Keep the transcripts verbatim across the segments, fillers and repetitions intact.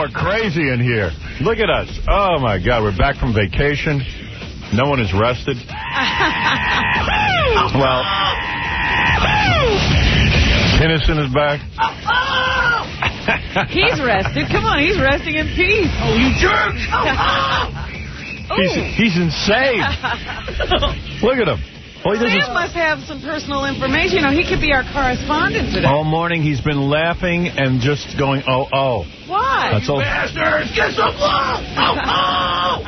are crazy in here. Look at us. Oh, my God. We're back from vacation. No one is rested. Well, Innocent is back. He's rested. Come on, he's resting in peace. Oh, you jerk! he's, he's insane. Look at him. All he does Sam is... must have some personal information. You know, he could be our correspondent today. All morning he's been laughing and just going, oh, oh. Why? That's all. Bastards, get some love! Oh, oh!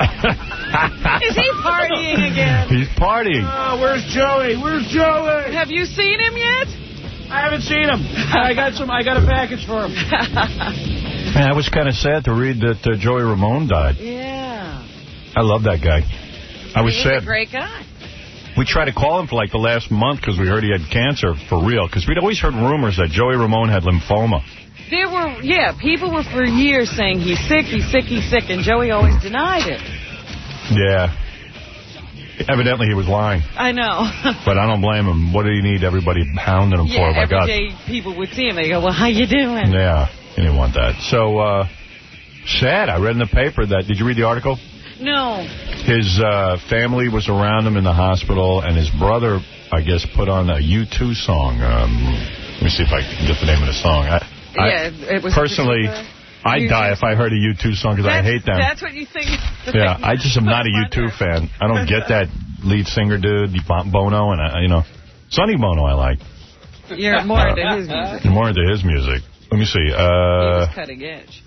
Is he partying again? He's partying. Oh, where's Joey? Where's Joey? Have you seen him yet? I haven't seen him. I got some. I got a package for him. Man, I was kind of sad to read that uh, Joey Ramone died. Yeah. I love that guy. I was He's sad. a great guy. We tried to call him for like the last month because we heard he had cancer for real. Because we'd always heard rumors that Joey Ramone had lymphoma. There were, yeah, people were for years saying he's sick, he's sick, he's sick, and Joey always denied it. Yeah. Evidently he was lying. I know. But I don't blame him. What did he need everybody hounding him yeah, for? every God. day people would see him, they go, well, how you doing? Yeah, he didn't want that. So, uh, sad. I read in the paper that, did you read the article? No. His uh, family was around him in the hospital, and his brother, I guess, put on a U two song. Um, let me see if I can get the name of the song. I, Yeah, I, it was personally, I'd die if I heard a U two song because I hate them. That's what you think? Yeah, I just am not a U two fan. I don't get that lead singer dude, Bono, and, I, you know, Sonny Bono I like. You're more into his music. You're more into his music. Let me see. Uh, he was cutting edge.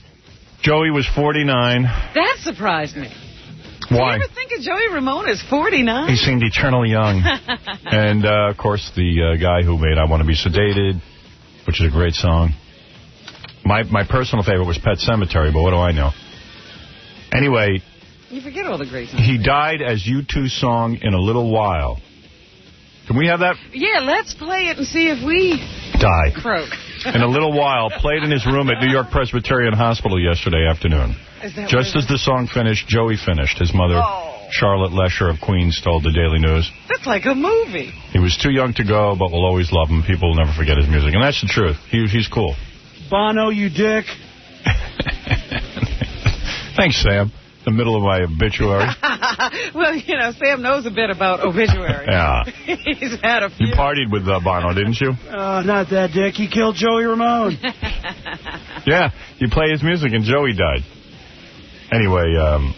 Joey was forty-nine. That surprised me. Why? Did you ever think of Joey Ramone as forty-nine? He seemed eternally young. And, uh, of course, the uh, guy who made I Want to Be Sedated, which is a great song. My my personal favorite was Pet Sematary, but what do I know? Anyway. You forget all the great songs. He died as U two's song In a Little While. Can we have that? Yeah, let's play it and see if we... Die. Croak. In a Little While, played in his room at New York Presbyterian Hospital yesterday afternoon. Is that Just as the song finished, Joey finished. His mother, oh. Charlotte Lesher of Queens, told the Daily News. That's like a movie. He was too young to go, but we'll always love him. People will never forget his music. And that's the truth. He, he's cool. Bono, you dick. Thanks, Sam. The middle of my obituary. Well, you know, Sam knows a bit about obituary. Yeah. He's had a few. You partied with uh, Bono, didn't you? Uh, not that dick. He killed Joey Ramone. Yeah, you play his music and Joey died. Anyway, um...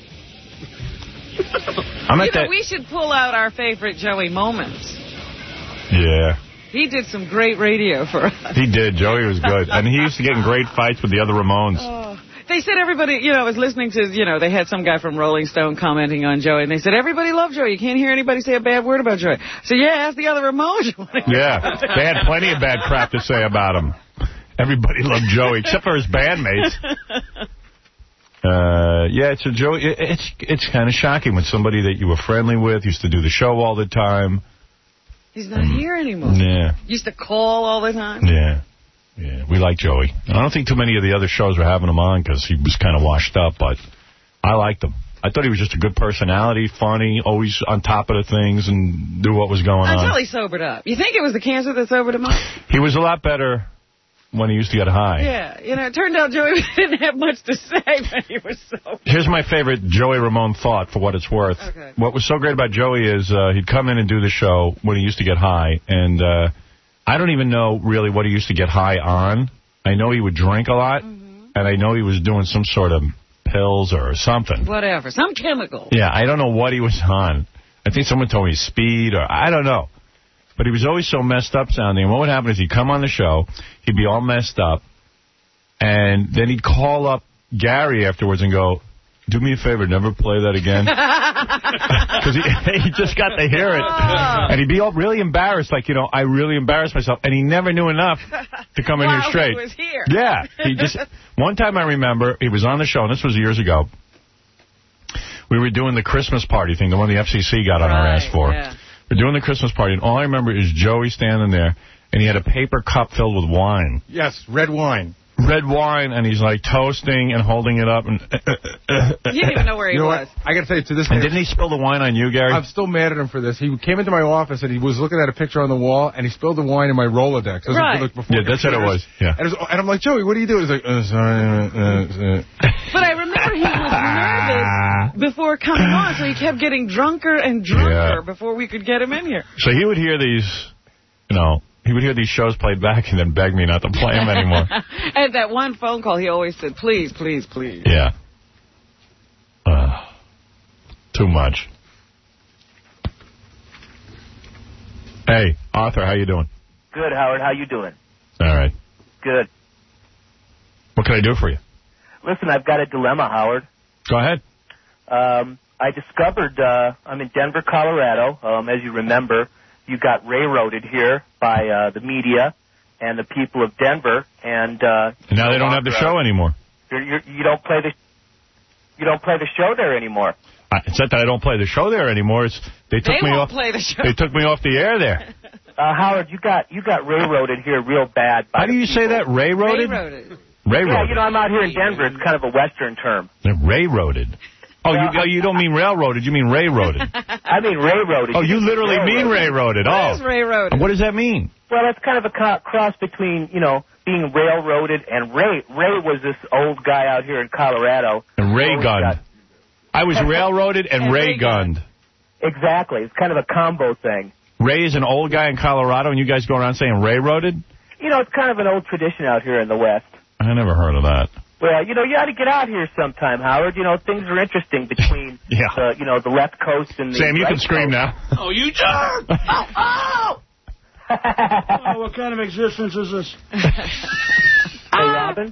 I'm at you know, that... we should pull out our favorite Joey moments. Yeah. He did some great radio for us. He did. Joey was good. And he used to get in great fights with the other Ramones. Oh. They said everybody, you know, was listening to, you know, they had some guy from Rolling Stone commenting on Joey, and they said, everybody loved Joey. You can't hear anybody say a bad word about Joey. So, yeah, ask the other Ramones. Yeah, they had plenty of bad crap to say about him. Everybody loved Joey, except for his bandmates. Uh, yeah, it's a Joey. It's it's kind of shocking when somebody that you were friendly with used to do the show all the time. He's not um, here anymore. Yeah. Used to call all the time. Yeah. Yeah, we like Joey. I don't think too many of the other shows were having him on because he was kind of washed up, but I liked him. I thought he was just a good personality, funny, always on top of the things and knew what was going Until on. Until he sobered up. You think it was the cancer that sobered him up? He was a lot better when he used to get high. Yeah, you know, it turned out Joey didn't have much to say when he was sober. Here's my favorite Joey Ramone thought, for what it's worth. Okay. What was so great about Joey is uh, he'd come in and do the show when he used to get high, and uh, I don't even know really what he used to get high on. I know he would drink a lot, mm-hmm. and I know he was doing some sort of pills or something. Whatever, some chemical. Yeah, I don't know what he was on. I think someone told me speed, or I don't know. But he was always so messed up sounding. And what would happen is he'd come on the show, he'd be all messed up, and then he'd call up Gary afterwards and go, do me a favor, never play that again. Because he, he just got to hear it. Oh. And he'd be all really embarrassed, like, you know, I really embarrassed myself. And he never knew enough to come in While here straight. He was here. Yeah. He just, one time I remember, he was on the show, and this was years ago. We were doing the Christmas party thing, the one the F C C got on right, our ass for. Yeah. We're doing the Christmas party, and all I remember is Joey standing there, and he had a paper cup filled with wine. Yes, red wine. red wine, and he's like toasting and holding it up. And he didn't even know where he you know was. What? I got to tell you, to this and day... didn't he spill the wine on you, Gary? I'm still mad at him for this. He came into my office, and he was looking at a picture on the wall, and he spilled the wine in my Rolodex. That's right. What before yeah, that's what it was. Yeah. And, it was, and I'm like, Joey, what are you doing? He's like, uh, sorry. Uh, uh. But I remember he was nervous before coming on, so he kept getting drunker and drunker yeah. before we could get him in here. So he would hear these, you know... He would hear these shows played back and then beg me not to play them anymore. And that one phone call, he always said, please, please, please. Yeah. Uh, too much. Hey, Arthur, how you doing? Good, Howard. How you doing? All right. Good. What can I do for you? Listen, I've got a dilemma, Howard. Go ahead. Um, I discovered uh, I'm in Denver, Colorado. Um, as you remember, you got railroaded here by uh, the media and the people of Denver, and, uh, and now they don't have the show anymore. You're, you're, you don't play the you don't play the show there anymore. Uh, it's not that I don't play the show there anymore. It's they took they me won't off. Play the show. They took me off the air there. Uh, Howard, you got you got railroaded here real bad. By How do you people. say that? Railroaded. Railroaded. Railroaded. Yeah, you know I'm out here in Denver. It's kind of a Western term. Railroaded. Oh, you, you don't mean railroaded, you mean railroaded. I mean railroaded. Oh, you literally mean railroaded. Oh. What is railroaded? What does that mean? Well, it's kind of a co cross between, you know, being railroaded and Ray. Ray was this old guy out here in Colorado. And ray gunned. I was railroaded and, and ray gunned. Exactly. It's kind of a combo thing. Ray is an old guy in Colorado, and you guys go around saying railroaded? You know, it's kind of an old tradition out here in the West. I never heard of that. Well, you know, you ought to get out here sometime, Howard. You know, things are interesting between, yeah. the, you know, the left coast and the Sam, you right can scream coast. now. Oh, you jerk! Oh, oh! Oh, what kind of existence is this? Hey, Robin?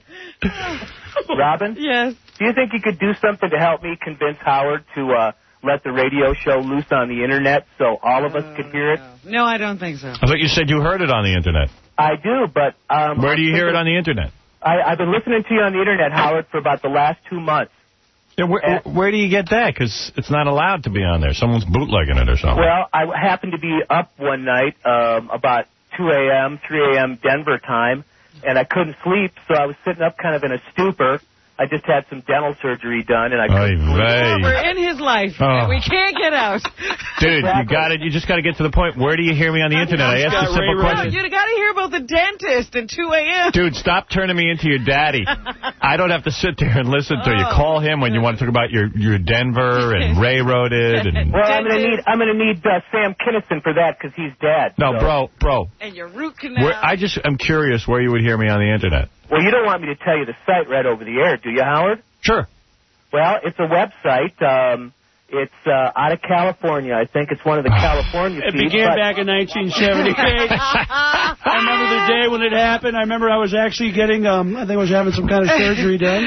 Robin? Yes? Do you think you could do something to help me convince Howard to uh, let the radio show loose on the Internet so all of us uh, could hear it? No. no, I don't think so. I thought you said you heard it on the Internet. I do, but... Um, Where do you hear it on the Internet? I, I've been listening to you on the Internet, Howard, for about the last two months. Yeah, where, and, where do you get that? Because it's not allowed to be on there. Someone's bootlegging it or something. Well, I happened to be up one night um, about two A M, three A M Denver time, and I couldn't sleep, so I was sitting up kind of in a stupor. I just had some dental surgery done, and I couldn't sleep. We're in his life. Oh. We can't get out. Dude, exactly. you got it. You just got to get to the point. Where do you hear me on the Internet? I asked a simple question. No, you got to hear about the dentist at two A M Dude, stop turning me into your daddy. I don't have to sit there and listen to oh. you. Call him when you want to talk about your your Denver and railroaded. And well, I'm gonna need I'm gonna need uh, Sam Kinison for that because he's dead. No, so. bro, bro. And your root canal. Where, I just am curious where you would hear me on the Internet. Well, you don't want me to tell you the site right over the air, do you, Howard? Sure. Well, it's a website. Um, it's uh, out of California. I think it's one of the California It feeds, began back in nineteen seventy-eight. I remember the day when it happened. I remember I was actually getting, um, I think I was having some kind of surgery done.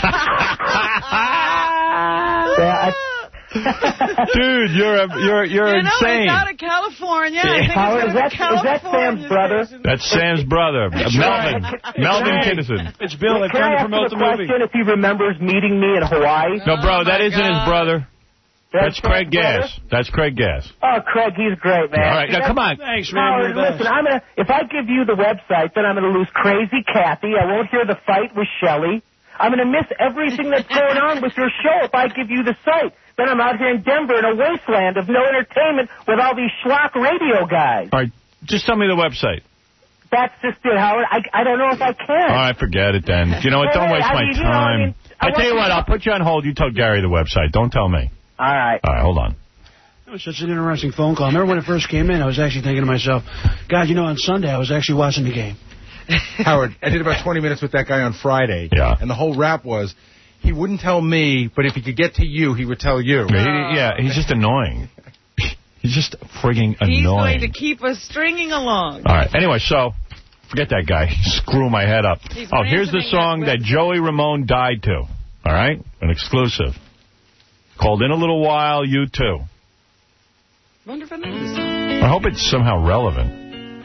yeah, I Dude, you're a, you're you're you know, insane. It's out of California. I think Howard, it's is, that, is that Sam's brother? That's Sam's brother, Melvin. Melvin Kinnison. It's Bill. They're trying to promote the movie. Can I ask him a question if he remembers meeting me in Hawaii? No, bro, oh that isn't God. his brother. That's, That's Craig Gass. That's Craig Gass. Oh, Craig, he's great, man. All right, now come on. Thanks, man. Howard, listen, I'm gonna, if I give you the website, then I'm going to lose Crazy Kathy. I won't hear the fight with Shelley. I'm going to miss everything that's going on with your show if I give you the site. Then I'm out here in Denver in a wasteland of no entertainment with all these schlock radio guys. All right, just tell me the website. That's just it, Howard. I, I don't know if I can. All right, forget it then. You know what? Don't waste I my mean, time. You know, I, mean, I, I tell you what, I'll put you on hold. You tell Gary the website. Don't tell me. All right. All right, hold on. It was such an interesting phone call. I remember when it first came in, I was actually thinking to myself, God, you know, on Sunday I was actually watching the game. Howard, I did about twenty minutes with that guy on Friday. Yeah. And the whole rap was, he wouldn't tell me, but if he could get to you, he would tell you. Yeah, he, yeah he's just annoying. He's just frigging annoying. He's going to keep us stringing along. All right. Anyway, so, forget that guy. Screw my head up. He's oh, here's the song that Joey Ramone died to. All right? An exclusive. Called In a Little While, You Too. Wonder if I know this song. I hope it's somehow relevant.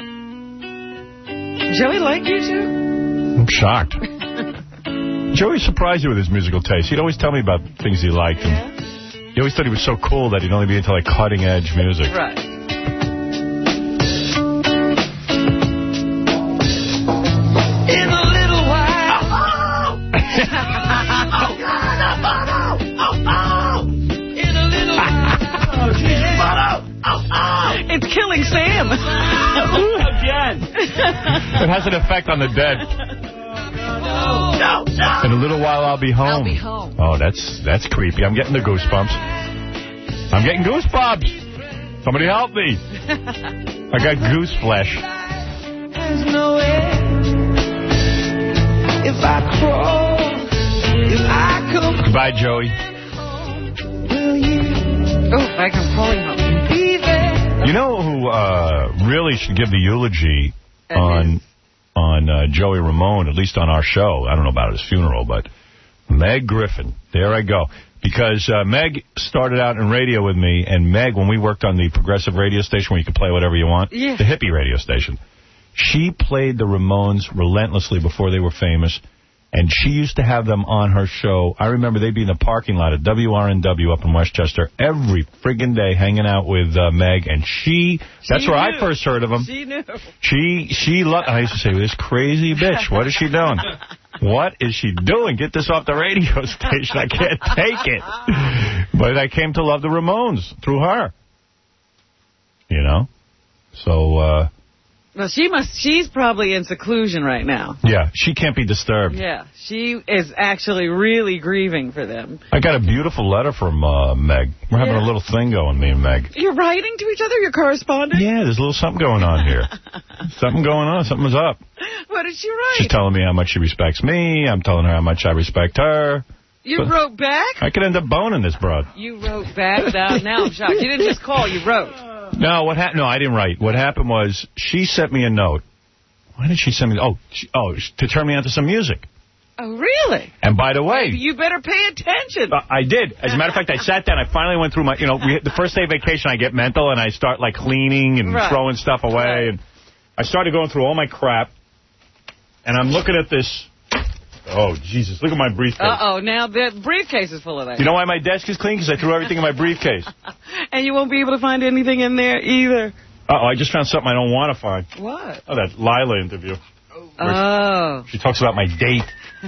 Joey liked You Too? I'm shocked. Joey surprised you with his musical taste. He'd always tell me about things he liked. Yeah. And he always thought he was so cool that he'd only be into, like, cutting-edge music. Right. In a little while, It has an effect on the dead. No, no. In a little while, I'll be home. I'll be home. Oh, that's that's creepy. I'm getting the goosebumps. I'm getting goosebumps. Somebody help me. I got goose flesh. There's no way. If I crawl, if I come. Goodbye, Joey. Will you? Oh, I can call him home. Be there. You know who uh, really should give the eulogy on on uh, Joey Ramone, at least on our show? I don't know about his funeral, but Meg Griffin. There I go. Because uh, Meg started out in radio with me, and Meg, when we worked on the progressive radio station where you could play whatever you want, yeah. the hippie radio station, she played the Ramones relentlessly before they were famous, and she used to have them on her show. I remember they'd be in the parking lot at W R N W up in Westchester every friggin' day hanging out with uh, Meg, and she, that's she where knew. I first heard of them. She knew. She, she loved, I used to say, this crazy bitch, what is she doing? What is she doing? Get this off the radio station. I can't take it. But I came to love the Ramones through her. You know? So, uh... Well, she must, she's probably in seclusion right now. yeah, she can't be disturbed. Yeah, she is actually really grieving for them. I got a beautiful letter from uh, Meg. We're having Yeah. a little thing going, me and Meg. You're writing to each other? You're corresponding? Yeah, there's a little something going on here. Something going on. Something's up. What did she write? She's telling me how much she respects me. I'm telling her how much I respect her. You But wrote back? I could end up boning this broad. You wrote back? Now, now I'm shocked. You didn't just call, you wrote. No, what happened? No, I didn't write. What happened was she sent me a note. Why did she send me? Oh, she, oh, to turn me on to some music. Oh, really? And by the way, You better pay attention. uh, I did. As a matter of fact, I sat down. I finally went through my. You know, we, the first day of vacation, I get mental and I start like cleaning and Right. throwing stuff away. Right. And I started going through all my crap. And I'm looking at this. Oh, Jesus. Look at my briefcase. Uh-oh, now the briefcase is full of that. You know why my desk is clean? Because I threw everything in my briefcase. And you won't be able to find anything in there either. Uh-oh, I just found something I don't want to find. What? Oh, that Lila interview. Oh. She talks about my date.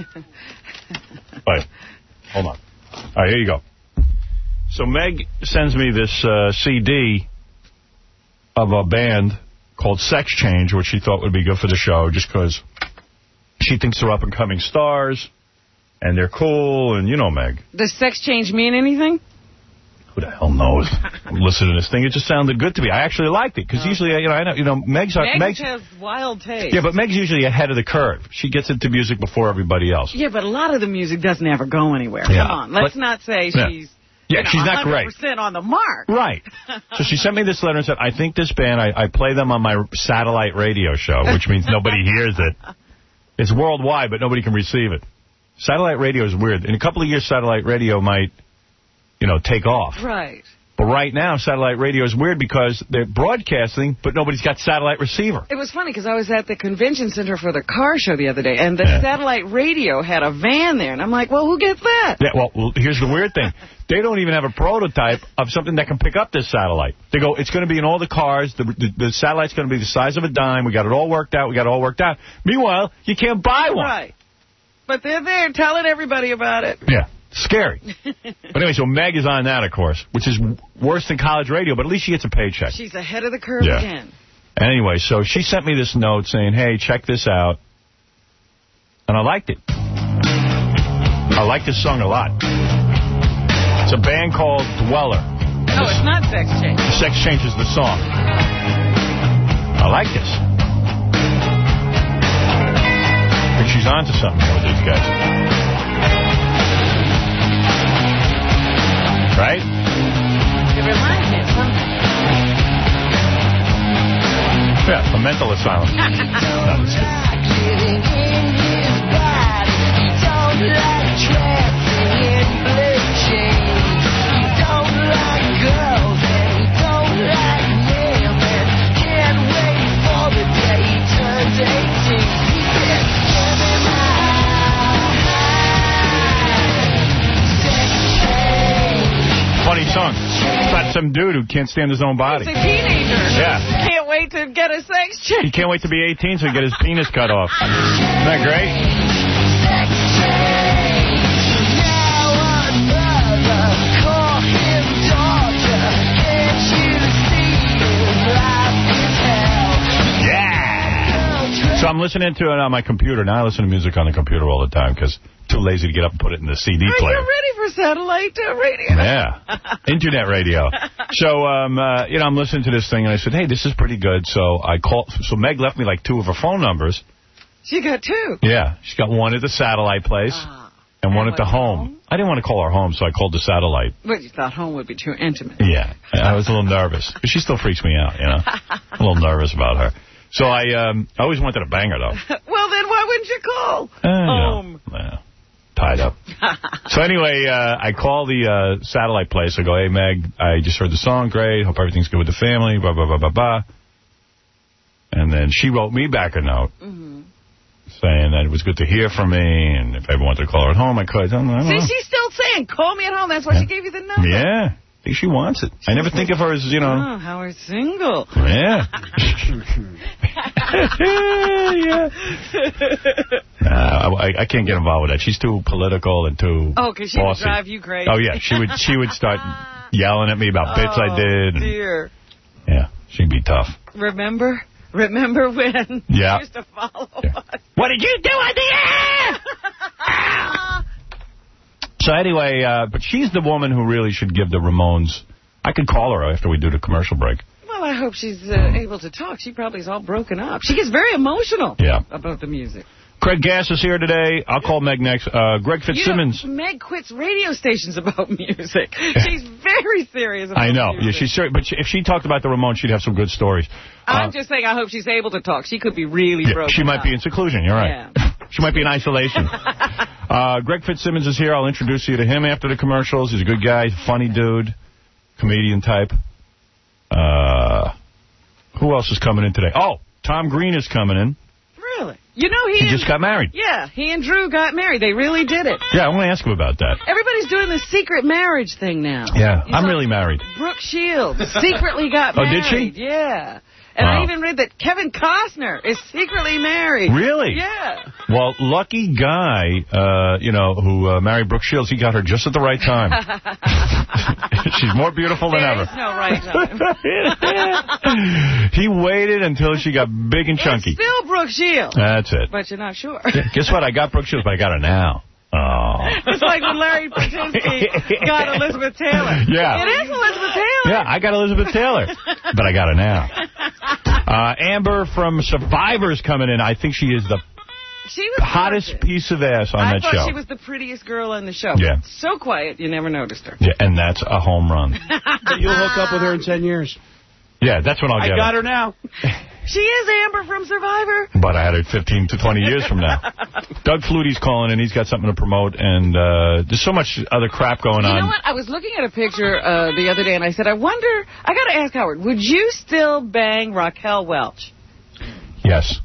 Wait, hold on. All right, here you go. So Meg sends me this uh, C D of a band called Sex Change, which she thought would be good for the show, just because she thinks they're up-and-coming stars, and they're cool, and you know Meg. Does sex change mean anything? Who the hell knows? I'm listening to this thing. It just sounded good to me. I actually liked it, because Oh. usually, you know, I know, you know, Meg's... Meg Meg's has wild taste. yeah, but Meg's usually ahead of the curve. She gets into music before everybody else. Yeah, but a lot of the music doesn't ever go anywhere. Yeah. Come on, let's But- not say Yeah. she's... Yeah, you know, she's not great. one hundred percent on the mark. Right. So she sent me this letter and said, I think this band, I, I play them on my satellite radio show, which means nobody hears it. It's worldwide, but nobody can receive it. Satellite radio is weird. In a couple of years, satellite radio might, you know, take off. Right. But right now, satellite radio is weird because they're broadcasting, but nobody's got satellite receiver. It was funny because I was at the convention center for the car show the other day, and the Yeah. satellite radio had a van there. And I'm like, well, who gets that? Yeah, well, well, here's the weird thing. They don't even have a prototype of something that can pick up this satellite. They go, it's going to be in all the cars. The, the, the satellite's going to be the size of a dime. We got it all worked out. We got it all worked out. Meanwhile, you can't buy one. Right. But they're there telling everybody about it. Yeah, scary. But anyway, so Meg is on that, of course, which is worse than college radio, but at least she gets a paycheck. She's ahead of the curve Yeah. again. Anyway, so she sent me this note saying, hey, check this out. And I liked it. I like this song a lot. It's a band called Dweller. No, it's not sex change. Sex Change is the song. I like this. I think she's on to something here with these guys. Right? It reminds me of something. Yeah, a mental asylum. No, it's good. Funny song. It's about some dude who can't stand his own body. He's a teenager. Yeah. Can't wait to get a sex change. He can't wait to be eighteen so he can get his penis cut off. Isn't that great? Yeah. So So I'm listening to it on my computer. Now I listen to music on the computer all the time because too lazy to get up and put it in the C D Are player. you ready for satellite uh, radio? Yeah, internet radio. So, um, uh, you know, I'm listening to this thing, and I said, hey, this is pretty good. So I called. So Meg left me like two of her phone numbers. She got two. Yeah, she got one at the satellite place Ah, and one and at the home. home? I didn't want to call her home, so I called the satellite. But you thought home would be too intimate. Yeah, I was a little nervous. But she still freaks me out, you know. A little nervous about her. So I, um, I always wanted to bang her, though. Well, then why wouldn't you call? Uh, home. You know, uh, tied up. So anyway, uh, I call the uh, satellite place. I go, hey, Meg, I just heard the song. Great. Hope everything's good with the family. Blah, blah, blah, blah, blah. And then she wrote me back a note Mm-hmm. saying that it was good to hear from me. And if I wanted to call her at home, I could. I don't know. See, she's still saying, call me at home. That's why Yeah. she gave you the number. Yeah. I think she wants it. I never think of her as, you know. Oh, Howard's single. Yeah. yeah. Nah, I, I can't get involved with that. She's too political and too Oh, because she would bossy. drive you crazy. Oh, yeah. She would She would start yelling at me about bits I did. Oh, And, dear. yeah, she'd be tough. Remember? Remember when Yeah. you used to follow Yeah. us? What did you do on the air? So anyway, uh, but she's the woman who really should give the Ramones. I could call her after we do the commercial break. Well, I hope she's uh, able to talk. She probably is all broken up. She gets very emotional Yeah. about the music. Craig Gass is here today. I'll call Meg next. Uh, Greg Fitzsimmons. You know, Meg quits radio stations about music. She's very serious about I know. music. Yeah, she's serious. But she, if she talked about the Ramones, she'd have some good stories. I'm Uh, just saying I hope she's able to talk. She could be really yeah, broken she might up. be in seclusion. You're right. Yeah. She might be in isolation. uh, Greg Fitzsimmons is here. I'll introduce you to him after the commercials. He's a good guy, funny dude, comedian type. Uh, who else is coming in today? Oh, Tom Green is coming in. Really? You know, he, He and, just got married. Yeah, he and Drew got married. They really did it. Yeah, I want to ask him about that. Everybody's doing the secret marriage thing now. Yeah, You I'm saw really married. Brooke Shields secretly got Oh, married. did she? Yeah. And Wow. I even read that Kevin Costner is secretly married. Really? Yeah. Well, lucky guy, uh, you know, who uh, married Brooke Shields, he got her just at the right time. She's more beautiful than There ever. is no right time. He waited until she got big and chunky. It's still Brooke Shields. That's it. But you're not sure. Guess what? I got Brooke Shields, but I got her now. Oh. It's like when Larry Patinsky got Elizabeth Taylor. Yeah. It is Elizabeth Taylor. Yeah, I got Elizabeth Taylor, but I got her now. Uh, Amber from Survivor's coming in. I think she is the She was hottest gorgeous. piece of ass on I that thought show. she was the prettiest girl on the show. Yeah. So quiet, you never noticed her. Yeah, and that's a home run. You'll hook up with her in ten years. Yeah, that's when I'll I get got her. her now. She is Amber from Survivor. But I had her fifteen to twenty years from now. Doug Flutie's calling, and he's got something to promote, and uh, there's so much other crap going You on. know what? I was looking at a picture uh, the other day, and I said, I wonder, I got to ask Howard, would you still bang Raquel Welch? Yes.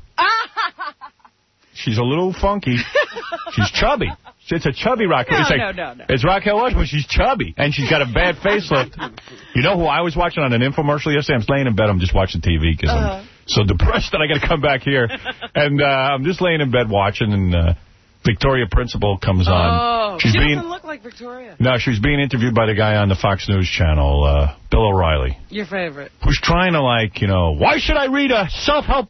She's a little funky. She's chubby. It's a chubby Raquel. No, it's like, no, no, no. It's Raquel Welch, but she's chubby, and she's got a bad facelift. You know who I was watching on an infomercial yesterday? I'm just laying in bed. I'm just watching T V because Uh-huh. I'm so depressed that I got to come back here. And uh, I'm just laying in bed watching, and uh, Victoria Principal comes on. Oh, she's she being doesn't look like Victoria. No, she was being interviewed by the guy on the Fox News channel, uh, Bill O'Reilly, Your favorite. who's trying to, like, you know, why should I read a self-help?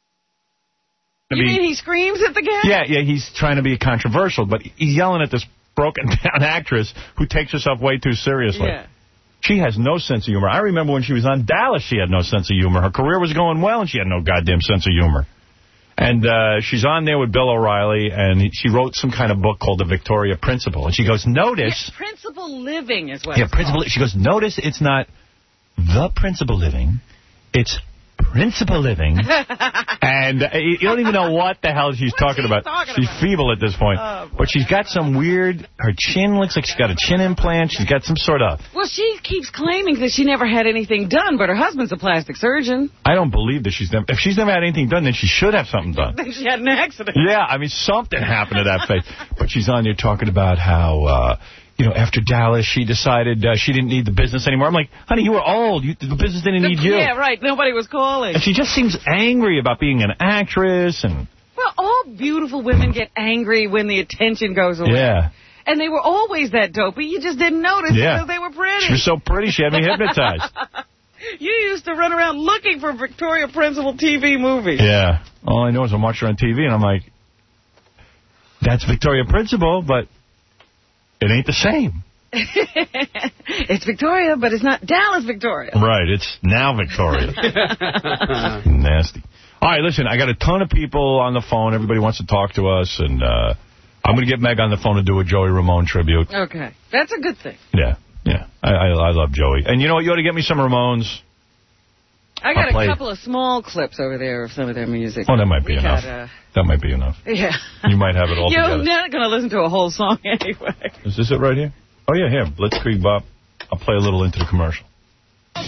I You mean, mean he screams at the guy? yeah, yeah, he's trying to be controversial, but he's yelling at this broken-down actress who takes herself way too seriously. Yeah. She has no sense of humor. I remember when she was on Dallas, she had no sense of humor. Her career was going well, and she had no goddamn sense of humor. And uh, she's on there with Bill O'Reilly, and he, she wrote some kind of book called The Victoria Principle. And she goes, notice... Yeah, principal living is what Yeah, it's principal. called. She goes, notice it's not the principal living, it's principal living. And uh, you don't even know what the hell she's talking she about. talking she's about? feeble at this point. Oh, boy. But she's got some weird, her chin looks like she's got a chin implant. She's got some sort of... Well, she keeps claiming that she never had anything done, but her husband's a plastic surgeon. I don't believe that she's never... If she's never had anything done, then she should have something done. Then she had an accident. Yeah, I mean, something happened to that face. But she's on there talking about how... Uh, You know, after Dallas, she decided uh, she didn't need the business anymore. I'm like, honey, you were old. You, the business didn't need you. Yeah, right. Nobody was calling. And she just seems angry about being an actress. and Well, all beautiful women get angry when the attention goes away. Yeah. And they were always that dopey. You just didn't notice Yeah. because they were pretty. She was so pretty, she had me hypnotized. You used to run around looking for Victoria Principal T V movies. Yeah. All I know is I'm watching her on T V, and I'm like, that's Victoria Principal, but it ain't the same. It's Victoria, but it's not Dallas Victoria. Right, it's now Victoria. Nasty. All right, listen, I got a ton of people on the phone. Everybody wants to talk to us, and uh, I'm going to get Meg on the phone to do a Joey Ramone tribute. Okay, that's a good thing. Yeah, yeah. I, I, I love Joey. And you know what? You ought to get me some Ramones. I got I'll a couple of small clips over there of some of their music. Oh, that might be we enough. Got, uh, that might be enough. Yeah. You might have it all You're together. not going to listen to a whole song anyway. Is this it right here? Oh, yeah, here. Blitzkrieg Bop. I'll play a little into the commercial. Hey,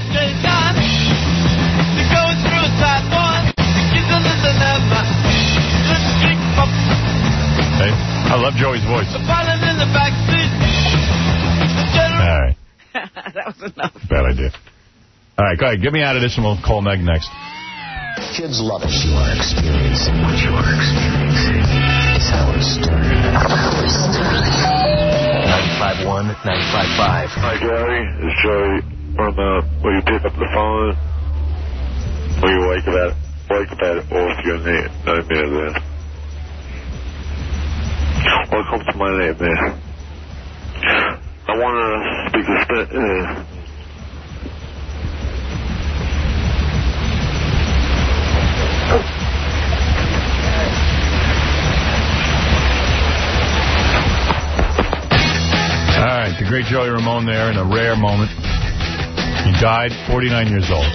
I love Joey's voice. All right. That was enough. Bad idea. All right, go ahead. Get me out of this and we'll call Meg next. Kids love it. You are experiencing what you are experiencing. It's Howard Stern. Howard Stern. ninety-five point one, ninety-five point five. Hi, Gary. It's Joey. From, uh, will you pick up the phone? Will you wake up at, wake up at off your name, name there? Welcome to my name there. I want to speak a spit. Uh, All right, the great Joey Ramone there in a rare moment. He died forty-nine years old.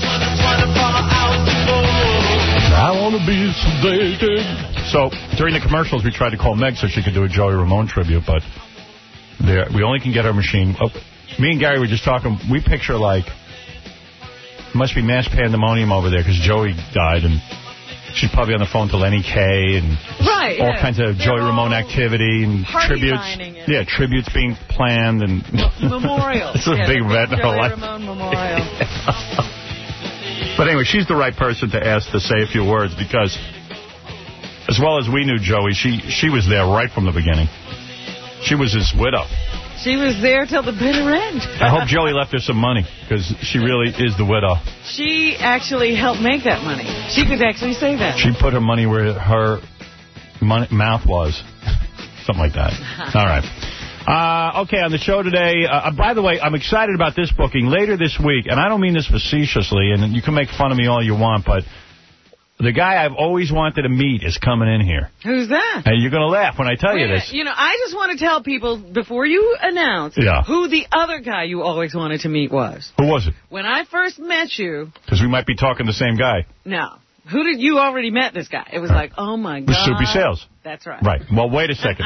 I want to be sedated. So, during the commercials, we tried to call Meg so she could do a Joey Ramone tribute, but there, we only can get her machine. Oh, me and Gary were just talking. We picture, like, must be mass pandemonium over there because Joey died, and she's probably on the phone to Lenny Kaye and right, all yeah. kinds of They're Joey Ramone activity and tributes. It. Yeah, tributes being planned. and Memorial. This is yeah, a big event in her Joey life. Ramone Memorial. But anyway, she's the right person to ask to say a few words because, as well as we knew Joey, she, she was there right from the beginning. She was his widow. She was there till the bitter end. I hope Joey left her some money, because she really is the widow. She actually helped make that money. She could actually say that. She put her money where her money, mouth was. Something like that. All right. Uh, okay, on the show today, uh, by the way, I'm excited about this booking later this week, and I don't mean this facetiously, and you can make fun of me all you want, but the guy I've always wanted to meet is coming in here. Who's that? And you're going to laugh when I tell Wait you this. You know, I just want to tell people, before you announce, yeah. who the other guy you always wanted to meet was. Who was it? When I first met you. Because we might be talking the same guy. No. Who did you already met this guy? It was like, oh, my God. It was Soupy Sales. That's right. Right. Well, wait a second.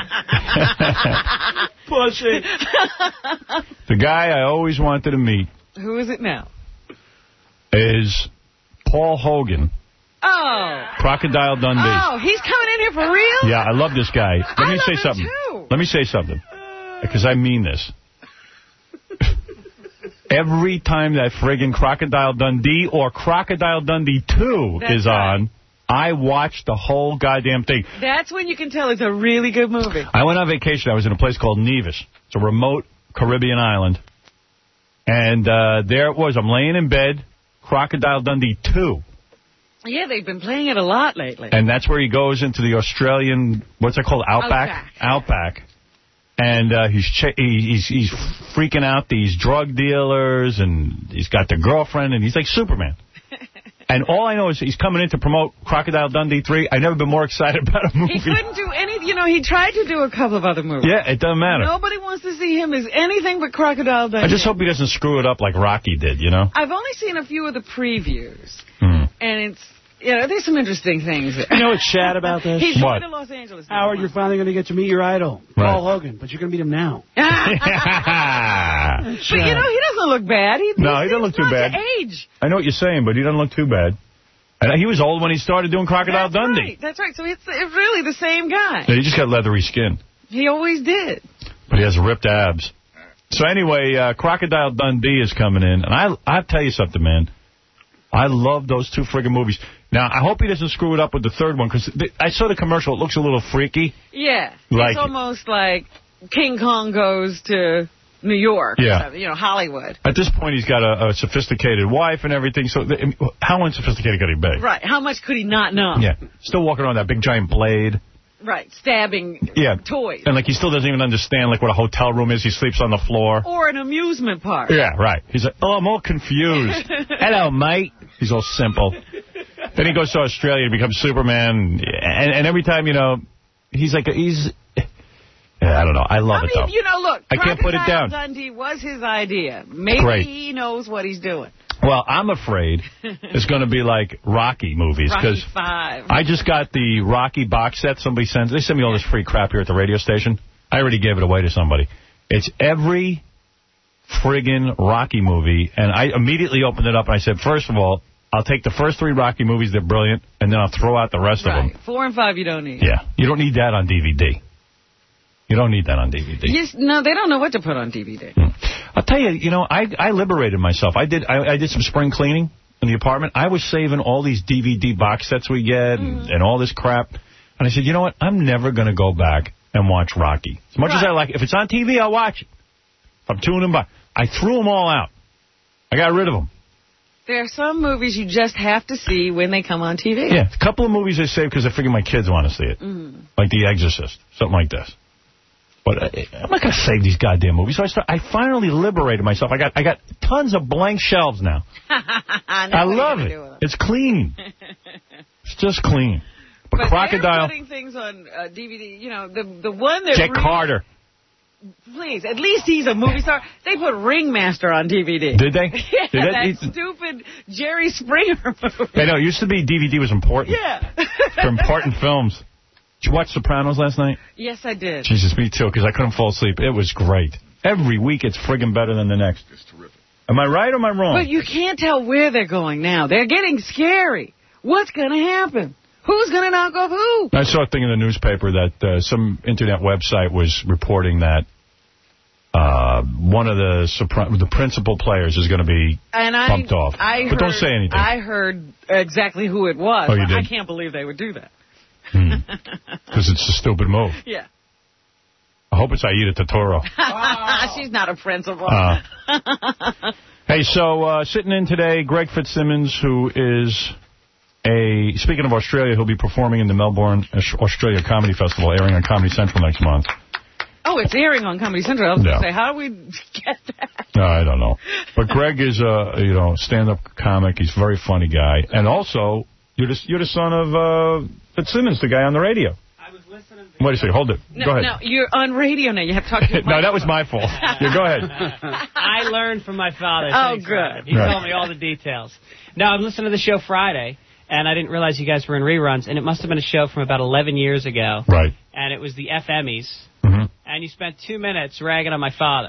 Pussy. The guy I always wanted to meet. Who is it now? Is Paul Hogan. Oh. Crocodile Dundee. Oh, he's coming in here for real? Yeah, I love this guy. Let I me love say him something. Too. Let me say something. Because I mean this. Every time that friggin' Crocodile Dundee or Crocodile Dundee two That's is right. on, I watch the whole goddamn thing. That's when you can tell it's a really good movie. I went on vacation. I was in a place called Nevis. It's a remote Caribbean island. And uh, there it was. I'm laying in bed, Crocodile Dundee two. Yeah, they've been playing it a lot lately. And that's where he goes into the Australian, what's it called, Outback? Outback. Outback. And uh, he's, ch- he's he's freaking out these drug dealers, and he's got the girlfriend, and he's like Superman. And all I know is he's coming in to promote Crocodile Dundee three. I've never been more excited about a movie. He couldn't do any, you know, he tried to do a couple of other movies. Yeah, it doesn't matter. Nobody wants to see him as anything but Crocodile Dundee. I just hope he doesn't screw it up like Rocky did, you know? I've only seen a few of the previews, Hmm. and it's, you know, there's some interesting things there. You know what's sad about this? He's What? going to Los Angeles. Howard, you're finally going to get to meet your idol, Right. Paul Hogan, but you're going to meet him now. But, you know, he doesn't look bad. He, No, he doesn't look too bad. Age. I know what you're saying, but he doesn't look too bad. And he was old when he started doing Crocodile That's Dundee. right. That's right. So it's, it's really the same guy. Yeah, he just got leathery skin. He always did. But he has ripped abs. So anyway, uh, Crocodile Dundee is coming in. And I, I'll tell you something, man. I love those two friggin' movies. Now, I hope he doesn't screw it up with the third one, because I saw the commercial. It looks a little freaky. Yeah. Like- It's almost like King Kong goes to New York, Yeah. or, you know, Hollywood. At this point, he's got a, a sophisticated wife and everything. So the, how unsophisticated could he be? Right. How much could he not know? Yeah. Still walking around with that big giant blade. Right. Stabbing Yeah. toys. And like he still doesn't even understand like what a hotel room is. He sleeps on the floor. Or an amusement park. Yeah, right. He's like, oh, I'm all confused. Hello, mate. He's all simple. Then he goes to Australia and becomes Superman. And, and every time, you know, he's like, he's... Yeah, I don't know. I love I it, though. mean, you know, look. I can't put it down. Dundee was his idea. Maybe Great. he knows what he's doing. Well, I'm afraid it's going to be like Rocky movies. Rocky Cause Five. I just got the Rocky box set somebody sends. They send me all this free crap here at the radio station. I already gave it away to somebody. It's every friggin' Rocky movie. And I immediately opened it up and I said, first of all, I'll take the first three Rocky movies. They're brilliant. And then I'll throw out the rest right. of them. Four and five you don't need. Yeah. You don't need that on D V D. You don't need that on D V D. Yes, no, they don't know what to put on D V D. Hmm. I'll tell you, you know, I I liberated myself. I did I, I did some spring cleaning in the apartment. I was saving all these D V D box sets we get and, Mm. and all this crap. And I said, you know what? I'm never going to go back and watch Rocky. As much Right. as I like it. If it's on T V, I'll watch it. If I'm tuning by. I threw them all out. I got rid of them. There are some movies you just have to see when they come on T V. Yeah, a couple of movies I saved because I figure my kids want to see it. Mm. Like The Exorcist, something like this. But uh, I'm not going to save these goddamn movies. So I, start, I finally liberated myself. I got I got tons of blank shelves now. I love it. It's clean. It's just clean. But, But Crocodile... they're putting things on uh, D V D. You know, the the one that... Jack really, Carter. Please, at least he's a movie star. They put Ringmaster on D V D. Did they? Yeah, Did that it? stupid Jerry Springer movie. I know. It used to be D V D was important. Yeah. For important films. Did you watch Sopranos last night? Yes, I did. Jesus, me too, because I couldn't fall asleep. It was great. Every week it's friggin' better than the next. It's terrific. Am I right or am I wrong? But you can't tell where they're going now. They're getting scary. What's going to happen? Who's going to knock off who? I saw a thing in the newspaper that uh, some internet website was reporting that uh, one of the Sopran- the principal players is going to be and I, bumped off. I but heard, don't say anything. I heard exactly who it was. Oh, you did? I can't believe they would do that. Because it's a stupid move. Yeah. I hope it's Aida Totoro. She's not a principal. Uh, hey, so uh, sitting in today, Greg Fitzsimmons, who is a, speaking of Australia, he'll be performing in the Melbourne Australia Comedy Festival, airing on Comedy Central next month. Oh, it's airing on Comedy Central. I was Yeah. going to say, how do we get that? No, I don't know. But Greg is a, you know, stand-up comic. He's a very funny guy. And also, you're the, you're the son of uh, Fitzsimmons, the guy on the radio. I was listening to... Wait a second. Hold it. No, go ahead. no, you're on radio now. You have to talk to your No, that was my fault. Yeah, go ahead. I learned from my father. Oh, Thanks, good. Robert. He Right. told me all the details. No, I'm listening to the show Friday, and I didn't realize you guys were in reruns, and it must have been a show from about eleven years ago. Right. And it was the F Emmys. Mm-hmm. And you spent two minutes ragging on my father.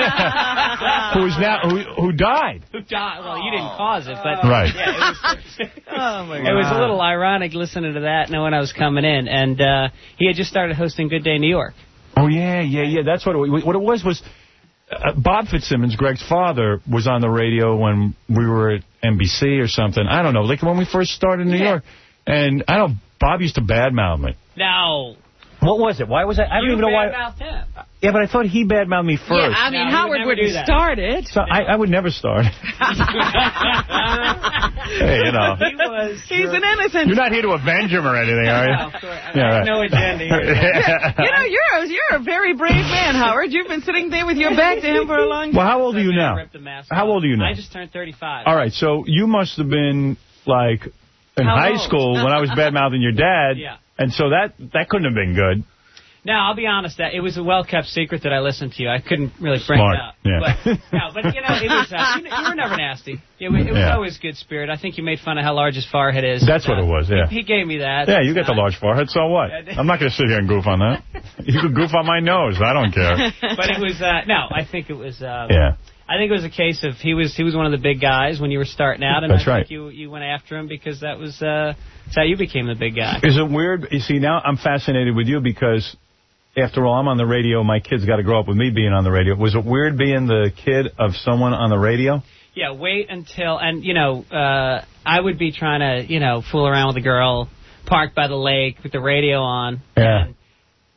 who is now who who died? Who died? Well, you didn't cause it, but Right. yeah, it was. Oh, my God. It was a little ironic listening to that, knowing I was coming in, and uh, he had just started hosting Good Day New York. Oh yeah, yeah, yeah. That's what it, what it was. Was uh, Bob Fitzsimmons, Greg's father, was on the radio when we were at N B C or something. I don't know, like when we first started in New Yeah. York. And I don't. Bob used to badmouth me. No. What was it? Why was I? I don't you even know why. badmouthed him. Yeah, but I thought he badmouthed me first. Yeah, I mean, No, he would Howard never wouldn't do that. start it. So I, I would never start. Hey, you know. He was. He's an innocent. You're not here to avenge him or anything, are you? No, of course. I Yeah, have right. no agenda here. You know, you're a, you're a very brave man, Howard. You've been sitting there with your back to him for a long time. Well, how old are you I now? ripped the mask How off. old are you now? I just turned thirty-five. All right, so you must have been, like, in How high old? school when I was bad-mouthing your dad. Yeah. And so that that couldn't have been good. Now, I'll be honest, that it was a well-kept secret that I listened to you. I couldn't really bring Smart, it up. yeah. But, no, but, you know, it was, uh, you, you were never nasty. It, was- it was Yeah. always good spirit. I think you made fun of how large his forehead is. That's what it was, yeah. He, he gave me that. Yeah, you get the Uh, large forehead, so what? I'm not going to sit here and goof on that. You could goof on my nose. I don't care. But it was, uh, no, I think it was, uh, Yeah. I think it was a case of he was he was one of the big guys when you were starting out, and That's I right. think you you went after him because that was uh, that's how you became the big guy. Is it weird? You see, now I'm fascinated with you because, after all, I'm on the radio. My kids got to grow up with me being on the radio. Was it weird being the kid of someone on the radio? Yeah, wait until, and, you know, uh, I would be trying to, you know, fool around with a girl parked by the lake with the radio on. Yeah. And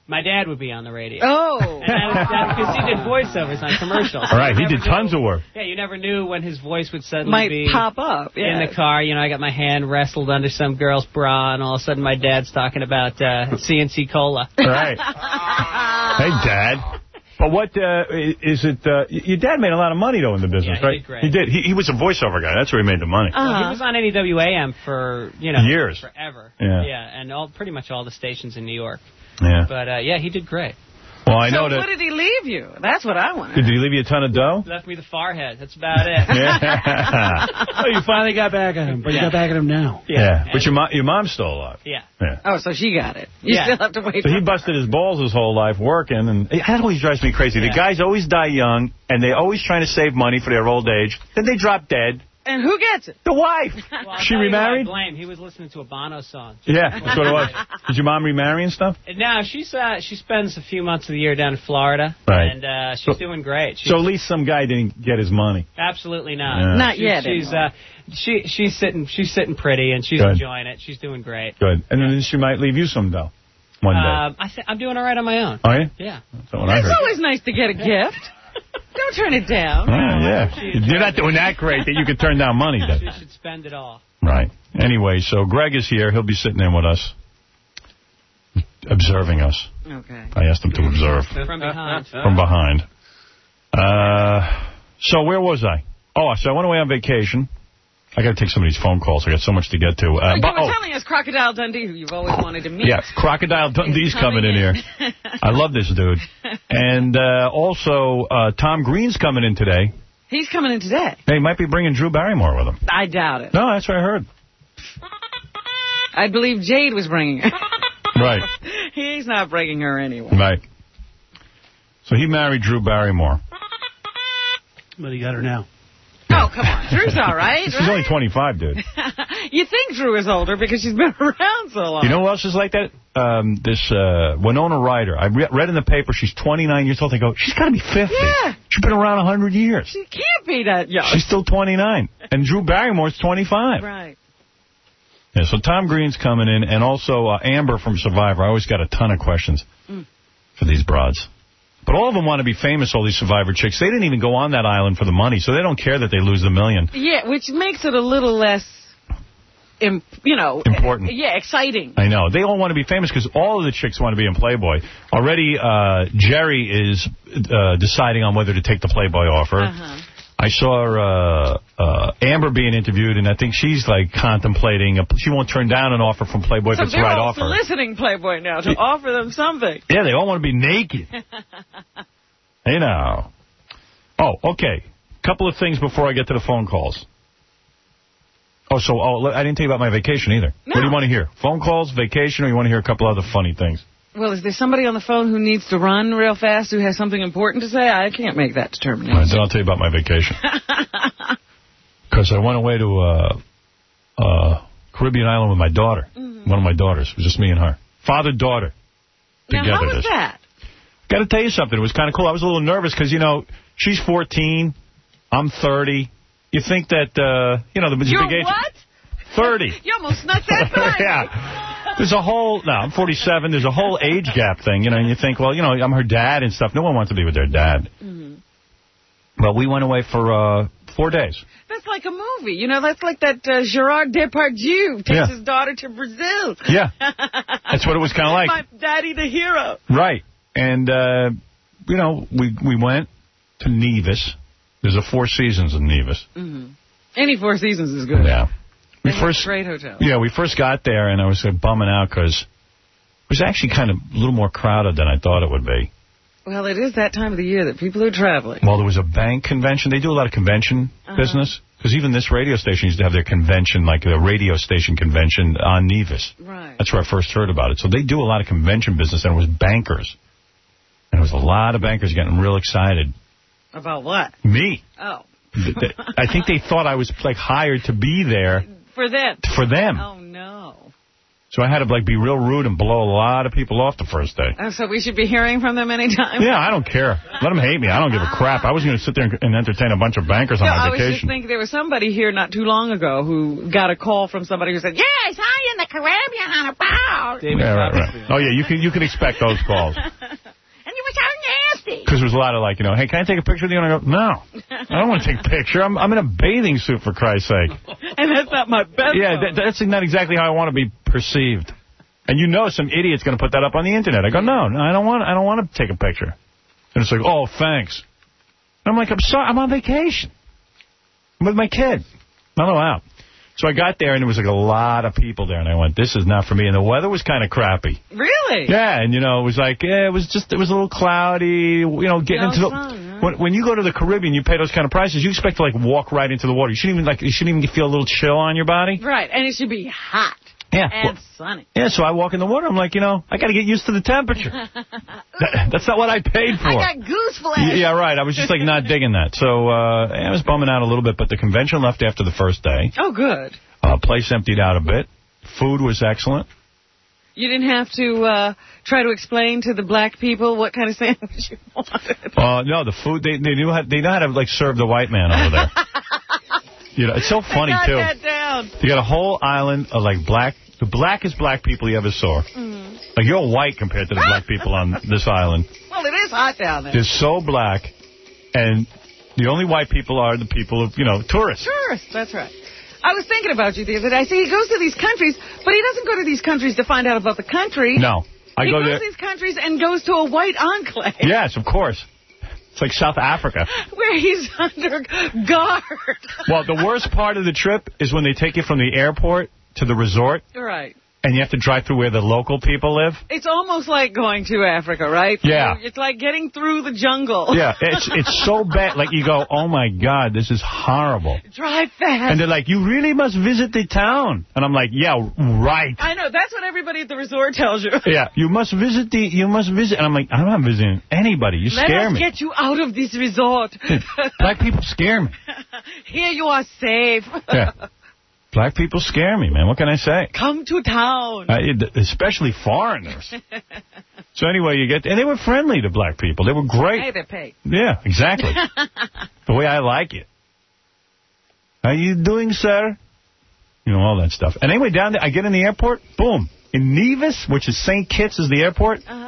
My dad would be on the radio. Oh. And that because he did voiceovers on commercials. All right, he did knew, tons of work. Yeah, you never knew when his voice would suddenly Might be pop up, yeah. in the car. You know, I got my hand wrestled under some girl's bra, and all of a sudden my dad's talking about uh, C N C Cola. Right. Hey, Dad. But what uh, is it? Uh, your dad made a lot of money, though, in the business, yeah, he right? Did great. He did. He, he was a voiceover guy. That's where he made the money. Uh-huh. Well, he was on N E W A M for, you know, years. Forever. Yeah. Yeah, and all pretty much all the stations in New York. Yeah. But, uh, yeah, he did great. Well, I so know that. what did he leave you? That's what I want to Did know. he leave you a ton of dough? He left me the forehead. That's about it. Yeah. Oh, you finally got back at him, but Yeah. you got back at him now. Yeah. yeah. But your, mo your mom's still alive. Yeah. Yeah. Oh, so she got it. You Yeah. still have to wait So for he busted his balls his whole life working, and that always drives me crazy. Yeah. The guys always die young, and they always trying to save money for their old age. Then they drop dead. And who gets it? The wife. Well, I'll She tell you who I remarried? blame. He was listening to a Bono song. Yeah, that's what it was. Did your mom remarry and stuff? And now she's uh, she spends a few months of the year down in Florida, Right. and uh, she's So- doing great. She's So at least some guy didn't get his money. absolutely not. Yeah. Not She- yet, She's anyway. uh, she she's sitting she's sitting pretty, and she's Good. enjoying it. She's doing great. Good. And then she might leave you some dough one day. Um, I th I'm doing all right on my own. Are you? Yeah. That's what I It's heard. always nice to get a gift. Don't turn it down. Yeah, yeah. You're not doing that great that you could turn down money, then. She should spend it all. Right. Anyway, so Greg is here. He'll be sitting in with us, observing us. Okay. I asked him to observe From behind. from behind. Uh, so where was I? Oh, so I went away on vacation. I got to take some of these phone calls. I got so much to get to. Uh, you but, were oh, telling us Crocodile Dundee, who you've always wanted to meet. yeah, Crocodile Dundee's He's coming, coming in in. here. I love this dude. And uh, also, uh, Tom Green's coming in today. He's coming in today. Hey, he might be bringing Drew Barrymore with him. I doubt it. No, that's what I heard. I believe Jade was bringing her. Right, He's not bringing her anyway. right. So he married Drew Barrymore. But he got her now. Oh, come on. Drew's all right, She's right? only twenty-five, dude. You think Drew is older because she's been around so long. You know who else is like that? Um, this uh, Winona Ryder. I re read in the paper she's twenty-nine years old. They go, she's got to be fifty. Yeah. She's been around one hundred years. She can't be that young. She's still twenty-nine. And Drew Barrymore's twenty-five. Right. Yeah, so Tom Green's coming in, and also uh, Amber from Survivor. I always got a ton of questions Mm. for these broads. But all of them want to be famous, all these Survivor chicks. They didn't even go on that island for the money, so they don't care that they lose the million. Yeah, which makes it a little less, im you know. Important. Yeah, exciting. I know. They all want to be famous because all of the chicks want to be in Playboy. Already, uh, Jerry is uh, deciding on whether to take the Playboy offer. Uh-huh. I saw uh, uh, Amber being interviewed, and I think she's, like, contemplating. A, she won't turn down an offer from Playboy So if it's the they're right all offer. soliciting Playboy now to offer them something. Yeah, they all want to be naked. You know. Oh, okay. Couple of things before I get to the phone calls. Oh, so oh, I didn't tell you about my vacation either. No. What do you want to hear? Phone calls, vacation, or you want to hear a couple other funny things? Well, is there somebody on the phone who needs to run real fast who has something important to say? I can't make that All right, determination. then I'll tell you about my vacation. Because I went away to uh, uh, Caribbean island with my daughter. Mm-hmm. One of my daughters. It was just me and her. Father-daughter. Now, how was that? Got to tell you something. It was kind of cool. I was a little nervous because, you know, she's fourteen. I'm thirty. You think that, uh, you know, the You're big age. what? thirty. You almost snuck that by. Yeah. There's a whole, no, I'm forty-seven. There's a whole age gap thing, you know, and you think, well, you know, I'm her dad and stuff. No one wants to be with their dad. Mm-hmm. But we went away for uh, four days. That's like a movie. You know, that's like that uh, Gerard Depardieu takes Yeah. his daughter to Brazil. Yeah. That's what it was kind of like. My daddy the hero. Right. And, uh, you know, we we went to Nevis. There's a Four Seasons in Nevis. Mm-hmm. Any Four Seasons is good. Yeah. We They have first, great hotels. Yeah, we first got there, and I was uh, bumming out because it was actually kind of a little more crowded than I thought it would be. Well, it is that time of the year that people are traveling. Well, there was a bank convention. They do a lot of convention Uh-huh. business. Because even this radio station used to have their convention, like a radio station convention on Nevis. Right. That's where I first heard about it. So they do a lot of convention business, and it was bankers. And there was a lot of bankers getting real excited. About what? Me. Oh. Th- th- I think they thought I was, like, hired to be there For them. for them. Oh, no. So I had to, like, be real rude and blow a lot of people off the first day. Oh, so we should be hearing from them anytime? Yeah, I don't care. Let them hate me. I don't give a crap. I was going to sit there and entertain a bunch of bankers on No, my I was just vacation. thinking there was somebody here not too long ago who got a call from somebody who said, yes, I in the Caribbean on a boat. David Yeah, right, right. Copperfield. Oh, yeah, you can, you can expect those calls. And you were so nasty. Because there's a lot of like, you know, hey, can I take a picture with you? And I go, no, I don't want to take a picture. I'm, I'm in a bathing suit, for Christ's sake. And that's not my best Yeah, phone. that, that's not exactly how I want to be perceived. And you know some idiot's going to put that up on the Internet. I go, no, no, I don't want I don't want to take a picture. And it's like, oh, thanks. And I'm like, I'm sorry, I'm on vacation. I'm with my kid. Not allowed. So I got there, and there was like a lot of people there, and I went, this is not for me. And the weather was kind of crappy. Really? Yeah, and, you know, it was like, yeah, it was just, it was a little cloudy, you know, getting No into the... sun, huh? When, when you go to the Caribbean, you pay those kind of prices, you expect to, like, walk right into the water. You shouldn't even, like, you shouldn't even feel a little chill on your body. Right, and it should be hot. Yeah. And Well, sunny. yeah, so I walk in the water, I'm like, you know, I got to get used to the temperature. that, that's not what I paid for. I got goose flesh. Yeah, right. I was just, like, not digging that. So uh, I was bumming out a little bit, but the convention left after the first day. Oh, good. Uh, place emptied out a bit. Food was excellent. You didn't have to uh, try to explain to the black people what kind of sandwich you wanted. Uh, no, the food, they, they knew how, they know how to, like, serve the white man over there. You know, it's so funny, I got too. that down. You got a whole island of, like, black, the blackest black people you ever saw. Mm. Like, you're white compared to the black people on this island. Well, it is hot down there. They're so black, and the only white people are the people of, you know, tourists. Tourists, that's right. I was thinking about you the other day. I see he goes to these countries, but he doesn't go to these countries to find out about the country. No. I he go goes there. to these countries and goes to a white enclave. Yes, of course. It's like South Africa. Where he's under guard. Well, the worst part of the trip is when they take you from the airport to the resort, Right. and you have to drive through where the local people live. It's almost like going to Africa, right? Yeah. It's like getting through the jungle. Yeah, it's it's so bad. Like, you go, oh, my God, this is horrible. Drive fast. And they're like, you really must visit the town. And I'm like, yeah, right. I know. That's what everybody at the resort tells you. Yeah, you must visit the, you must visit. And I'm like, I'm not visiting anybody. You Let scare us me. get you out of this resort. Black people scare me. Here you are safe. Yeah. Black people scare me, man. What can I say? Come to town. Uh, it, especially foreigners. So anyway, you get, and they were friendly to black people. They were great. Hey, they pay. Yeah, exactly. The way I like it. How you doing, sir? You know, all that stuff. And anyway, down there, I get in the airport, boom. In Nevis, which is Saint Kitts is the airport, Uh-huh.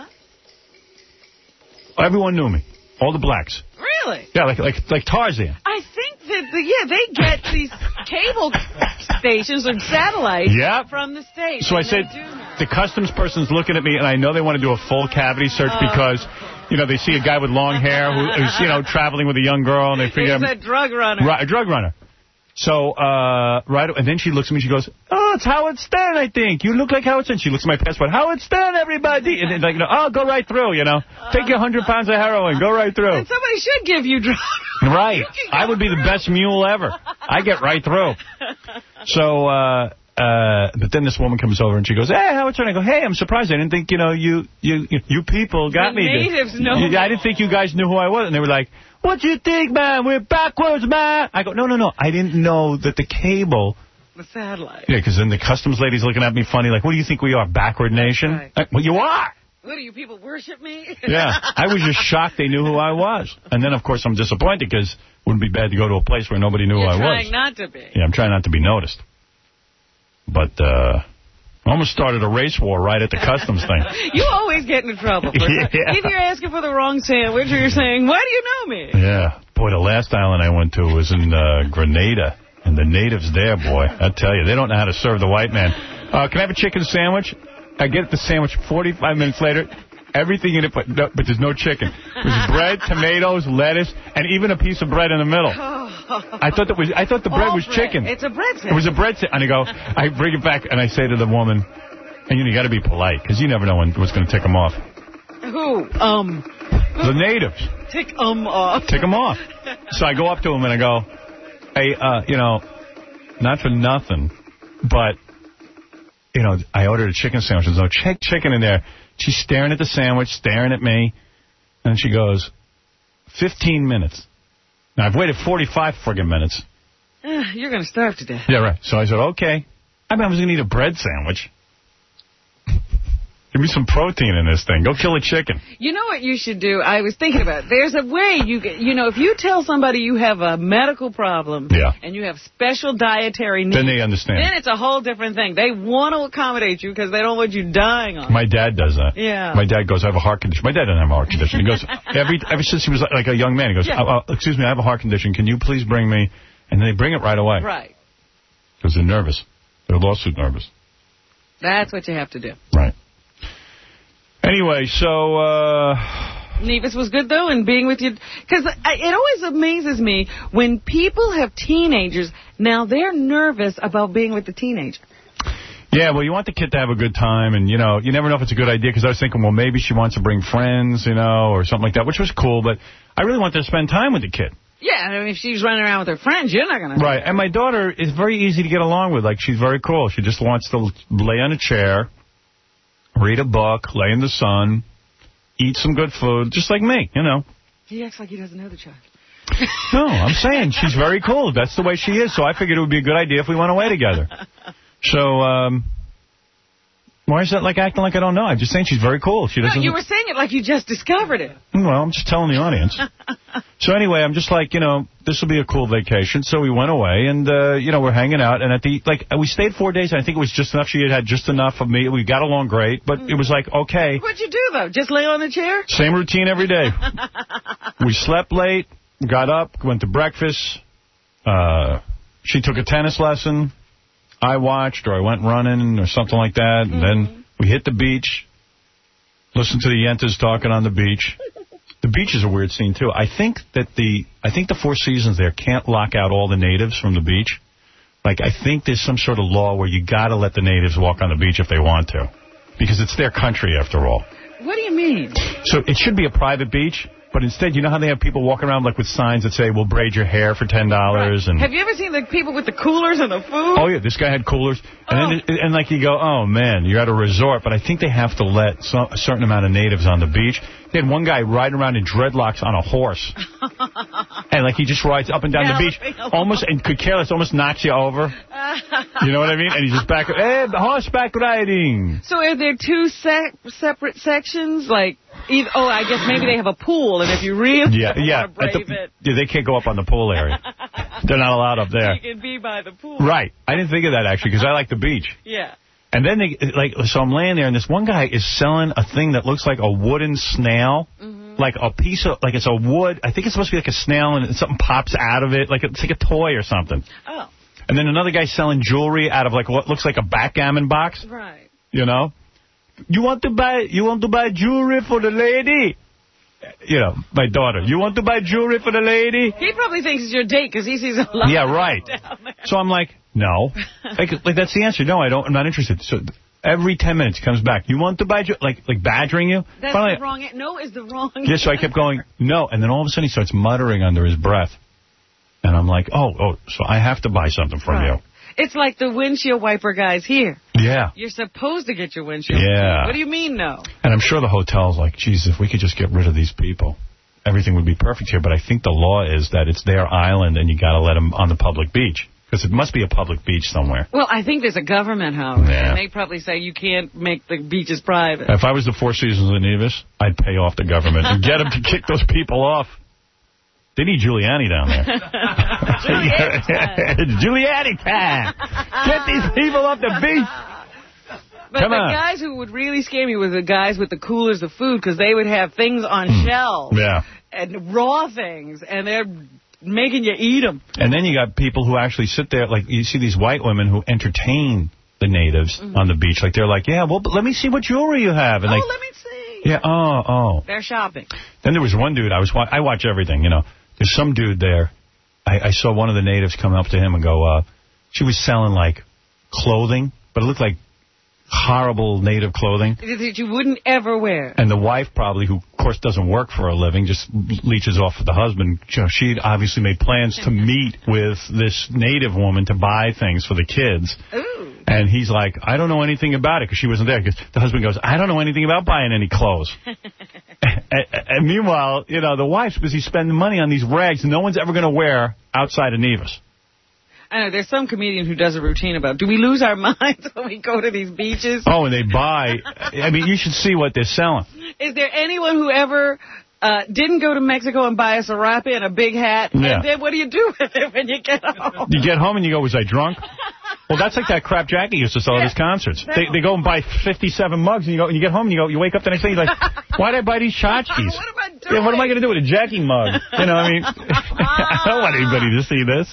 everyone knew me. All the blacks. Really? Yeah, like like like Tarzan. I think that, the, yeah, they get these cable stations or satellites Yep. from the States. So I and said, they do know. the customs person's looking at me, and I know they want to do a full cavity search Oh. because, you know, they see a guy with long hair who, who's, you know, traveling with a young girl, and they figure... He's a drug runner. Right, a drug runner. So, uh, right, and then she looks at me, she goes, oh, it's Howard Stern, I think. You look like Howard Stern. She looks at my passport. Howard Stern, everybody. And then, like, you know, oh, go right through, you know. Take your one hundred pounds of heroin. Go right through. And somebody should give you drugs. Right. I would be the best mule ever. I get right through. So, uh... Uh, but then this woman comes over and she goes, hey, Howard Stern. I go, hey, I'm surprised. I didn't think, you know, you you you people got The me. natives know. Yeah, I didn't think you guys knew who I was. And they were like, what you think, man? We're backwards, man. I go, no, no, no. I didn't know that the cable... The satellite. Yeah, because then the customs lady's looking at me funny, like, what do you think we are, backward nation? Right. I, well, you are. What do you people worship me? Yeah, I was just shocked they knew who I was. And then, of course, I'm disappointed because it wouldn't be bad to go to a place where nobody knew You're who I trying was. not to be. Yeah, I'm trying not to be noticed. But, uh, I almost started a race war right at the customs thing. You always get in trouble. For Yeah. Either you're asking for the wrong sandwich or you're saying, why do you know me? Yeah. Boy, the last island I went to was in uh, Grenada. And the natives there, boy, I tell you, they don't know how to serve the white man. Uh, can I have a chicken sandwich? I get the sandwich forty-five minutes later. Everything in it, but, no, but there's no chicken. There's bread, tomatoes, lettuce, and even a piece of bread in the middle. I thought that was. I thought the bread All was bread. chicken. It's a bread sandwich. It was a bread sandwich. And I go, I bring it back, and I say to the woman, and you know, you got to be polite, because you never know when, what's going to tick them off. Who? Um. The natives. Tick um off. Tick them off. So I go up to him, and I go, hey, uh, you know, not for nothing, but, you know, I ordered a chicken sandwich. There's no ch- chicken in there. She's staring at the sandwich, staring at me, and she goes, fifteen minutes. Now, I've waited forty-five friggin' minutes. Uh, you're going to starve to death. Yeah, right. So I said, okay. I mean, I was going to eat a bread sandwich. Give me some protein in this thing. Go kill a chicken. You know what you should do? I was thinking about it. There's a way you get, you know, if you tell somebody you have a medical problem yeah. and you have special dietary needs, then they understand. Then it's a whole different thing. They want to accommodate you because they don't want you dying on My dad does that. Yeah. My dad goes, I have a heart condition. My dad doesn't have a heart condition. He goes, every ever since he was like a young man, he goes, Yeah. oh, oh, excuse me, I have a heart condition. Can you please bring me? And they bring it right away. Right. Because they're nervous. They're lawsuit nervous. That's what you have to do. Right. Anyway, so... Uh, Nevis was good, though, in being with you. Because it always amazes me when people have teenagers, now they're nervous about being with the teenager. Yeah, well, you want the kid to have a good time, and, you know, you never know if it's a good idea, because I was thinking, well, maybe she wants to bring friends, you know, or something like that, which was cool, but I really want to spend time with the kid. Yeah, I mean, if she's running around with her friends, you're not going to... Right, and my daughter is very easy to get along with. Like, she's very cool. She just wants to lay on a chair, read a book, lay in the sun, eat some good food, just like me, you know. He acts like he doesn't know the child. No, I'm saying she's very cool. That's the way she is, so I figured it would be a good idea if we went away together. So, um... why is that like acting like I don't know? I'm just saying she's very cool. She doesn't. No, you were saying it like you just discovered it. Well, I'm just telling the audience. So anyway, I'm just like, you know, this will be a cool vacation. So we went away, and, uh, you know, we're hanging out. And at the, like, we stayed four days. And I think it was just enough. She had had just enough of me. We got along great. But mm. it was like, okay. What'd you do, though? Just lay on the chair? Same routine every day. We slept late, got up, went to breakfast. Uh, she took a tennis lesson. I watched, or I went running, or something like that, and mm. then we hit the beach, listened to the Yentas talking on the beach. The beach is a weird scene, too. I think that the I think the Four Seasons there can't lock out all the natives from the beach. Like, I think there's some sort of law where you got to let the natives walk on the beach if they want to, because it's their country, after all. What do you mean? So it should be a private beach. But instead, you know how they have people walking around like with signs that say, we'll braid your hair for ten dollars? Right. And have you ever seen the people with the coolers and the food? Oh, yeah, this guy had coolers. And, oh. then, and like, you go, oh, man, you're at a resort. But I think they have to let some, a certain amount of natives on the beach. They had one guy riding around in dreadlocks on a horse. And, like, he just rides up and down the beach, almost, and could care less, almost knocks you over. You know what I mean? And he's just back, hey, horseback riding. So are there two se separate sections? Like, either, oh, I guess maybe they have a pool, and if you really yeah, yeah, want to brave the, it. Yeah, they can't go up on the pool area. They're not allowed up there. You can be by the pool. Right. I didn't think of that, actually, because I like the beach. Yeah. And then, they like, so I'm laying there, and this one guy is selling a thing that looks like a wooden snail. Mm-hmm. Like a piece of, like it's a wood, I think it's supposed to be like a snail, and something pops out of it, like it's like a toy or something. Oh. And then another guy selling jewelry out of like what looks like a backgammon box. Right. You know? You want to buy, you want to buy jewelry for the lady? You know, my daughter. You want to buy jewelry for the lady? He probably thinks it's your date because he sees a lot. Yeah, right. So I'm like, no. like, like, that's the answer. No, I don't. I'm not interested. So every ten minutes he comes back. You want to buy jewelry? Like, like badgering you? That's Finally, the wrong. No is the wrong. Yeah, so I kept going, no. And then all of a sudden he starts muttering under his breath. And I'm like, oh, oh, so I have to buy something from right. you. It's like the windshield wiper guys here. Yeah. You're supposed to get your windshield. Yeah. What do you mean, no? And I'm sure the hotel's like, geez, if we could just get rid of these people, everything would be perfect here. But I think the law is that it's their island and you got to let them on the public beach. Because it must be a public beach somewhere. Well, I think there's a government house. Yeah. And they probably say you can't make the beaches private. If I was the Four Seasons in Nevis, I'd pay off the government and get them to kick those people off. They need Giuliani down there. Giuliani, Giuliani time. Get these people off the beach. But Come the on. guys who would really scare me were the guys with the coolers of food, because they would have things on shelves. Yeah. And raw things, and they're making you eat them. And then you got people who actually sit there, like you see these white women who entertain the natives mm-hmm. on the beach. Like they're like, yeah, well, let me see what jewelry you have. And oh, like, let me see. Yeah, oh, oh. They're shopping. Then there was one dude, I was I watch everything, you know. There's some dude there. I, I saw one of the natives come up to him and go, uh, she was selling, like, clothing, but it looked like horrible native clothing. That you wouldn't ever wear. And the wife probably, who, of course, doesn't work for a living, just leeches off of the husband. You know, she'd obviously made plans to meet with this native woman to buy things for the kids. Ooh. And he's like, I don't know anything about it, because she wasn't there. Because the husband goes, I don't know anything about buying any clothes. and, and meanwhile, you know, the wife's busy spending money on these rags no one's ever going to wear outside of Nevis. I know, there's some comedian who does a routine about, do we lose our minds when we go to these beaches? Oh, and they buy. I mean, you should see what they're selling. Is there anyone who ever uh, didn't go to Mexico and buy a serape and a big hat? Yeah. And then what do you do with it when you get home? You get home and you go, was I drunk? Well, that's like that crap Jackie used to sell at his concerts. They they go and buy fifty-seven mugs, and you go, and you get home, and you go, you wake up the next day, you're like, why did I buy these tchotchkes? What am I doing? Yeah, what am I going to do with a Jackie mug? You know, I mean, I don't want anybody to see this.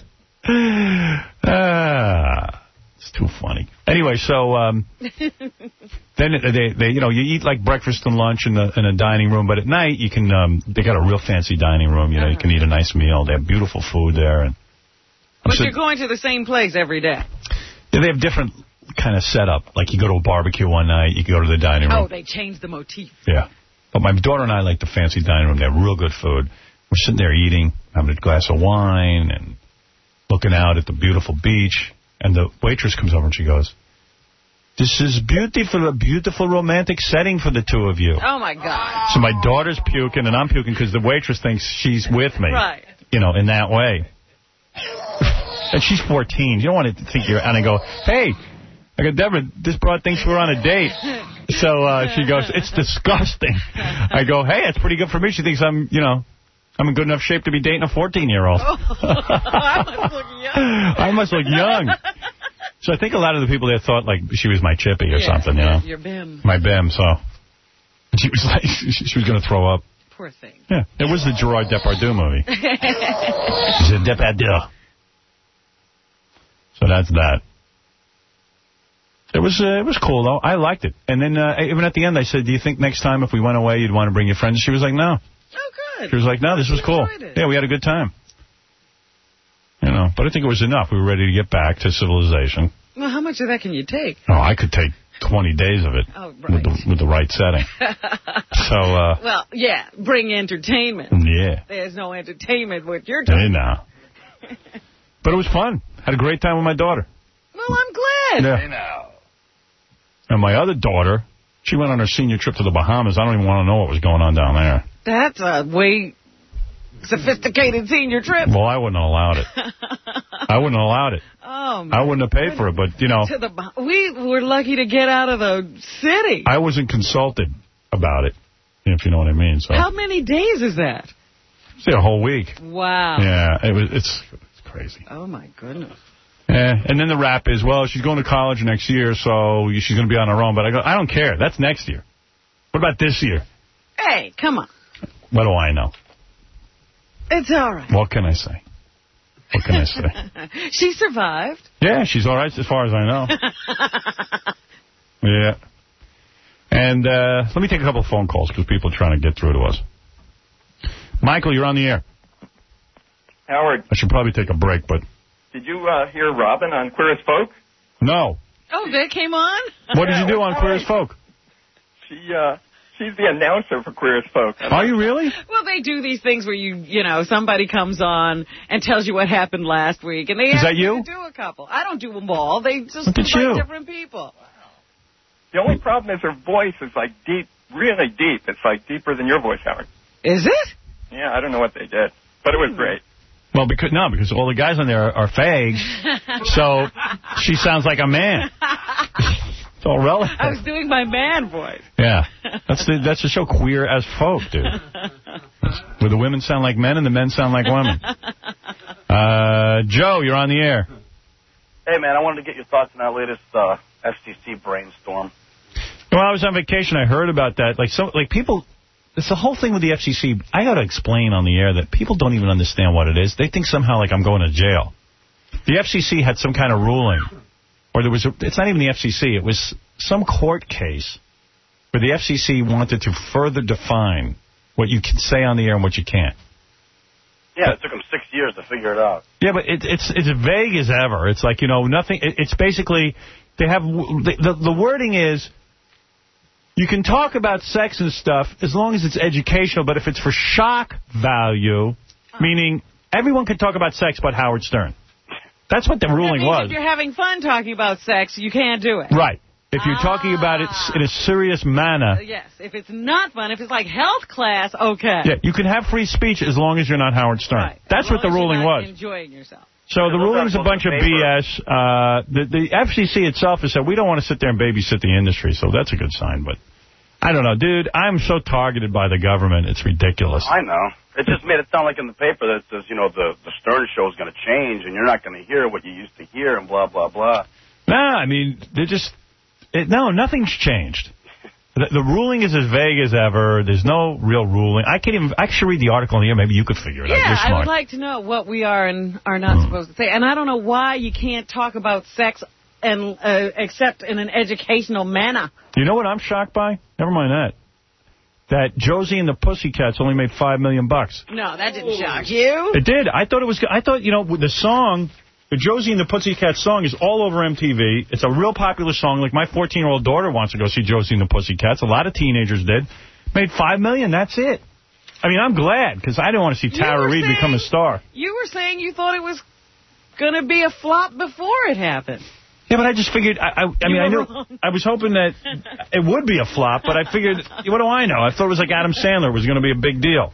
Ah, it's too funny. Anyway, so um, then they they you know you eat like breakfast and lunch in the in a dining room, but at night you can um, they got a real fancy dining room. You know, you can eat a nice meal. They have beautiful food there, and But so, you're going to the same place every day. yeah, they have different kind of setup. Like you go to a barbecue one night, you go to the dining room. Oh, they changed the motif. Yeah. But my daughter and I like the fancy dining room. They have real good food. We're sitting there eating, having a glass of wine, and looking out at the beautiful beach. And the waitress comes over and she goes, this is beautiful, a beautiful romantic setting for the two of you. Oh, my God. So my daughter's puking, and I'm puking because the waitress thinks she's with me. Right. You know, in that way. And she's fourteen. You don't want to think you're... And I go, hey, I go, Deborah, this broad thinks we're on a date. So uh, she goes, it's disgusting. I go, hey, that's pretty good for me. She thinks I'm, you know, I'm in good enough shape to be dating a fourteen-year-old. Oh, I must look young. I must look young. So I think a lot of the people there thought, like, she was my chippy or yeah, something, you know? Your bim. My bim, so... She was like, she was going to throw up. Poor thing. Yeah, it was the Gerard Depardieu movie. He said Depardieu. So that's that. It was uh, it was cool, though. I liked it. And then uh, even at the end, I said, do you think next time if we went away, you'd want to bring your friends? She was like, no. Oh, good. She was like, no, this was cool. Yeah, we had a good time. You know, but I think it was enough. We were ready to get back to civilization. Well, how much of that can you take? Oh, I could take twenty days of it oh, right. with, the, with the right setting. So, uh... Well, yeah, bring entertainment. Yeah. There's no entertainment with your Hey, time. now. But it was fun. Had a great time with my daughter. Well, I'm glad. Yeah. Hey, now. And my other daughter, she went on her senior trip to the Bahamas. I don't even want to know what was going on down there. That's a way sophisticated senior trip. Well, I wouldn't have allowed it. I wouldn't have allowed it. Oh, man. I wouldn't have paid for it, but, you know. To the, we were lucky to get out of the city. I wasn't consulted about it, if you know what I mean. So how many days is that? Say a whole week. Wow. Yeah, it was. It's, it's crazy. Oh, my goodness. Yeah, and then the rap is, well, she's going to college next year, so she's going to be on her own. But I go, I don't care. That's next year. What about this year? Hey, come on. What do I know? It's all right. What can I say? What can I say? She survived. Yeah, she's all right as far as I know. Yeah. And uh, let me take a couple of phone calls because people are trying to get through to us. Michael, you're on the air. Howard. I should probably take a break, but... Did you uh, hear Robin on Queer as Folk? No. Oh, that came on? What did you do on Queer as Folk? She, uh... She's the announcer for Queer as Folk. Are you really? Well, they do these things where you, you know, somebody comes on and tells you what happened last week, and they Is ask that you? to do a couple. I don't do them all. They just Look do at like you. different people. The only problem is her voice is like deep, really deep. It's like deeper than your voice, Howard. Is it? Yeah, I don't know what they did, but it was great. Well, because no, because all the guys on there are, are fags, so she sounds like a man. It's all relative. I was doing my man voice. Yeah, that's the that's the show Queer as Folk, dude. Where the women sound like men and the men sound like women. Uh, Joe, you're on the air. Hey, man, I wanted to get your thoughts on our latest uh, F C C brainstorm. Well, I was on vacation. I heard about that. Like, so, like people, it's the whole thing with the F C C. I got to explain on the air that people don't even understand what it is. They think somehow like I'm going to jail. The F C C had some kind of ruling. Or there was, a, it's not even the F C C, it was some court case where the F C C wanted to further define what you can say on the air and what you can't. Yeah, it took them six years to figure it out. Yeah, but it, it's it's vague as ever. It's like, you know, nothing, it, it's basically, they have, the, the, the wording is, you can talk about sex and stuff as long as it's educational, but if it's for shock value, meaning everyone can talk about sex but Howard Stern. That's what the ruling that means was. If you're having fun talking about sex, you can't do it. Right. If you're ah. talking about it in a serious manner. Uh, yes. If it's not fun, if it's like health class, okay. Yeah, you can have free speech as long as you're not Howard Stern. Right. That's what the ruling as you're not was. enjoying yourself. So the ruling's a bunch of B S. Uh, the, the F C C itself has said, we don't want to sit there and babysit the industry, so that's a good sign. But I don't know, dude. I'm so targeted by the government. It's ridiculous. I know. It just made it sound like in the paper that it says, you know, the, the Stern show is going to change, and you're not going to hear what you used to hear, and blah, blah, blah. Nah, I mean, they're just... It, no, nothing's changed. The, the ruling is as vague as ever. There's no real ruling. I can't even... I should read the article in here. Maybe you could figure it yeah, out. You're I smart. would like to know what we are and are not mm. supposed to say. And I don't know why you can't talk about sex and uh, except in an educational manner. You know what I'm shocked by? Never mind that. That Josie and the Pussycats only made five million bucks. No, that didn't shock you. It did. I thought it was good. I thought, you know, the song, the Josie and the Pussycats song is all over M T V. It's a real popular song. Like, my fourteen-year-old daughter wants to go see Josie and the Pussycats. A lot of teenagers did. Made five million dollars. That's it. I mean, I'm glad, because I didn't want to see Tara Reid saying, become a star. You were saying you thought it was going to be a flop before it happened. Yeah, but I just figured, I, I, I mean, I knew, wrong. I was hoping that it would be a flop, but I figured, what do I know? I thought it was like Adam Sandler was going to be a big deal.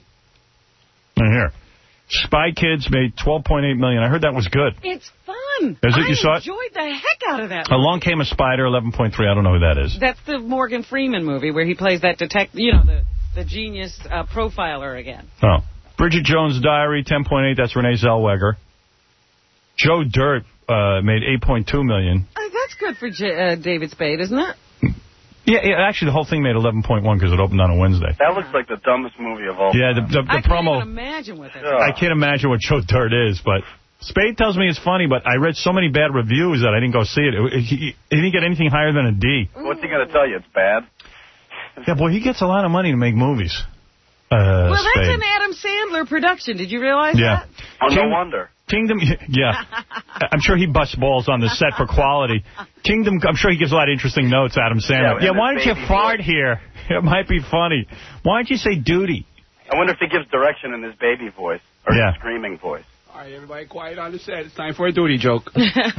And here, Spy Kids made twelve point eight million dollars. I heard that was good. It's fun. Is it? I You saw it? I enjoyed the heck out of that movie. Along Came a Spider, eleven point three. I don't know who that is. That's the Morgan Freeman movie where he plays that detective, you know, the, the genius uh, profiler again. Oh. Bridget Jones' Diary, ten point eight. That's Renee Zellweger. Joe Dirt uh, made eight point two million dollars. Uh, that's good for J uh, David Spade, isn't it? Yeah, yeah, actually, the whole thing made eleven point one because it opened on a Wednesday. That looks like the dumbest movie of all time. Yeah, the, the, the I promo. I can't even imagine what that is. I can't imagine what Joe Dirt is, but Spade tells me it's funny, but I read so many bad reviews that I didn't go see it. it, it he, he didn't get anything higher than a D. What's he going to tell you? It's bad? Yeah, boy, he gets a lot of money to make movies. Uh, well, Spade. that's an Adam Sandler production. Did you realize yeah. that? Oh, King, no wonder. Kingdom, yeah. I'm sure he busts balls on the set for quality. Kingdom, I'm sure he gives a lot of interesting notes, Adam Sandler. Yeah, yeah why don't you fart here? It might be funny. Why don't you say duty? I wonder if he gives direction in his baby voice, or yeah. his screaming voice. All right, everybody quiet on the set. It's time for a duty joke.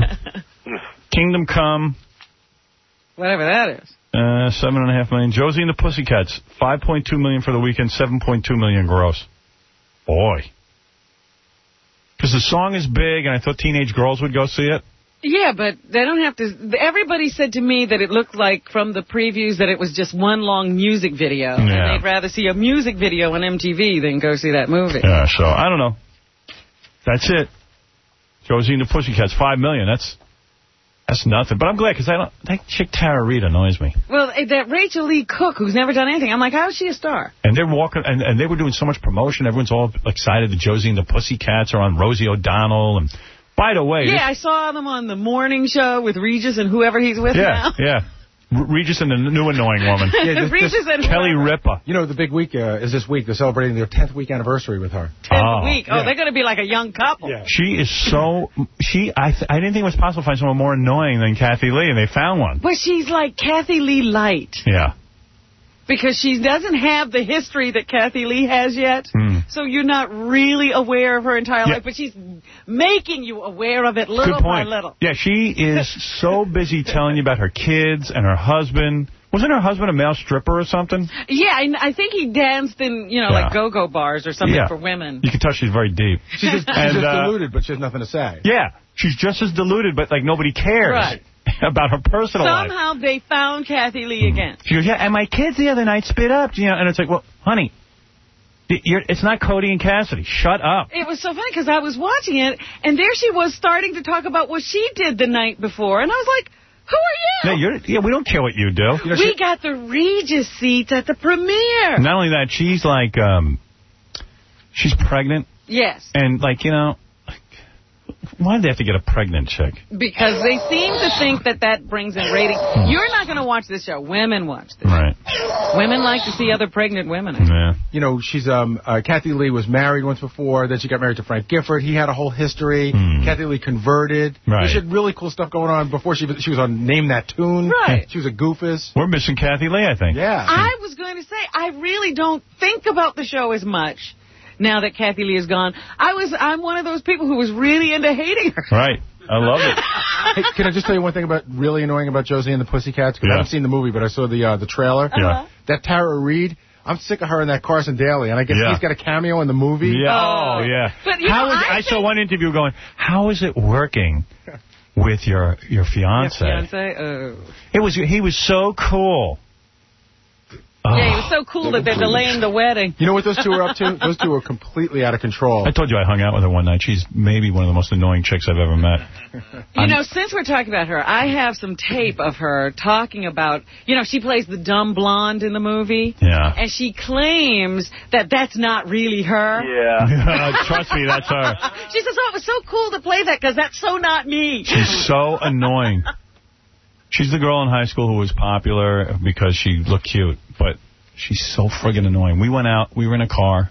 Kingdom Come. Whatever that is. Uh, seven and a half million. Josie and the Pussycats, five point two million for the weekend, seven point two million gross. Boy. Because the song is big, and I thought teenage girls would go see it. Yeah, but they don't have to... Everybody said to me that it looked like, from the previews, that it was just one long music video. Yeah. And they'd rather see a music video on M T V than go see that movie. Yeah, so, I don't know. That's it. Josie and the Pussycats, five million. That's... That's nothing. But I'm glad, because I don't... That chick Tara Reid annoys me. Well, that Rachel Lee Cook, who's never done anything, I'm like, how is she a star? And they're walking... And, and they were doing so much promotion. Everyone's all excited that Josie and the Pussycats are on Rosie O'Donnell. And by the way... Yeah, this, I saw them on the morning show with Regis and whoever he's with yeah, now. Yeah, yeah. Regis and the new annoying woman. Yeah, this, Regis and Kelly Ripa. You know, the big week uh, is this week. They're celebrating their tenth week anniversary with her. tenth oh. week? Oh, yeah. They're going to be like a young couple. Yeah. She is so... she. I, th I didn't think it was possible to find someone more annoying than Kathy Lee, and they found one. But she's like Kathy Lee light. Yeah. Because she doesn't have the history that Kathy Lee has yet. Mm. So you're not really aware of her entire yeah. life. But she's making you aware of it little Good point. by little. Yeah, she is so busy telling you about her kids and her husband. Wasn't her husband a male stripper or something? Yeah, I, I think he danced in, you know, yeah. like go-go bars or something yeah. for women. You can tell she's very deep. She's just, she's and, just uh, deluded, but she has nothing to say. Yeah, she's just as deluded, but like nobody cares. Right. About her personal life. Somehow they found Kathy Lee again. She goes, yeah, and my kids the other night spit up. You know, and it's like, well, honey, you're, it's not Cody and Cassidy. Shut up. It was so funny because I was watching it, and there she was starting to talk about what she did the night before. And I was like, who are you? No, you're, yeah, we don't care what you do. You know, we she, got the Regis seats at the premiere. Not only that, she's like, um, she's pregnant. Yes. And, like, you know... Why did they have to get a pregnant chick? Because they seem to think that that brings in ratings. You're not going to watch this show. Women watch this. Right. Women like to see other pregnant women. Yeah. You know, she's um uh, Kathy Lee was married once before. Then she got married to Frank Gifford. He had a whole history. Mm. Kathy Lee converted. Right. She had really cool stuff going on before she was, she was on Name That Tune. Right. She was a goofus. We're missing Kathy Lee, I think. Yeah. I was going to say, I really don't think about the show as much now that Kathy Lee is gone. I was, I'm one of those people who was really into hating her. Right. I love it. Hey, can I just tell you one thing about really annoying about Josie and the Pussycats? Because yeah. I haven't seen the movie, but I saw the uh, the trailer. Uh-huh. That Tara Reid, I'm sick of her in that Carson Daly, and I guess Yeah. he's got a cameo in the movie. Yeah. Oh, yeah. But, you how know, is, I I saw one interview going, how is it working with your your fiance? Your fiance? Oh. It was he was so cool. Yeah, he was so cool that they're delaying the wedding. You know what those two are up to? Those two are completely out of control. I told you I hung out with her one night. She's maybe one of the most annoying chicks I've ever met. You I'm, know, since we're talking about her, I have some tape of her talking about, you know, she plays the dumb blonde in the movie. Yeah. And she claims that that's not really her. Yeah. Trust me, that's her. She says, oh, it was so cool to play that because that's so not me. She's so annoying. She's the girl in high school who was popular because she looked cute, but she's so friggin' annoying. We went out, we were in a car.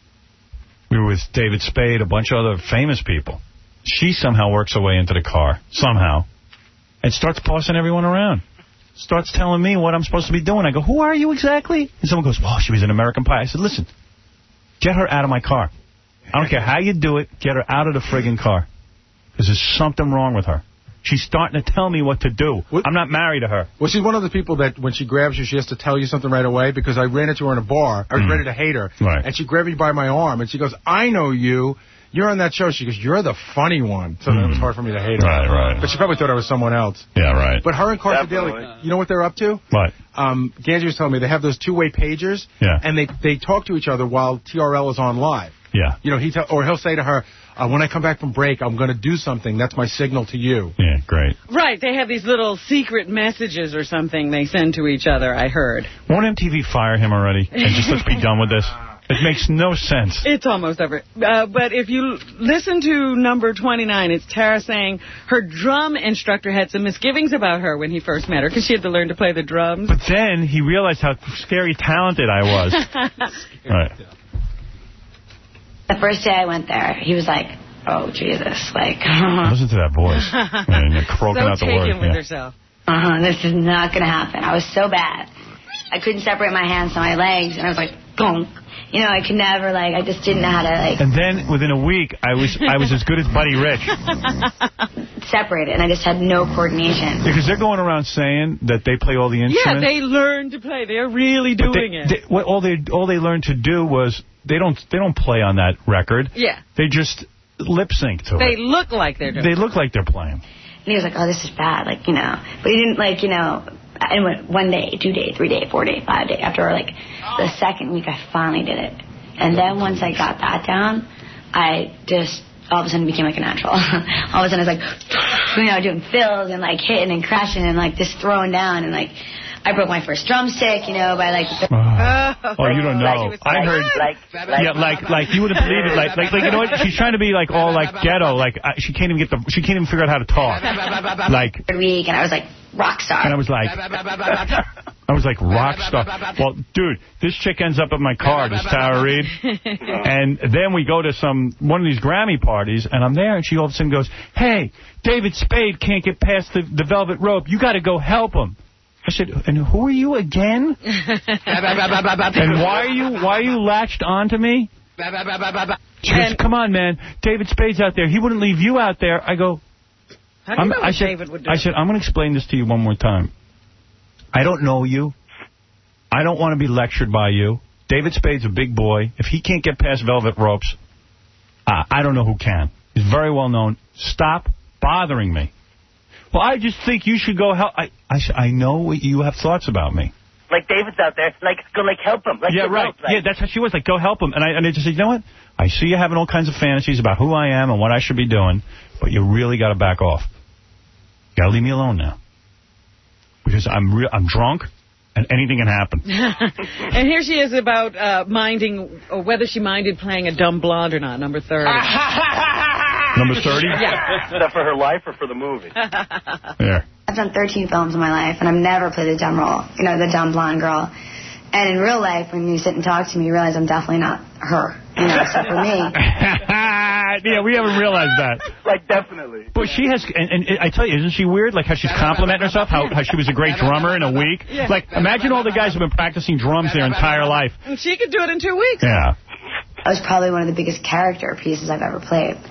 We were with David Spade, a bunch of other famous people. She somehow works her way into the car, somehow, and starts bossing everyone around. Starts telling me what I'm supposed to be doing. I go, who are you exactly? And someone goes, oh, she was in American Pie. I said, listen, get her out of my car. I don't care how you do it, get her out of the friggin' car. Because there's something wrong with her. She's starting to tell me what to do. What? I'm not married to her. Well, she's one of the people that when she grabs you, she has to tell you something right away, because I ran into her in a bar. I was mm. ready to hate her. Right. And she grabbed me by my arm, and she goes, I know you. You're on that show. She goes, you're the funny one. So mm. it was hard for me to hate her. Right, right. But she probably thought I was someone else. Yeah, right. But her and Carson Daly, you know what they're up to? What? Um, Ganji was telling me they have those two-way pagers. Yeah. And they, they talk to each other while T R L is on live. Yeah. You know, he t- or he'll say to her, uh, when I come back from break, I'm going to do something. That's my signal to you. Yeah, great. Right. They have these little secret messages or something they send to each other, I heard. Won't M T V fire him already and just let's be done with this? It makes no sense. It's almost over. Uh, but if you listen to number twenty-nine, it's Tara saying her drum instructor had some misgivings about her when he first met her because she had to learn to play the drums. But then he realized how scary talented I was. Right. The first day I went there, he was like, oh, Jesus. Like, listen to that voice. Man, you're croaking so out the word. taken with yeah. herself. Uh-huh, this is not going to happen. I was so bad. I couldn't separate my hands from my legs, and I was like, gonk. You know, I could never, like, I just didn't know how to, like... And then, within a week, I was I was as good as Buddy Rich. Separated, and I just had no coordination. Because they're going around saying that they play all the instruments. Yeah, they learned to play. They're really doing they, it. They, what, all, they, all they learned to do was, they don't they don't play on that record. Yeah. They just lip-sync to they it. They look like they're doing They it. look like they're playing. And he was like, oh, this is bad, like, you know. But he didn't, like, you know... And went one day, two day, three day, four day, five day. After, like, the second week, I finally did it. And then once I got that down, I just all of a sudden became like a natural. All of a sudden I was like, you know, doing fills and like hitting and crashing and like just throwing down. And like, I broke my first drumstick, you know, by like... The oh, oh, you don't know. Like, I heard... Like, like, yeah, like, like, you wouldn't believe it. Like, like, like, you know what? She's trying to be like all like ghetto. Like, uh, she can't even get the... She can't even figure out how to talk. Like... Week, and I was like, rock star. And I was like... I was like, rock star. Well, dude, this chick ends up at my car, this Tara Reid. And then we go to some one of these Grammy parties, and I'm there, and she all of a sudden goes, hey, David Spade can't get past the, the velvet rope. You got to go help him. I said, and who are you again? And why are you why are you latched onto me? She goes, come on, man. David Spade's out there. He wouldn't leave you out there. I go, How do you know what I said, David would do? I said, I'm going to explain this to you one more time. I don't know you. I don't want to be lectured by you. David Spade's a big boy. If he can't get past velvet ropes, uh, I don't know who can. He's very well known. Stop bothering me. Well, I just think you should go help. I, I, I know you have thoughts about me. Like David's out there. Like, go, like, help him. Like, yeah, right. Rope, like. Yeah, that's how she was. Like, go help him. And I, and I just said, you know what? I see you having all kinds of fantasies about who I am and what I should be doing, but you really got to back off. You got to leave me alone now. Because I'm real, I'm drunk, and anything can happen. And here she is about uh, minding, or whether she minded playing a dumb blonde or not, number thirty. Number thirty? Yeah. Is that for her life or for the movie? There. I've done thirteen films in my life, and I've never played a dumb role, you know, the dumb blonde girl. And in real life, when you sit and talk to me, you realize I'm definitely not her, you know, except for me. Yeah, we haven't realized that. Like, definitely. But she has, and, and I tell you, isn't she weird? Like how she's complimenting herself, how, how she was a great drummer in a week. Yeah. Like, imagine all the guys who've been practicing drums their entire life. And she could do it in two weeks. Yeah. That was probably one of the biggest character pieces I've ever played.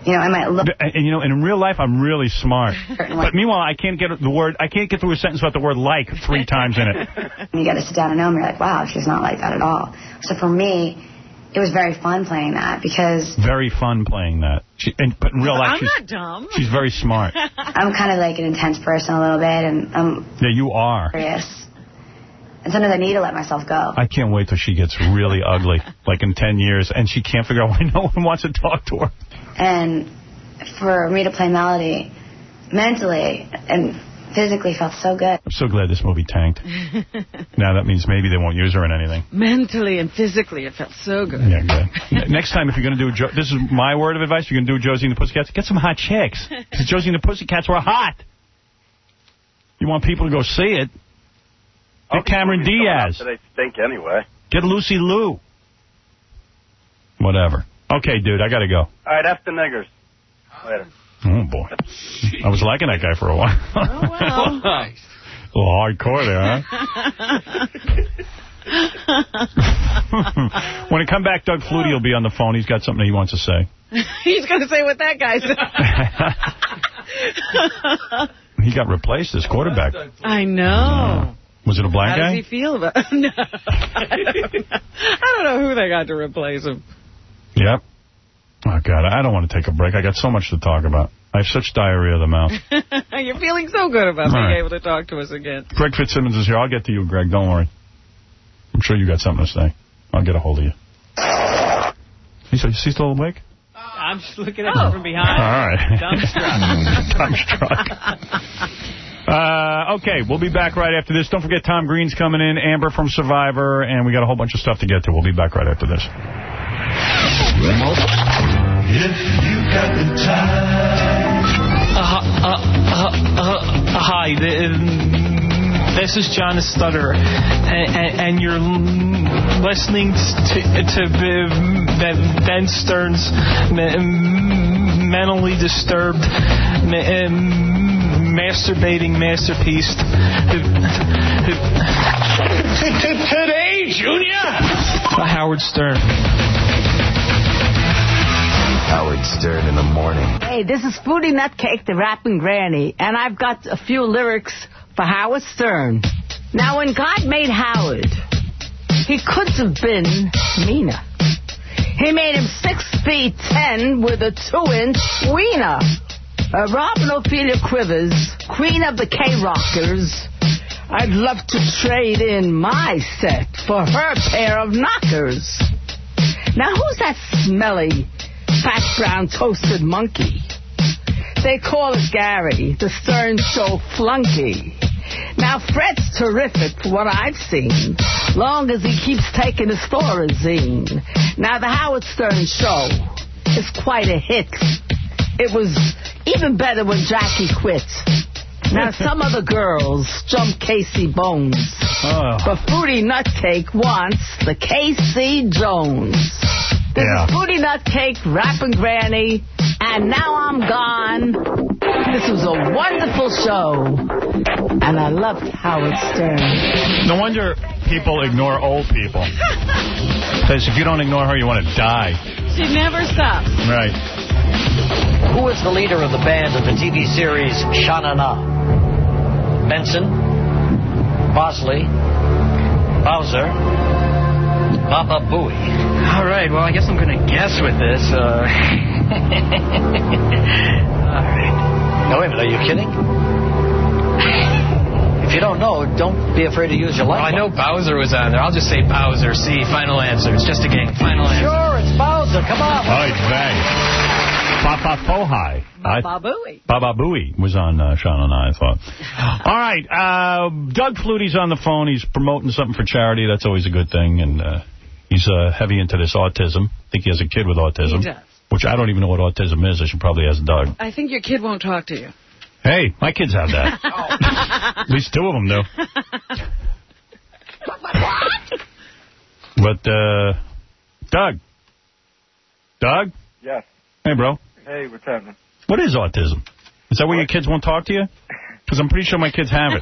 You know, I might look... And, and, you know, and in real life, I'm really smart. But meanwhile, I can't get the word, I can't get through a sentence without the word like three times in it. You got to sit down and know him. You're like, wow, she's not like that at all. So for me, it was very fun playing that because... Very fun playing that. She, and, but in real life, I'm she's, not dumb. She's very smart. I'm kind of like an intense person a little bit, and I'm... Yeah, you are. Curious. And sometimes I need to let myself go. I can't wait till she gets really ugly, like in ten years, and she can't figure out why no one wants to talk to her. And for me to play Melody, mentally and physically felt so good. I'm so glad this movie tanked. Now that means maybe they won't use her in anything. Mentally and physically, it felt so good. Yeah, good. Next time, if you're going to do, jo this is my word of advice, if you're going to do Josie and the Pussycats, get some hot chicks. Because Josie and the Pussycats were hot. You want people to go see it. Get Cameron Diaz. They stink anyway. Get Lucy Liu. Whatever. Okay, dude, I got to go. All right, F the niggers. Later. Oh, boy. I was liking that guy for a while. Oh, well. Nice. A little hardcore there, huh? When I come back, Doug Flutie will be on the phone. He's got something he wants to say. He's going to say what that guy said. He got replaced as quarterback. I know. Was it a black How guy? How does he feel about it? No. I don't know who they got to replace him. Yep. Oh, God, I don't want to take a break. I got so much to talk about. I have such diarrhea of the mouth. You're feeling so good about All being right. able to talk to us again. Greg Fitzsimmons is here. I'll get to you, Greg. Don't worry. I'm sure you got something to say. I'll get a hold of you. Is he still awake? I'm just looking at him from behind. All right. Dumbstruck. Dumbstruck. Uh, okay, we'll be back right after this. Don't forget Tom Green's coming in, Amber from Survivor, and we got a whole bunch of stuff to get to. We'll be back right after this. If you got the time. Uh, uh, uh, uh, hi, this is John the Stutterer, and, and you're listening to, to Ben Stern's mentally disturbed, masturbating masterpiece. Today, Junior! Howard Stern. Howard Stern in the morning. Hey, this is Fruity Nutcake, the rapping granny, and I've got a few lyrics for Howard Stern. Now, when God made Howard, he could have been meaner. He made him six feet ten with a two-inch wiener. Uh, Robin Ophelia Quivers, queen of the K-Rockers, I'd love to trade in my set for her pair of knockers. Now, who's that smelly, fat, brown, toasted monkey? They call it Gary, the Stern Show flunky. Now, Fred's terrific for what I've seen, long as he keeps taking his Thorazine. Now, the Howard Stern Show is quite a hit. It was even better when Jackie quit. Now, some of the girls jump Casey Bones, oh. but Fruity Nutcake wants the Casey Jones. This yeah. is Fruity Nutcake, rapping granny, and now I'm gone. This was a wonderful show, and I loved Howard Stern. No wonder people ignore old people. Because if you don't ignore her, you want to die. She never stops. Right. Who is the leader of the band of the T V series Sha Na Na? Benson, Bosley, Bowser, Baba Booey. All right, well, I guess I'm going to guess with this. Uh... All right. No, wait a minute, are you kidding? If you don't know, don't be afraid to use your life. Well, I know Bowser was on there. I'll just say Bowser. See, final answer. It's just a game. Final answer. Sure, it's Bowser. Come on. All right, thanks. Papa Pohai. Baba Booey. Baba Booey was on uh, Sean and I, I thought. All right, uh, Doug Flutie's on the phone. He's promoting something for charity. That's always a good thing. And uh, he's uh, heavy into this autism. I think he has a kid with autism. He does. Which I don't even know what autism is. I should probably ask Doug. I think your kid won't talk to you. Hey, my kids have that. At least two of them do. But, uh, Doug. Doug? Yes. Hey, bro. Hey, what's happening? What is autism? Is that where your kids won't talk to you? Because I'm pretty sure my kids have it.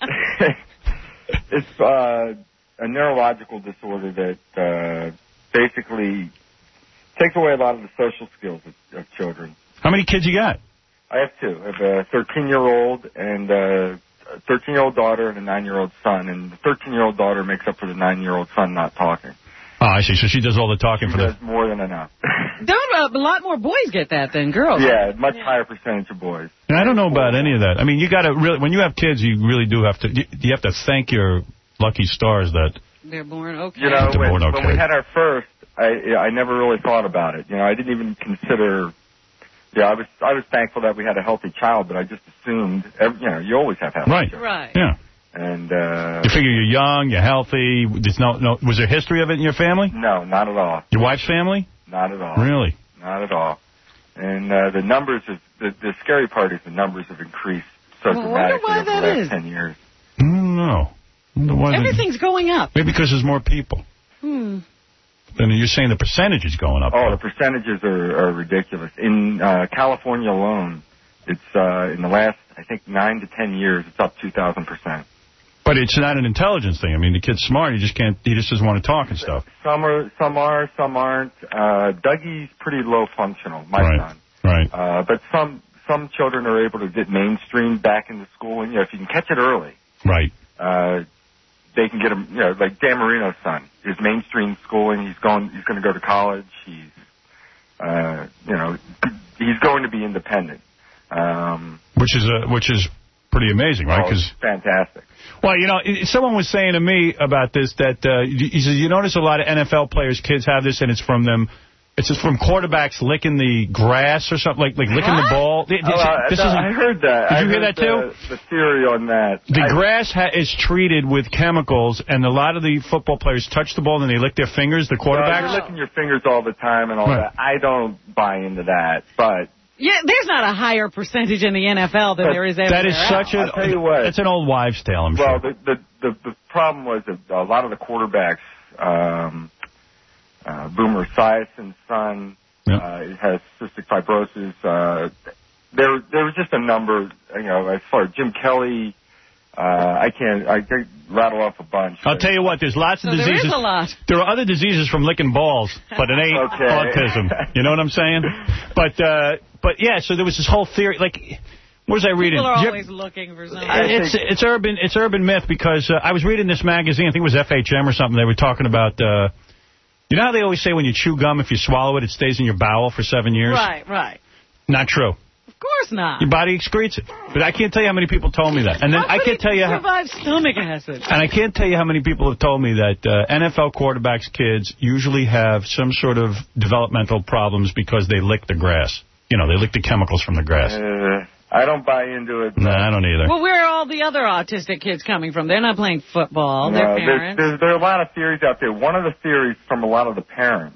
It's uh, a neurological disorder that uh, basically takes away a lot of the social skills of, of children. How many kids you got? I have two. I have a thirteen-year-old and a thirteen-year-old daughter and a nine-year-old son. And the thirteen-year-old daughter makes up for the nine-year-old son not talking. Oh, I see. So she does all the talking she for does the... more than enough. Don't, uh, a lot more boys get that than girls. Yeah, much yeah. higher percentage of boys. And I don't know about any of that. I mean, you got to really... When you have kids, you really do have to... You, you have to thank your lucky stars that... They're born okay. You know, when, born okay. when we had our first, I I never really thought about it. You know, I didn't even consider... Yeah, I was I was thankful that we had a healthy child, but I just assumed... Every, you know, you always have healthy Right. children. Right. Yeah. And uh, you figure you're young, you're healthy. There's no, no. Was there history of it in your family? No, not at all. Your wife's family? Not at all. Really? Not at all. And uh, the numbers, have, the, the scary part is the numbers have increased so well, dramatically over the last is. ten years. I don't know. I don't know Everything's it, going up. Maybe because there's more people. Hmm. And you're saying the percentage is going up. Oh, the percentages are, are ridiculous. In uh, California alone, it's uh, in the last, I think, nine to ten years, it's up two thousand percent. But it's not an intelligence thing. I mean, the kid's smart. He just can't. He just doesn't want to talk and stuff. Some are, some are, some aren't. Uh, Dougie's pretty low functional, my right. son. Right. Uh, but some some children are able to get mainstreamed back into school, and you know, if you can catch it early, right. Uh, they can get him. You know, like Dan Marino's son, his mainstream schooling. He's going. He's going to go to college. He's, uh, you know, he's going to be independent. Um, which is a which is. Pretty amazing, right? Oh, it's fantastic. Well, you know, someone was saying to me about this that uh, he says you notice a lot of N F L players' kids have this, and it's from them. It's just from quarterbacks licking the grass or something, like like licking what? the ball. This, oh, uh, this no, I heard that. Did I you hear that the, too? The theory on that. The I, grass ha is treated with chemicals, and a lot of the football players touch the ball and they lick their fingers. The quarterbacks. Well, you're licking your fingers all the time and all right. that. I don't buy into that, but. Yeah, there's not a higher percentage in the N F L than but there is everywhere That is such else. a. I'll tell you what. It's an old wives' tale, I'm well, sure. Well, the, the, the, the problem was that a lot of the quarterbacks, um, uh, Boomer Esiason's son, yep. uh, has cystic fibrosis. Uh, there, there was just a number, you know, as far as Jim Kelly. Uh, I can't, I can't rattle off a bunch. I'll tell you what, there's lots of so diseases. There is a lot. There are other diseases from licking balls, but it ain't okay. autism. You know what I'm saying? But, uh, but yeah, so there was this whole theory, like, what was I reading? People are you, always looking for something. It's, it's urban, it's urban myth because uh, I was reading this magazine, I think it was F H M or something, they were talking about, uh, you know how they always say when you chew gum, if you swallow it, it stays in your bowel for seven years? Right, right. Not true. Of course not. Your body excretes it. But I can't tell you how many people told me that. And then how I can't tell you how survive stomach acid. And I can't tell you how many people have told me that uh, N F L quarterbacks' kids usually have some sort of developmental problems because they lick the grass. You know, they lick the chemicals from the grass. Uh, I don't buy into it. No, nah, I don't either. Well, where are all the other autistic kids coming from? They're not playing football. No, Their parents. There's, there's, there are a lot of theories out there. One of the theories from a lot of the parents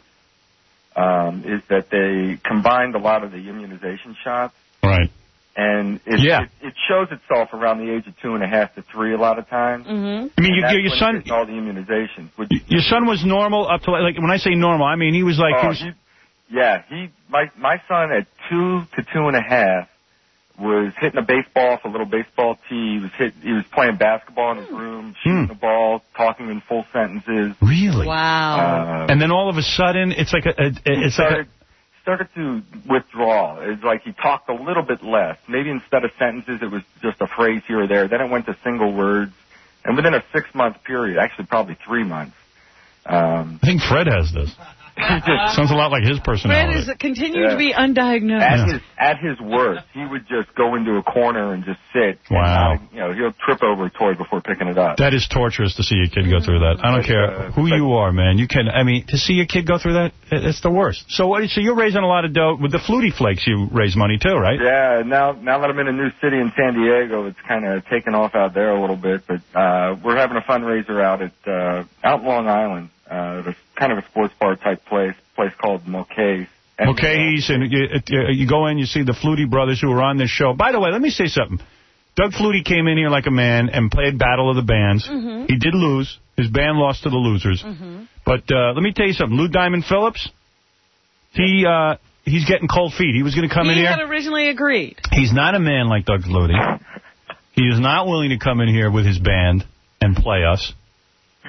um, is that they combined a lot of the immunization shots. Right. And it, yeah. it, it shows itself around the age of two and a half to three a lot of times. Mm-hmm. I mean, you, your, your son... all the immunizations. Which, your son was normal up to, like, when I say normal, I mean, he was like... Oh, he was, he, yeah, he, my, my son at two to two and a half was hitting a baseball off a little baseball tee. He was hit, he was playing basketball in his room, shooting hmm. the ball, talking in full sentences. Really? Wow. Uh, and then all of a sudden, it's like a... a it's started, like a, started to withdraw. It's like he talked a little bit less. Maybe instead of sentences, it was just a phrase here or there. Then it went to single words. And within a six-month period, actually probably three months. Um, I think Fred has this. Sounds a lot like his personality. Fred is continuing yeah. to be undiagnosed. At his, at his worst, he would just go into a corner and just sit. Wow. And, uh, you know, he'll trip over a toy before picking it up. That is torturous to see your kid go through that. I don't but, care uh, who you are, man. You can, I mean, to see your kid go through that, it's the worst. So what? So you're raising a lot of dough. With the Flutie Flakes, you raise money too, right? Yeah, now now that I'm in a new city in San Diego, it's kind of taken off out there a little bit. But uh, we're having a fundraiser out at uh, out in Long Island. Uh, it's kind of a sports bar type place, place called Mulcahy's. Mulcahy's, and you, you go in, you see the Flutie brothers who are on this show. By the way, let me say something. Doug Flutie came in here like a man and played Battle of the Bands. Mm-hmm. He did lose. His band lost to the Losers. Mm-hmm. But uh, let me tell you something. Lou Diamond Phillips, he uh, he's getting cold feet. He was going to come he in here. He had originally agreed. He's not a man like Doug Flutie. He is not willing to come in here with his band and play us.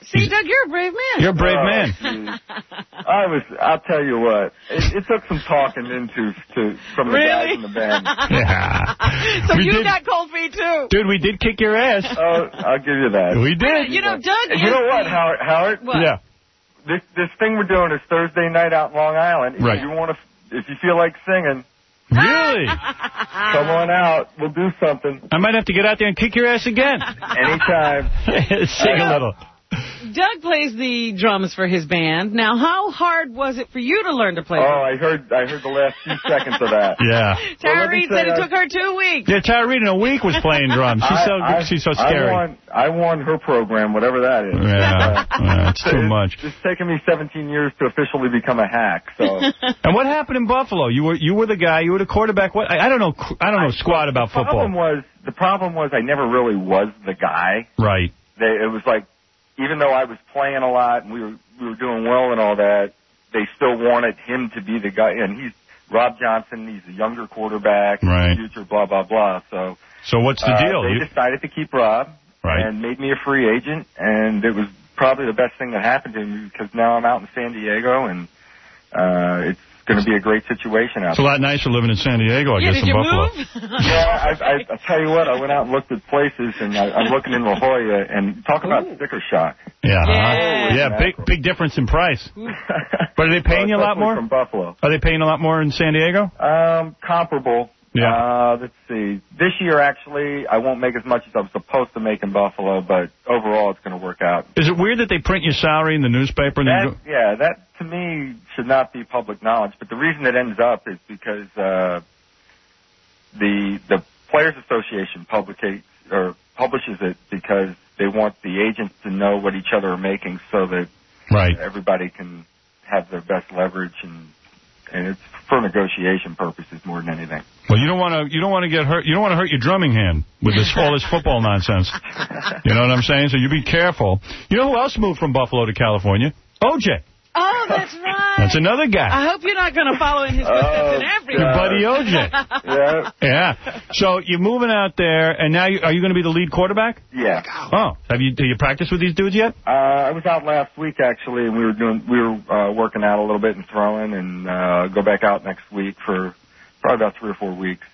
See, Doug, you're a brave man. You're a brave Oh, man. geez. I was. I'll tell you what. It, it took some talking into to from the guys Really? in the band. Yeah. So We you did- got cold feet, too. Dude, we did kick your ass. Oh, I'll give you that. We did. You know, Doug And is you know what, the- Howard? Howard? What? Yeah. This this thing we're doing is Thursday night out in Long Island. If Right. you want to, if you feel like singing, Really? come on out. We'll do something I might have to get out there and kick your ass again. anytime. Sing a little. Doug plays the drums for his band. Now, how hard was it for you to learn to play? Oh, I heard I heard the last few seconds of that. Yeah. Tara let me Reid say said it I- took her two weeks. Yeah, Tara Reid in a week was playing drums. She's so I, I, she's so scary. I won, I won her program, whatever that is. Yeah, yeah, it's too much. It's taken me seventeen years to officially become a hack. So. And what happened in Buffalo? You were you were the guy. You were the quarterback. What? I, I don't know. I don't know squat about The problem football. was the problem was I never really was the guy. Right. They, it was like even though I was playing a lot and we were we were doing well and all that, they still wanted him to be the guy. And he's Rob Johnson. He's a younger quarterback. Right. Future. Blah blah blah. So. So what's the uh, deal? They You- decided to keep Rob. Right. And made me a free agent, and it was probably the best thing that happened to me because now I'm out in San Diego, and uh, it's going to be a great situation out It's a lot nicer living in San Diego, I Yeah, guess, did than you Buffalo. move? Yeah, I, I, I tell you what, I went out and looked at places, and I, I'm looking in La Jolla, and talk about sticker shock. Yeah. huh? Yeah. Yeah. Big big difference in price. But are they paying you a lot Especially more? From Buffalo. Are they paying a lot more in San Diego? Um, comparable. Yeah. Uh, let's see. This year, actually, I won't make as much as I'm supposed to make in Buffalo, but overall, it's going to work out. Is it weird that they print your salary in the newspaper? And That, then go- yeah, that to me should not be public knowledge. But the reason it ends up is because uh, the the Players Association publicates or publishes it because they want the agents to know what each other are making, so that right. everybody can have their best leverage, and and it's for negotiation purposes more than anything. Well, you don't want to. You don't want to get hurt. You don't want to hurt your drumming hand with this all this football nonsense. You know what I'm saying? So you be careful. You know who else moved from Buffalo to California? O J. Oh, that's right. That's another guy. I hope you're not going to follow in his footsteps Oh, in every. Your buddy O J. Yeah. Yeah. So you're moving out there, and now you, are you going to be the lead quarterback? Yeah. Oh, have you? Do you practice with these dudes yet? Uh, I was out last week actually, and we were doing we were uh, working out a little bit and throwing, and uh, go back out next week for probably about three or four weeks.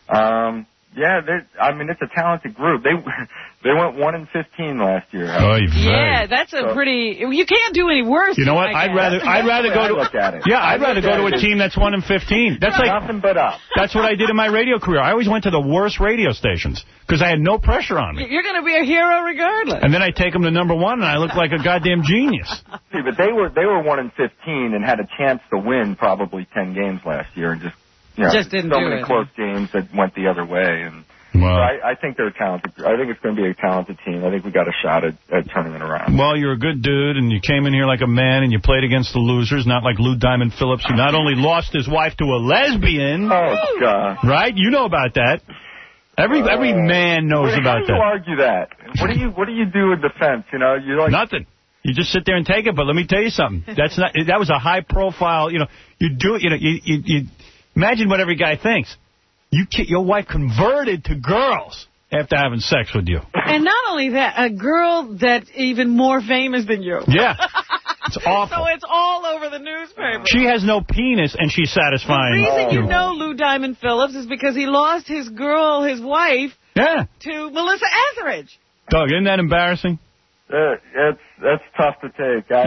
Um, yeah, they- I mean it's a talented group. They they went one and fifteen last year. Oh, Yeah, that's a So- pretty. You can't do any worse. You know what? I I'd guess. rather I'd rather That's the way go I look at it. to yeah I I'd rather look go at to it a as- team that's one and fifteen. That's like Nothing but up. that's what I did in my radio career. I always went to the worst radio stations because I had no pressure on me. You're going to be a hero regardless. And then I take them to number one, and I look like a goddamn genius. See, but they were they were one and fifteen and had a chance to win probably ten games last year, and just you know, Just didn't so do many it. close games that went the other way. And Well, so I, I think they're talented. I think it's going to be a talented team. I think we got a shot at, at turning it around. well, you're a good dude, and you came in here like a man, and you played against the losers, not like Lou Diamond Phillips, who not only lost his wife to a lesbian. Oh God! Right? You know about that. Every every man knows How about do you that. argue that? What do you What do you do in defense? You know, you like Nothing. You just sit there and take it. But let me tell you something. That's not. That was a high profile. You know, you do. You know, you you, you imagine what every guy thinks. You ki- your wife converted to girls after having sex with you. And not only that, a girl that's even more famous than you. Yeah, it's awful. So it's all over the newspaper. She has no penis, and she's satisfying. The reason you you. know Lou Diamond Phillips is because he lost his girl, his wife, Yeah, to Melissa Etheridge. Doug, isn't that embarrassing? Uh, it's that's tough to take. I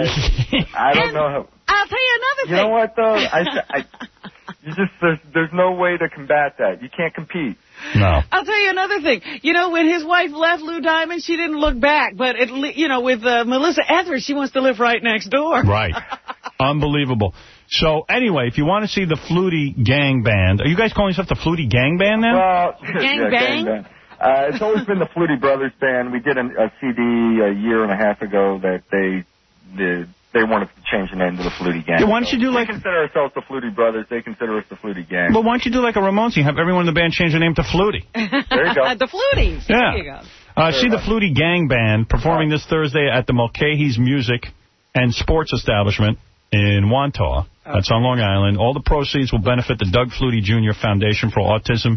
I don't know how. I'll tell you another You thing. know what though? I, I you just there's there's no way to combat that. You can't compete. No. I'll tell you another thing. You know, when his wife left Lou Diamond, she didn't look back. But, at le- you know, with uh, Melissa Etheridge, she wants to live right next door. Right. Unbelievable. So, anyway, if you want to see the Flutie Gang Band, are you guys calling yourself the Flutie Gang Band now? Well, Gang yeah, bang? bang. Uh, it's always been the Flutie Brothers Band. We did an, a C D a year and a half ago that they did. They wanted to change the name to the Flutie Gang. Yeah, why don't you do like... We consider ourselves the Flutie Brothers. They consider us the Flutie Gang. Well, why don't you do like a Ramones thing? Have everyone in the band change their name to Flutie. There you go. The Fluties. Yeah. There you go. Uh, see the Flutie Gang Band performing this Thursday at the Mulcahy's Music and Sports Establishment in Wantagh. That's on Long Island. All the proceeds will benefit the Doug Flutie Junior Foundation for Autism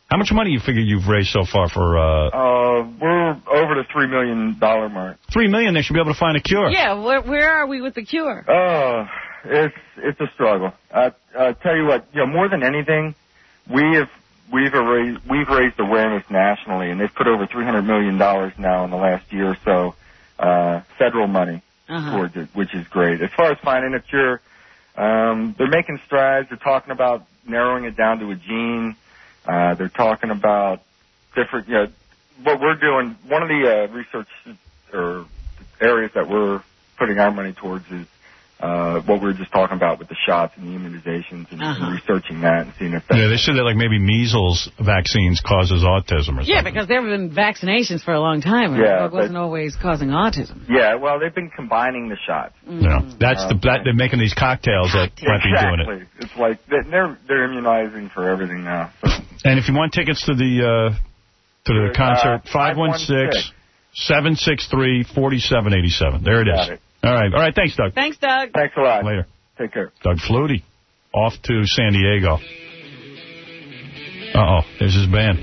How much money you figure you've raised so far for... Uh, Uh, we're over the three million dollar mark. Three million, they should be able to find a cure. Yeah, where, where are we with the cure? Oh, it's it's a struggle. I uh, tell you what, you know, more than anything, we have we've raised we've raised awareness nationally, and they've put over three hundred million dollars now in the last year or so, uh, federal money Uh-huh. towards it, which is great. As far as finding a cure, um, they're making strides. They're talking about narrowing it down to a gene. Uh, they're talking about different, you know, what we're doing. One of the uh, research or areas that we're putting our money towards is uh, what we were just talking about with the shots and the immunizations and, Uh-huh. and researching that and seeing if that. Yeah, they said that like maybe measles vaccines causes autism or something. Yeah, because there have been vaccinations for a long time. and Yeah, it wasn't always causing autism. Yeah, well, they've been combining the shots. Yeah, that's the that, they're making these cocktails that might be doing it. Exactly. It's like they're they're immunizing for everything now. So. And if you want tickets to the uh, to the concert, five one six, seven six three, four seven eight seven. There it is. All right. All right. Thanks, Doug. Thanks, Doug. Thanks a lot. Later. Take care. Doug Flutie, off to San Diego. Uh-oh. There's his band.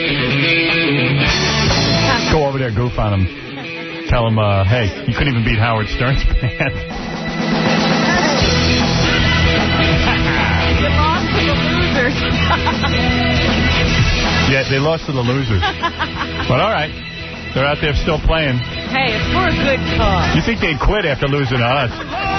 Go over there, goof on him. Tell him, uh, hey, you couldn't even beat Howard Stern's band. You lost to the losers. Yeah, they lost to the losers. But all right. They're out there still playing. Hey, it's for a good cause. You think they'd quit after losing to us?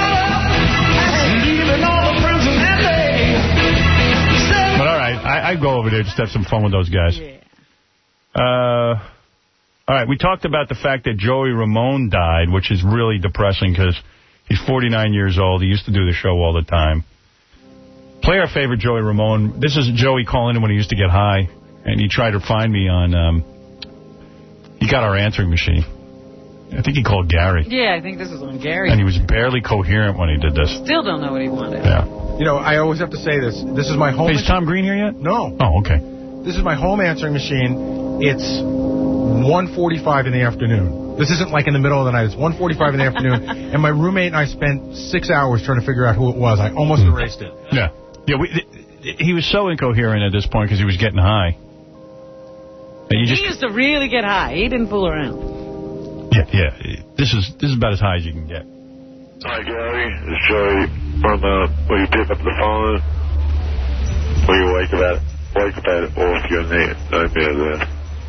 But all right, I, I'd go over there just to have some fun with those guys. Yeah. Uh, all right, we talked about the fact that Joey Ramone died, which is really depressing because he's forty-nine years old. He used to do the show all the time. Play our favorite Joey Ramone. This is Joey calling in when he used to get high, and he tried to find me on... Um, he got our answering machine. I think he called Gary. Yeah, I think this was on Gary. And he was barely coherent when he did this. Still don't know what he wanted. Yeah. You know, I always have to say this. This is my home... Hey, is Tom Green here yet? No. Oh, okay. This is my home answering machine. It's one forty-five in the afternoon. This isn't like in the middle of the night. It's one forty-five in the afternoon. And my roommate and I spent six hours trying to figure out who it was. I almost mm. erased it. Yeah. Yeah. We, th he was so incoherent at this point because he was getting high. And you just, he used to really get high. He didn't fool around. Yeah, yeah. This is this is about as high as you can get. Hi, Gary. It's Joey from uh, where you pick up the phone, where you wake up at, wake up at off your name. I mean, uh,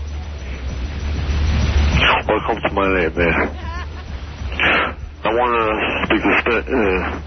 welcome to my name, man. I want to speak to Spit. Uh,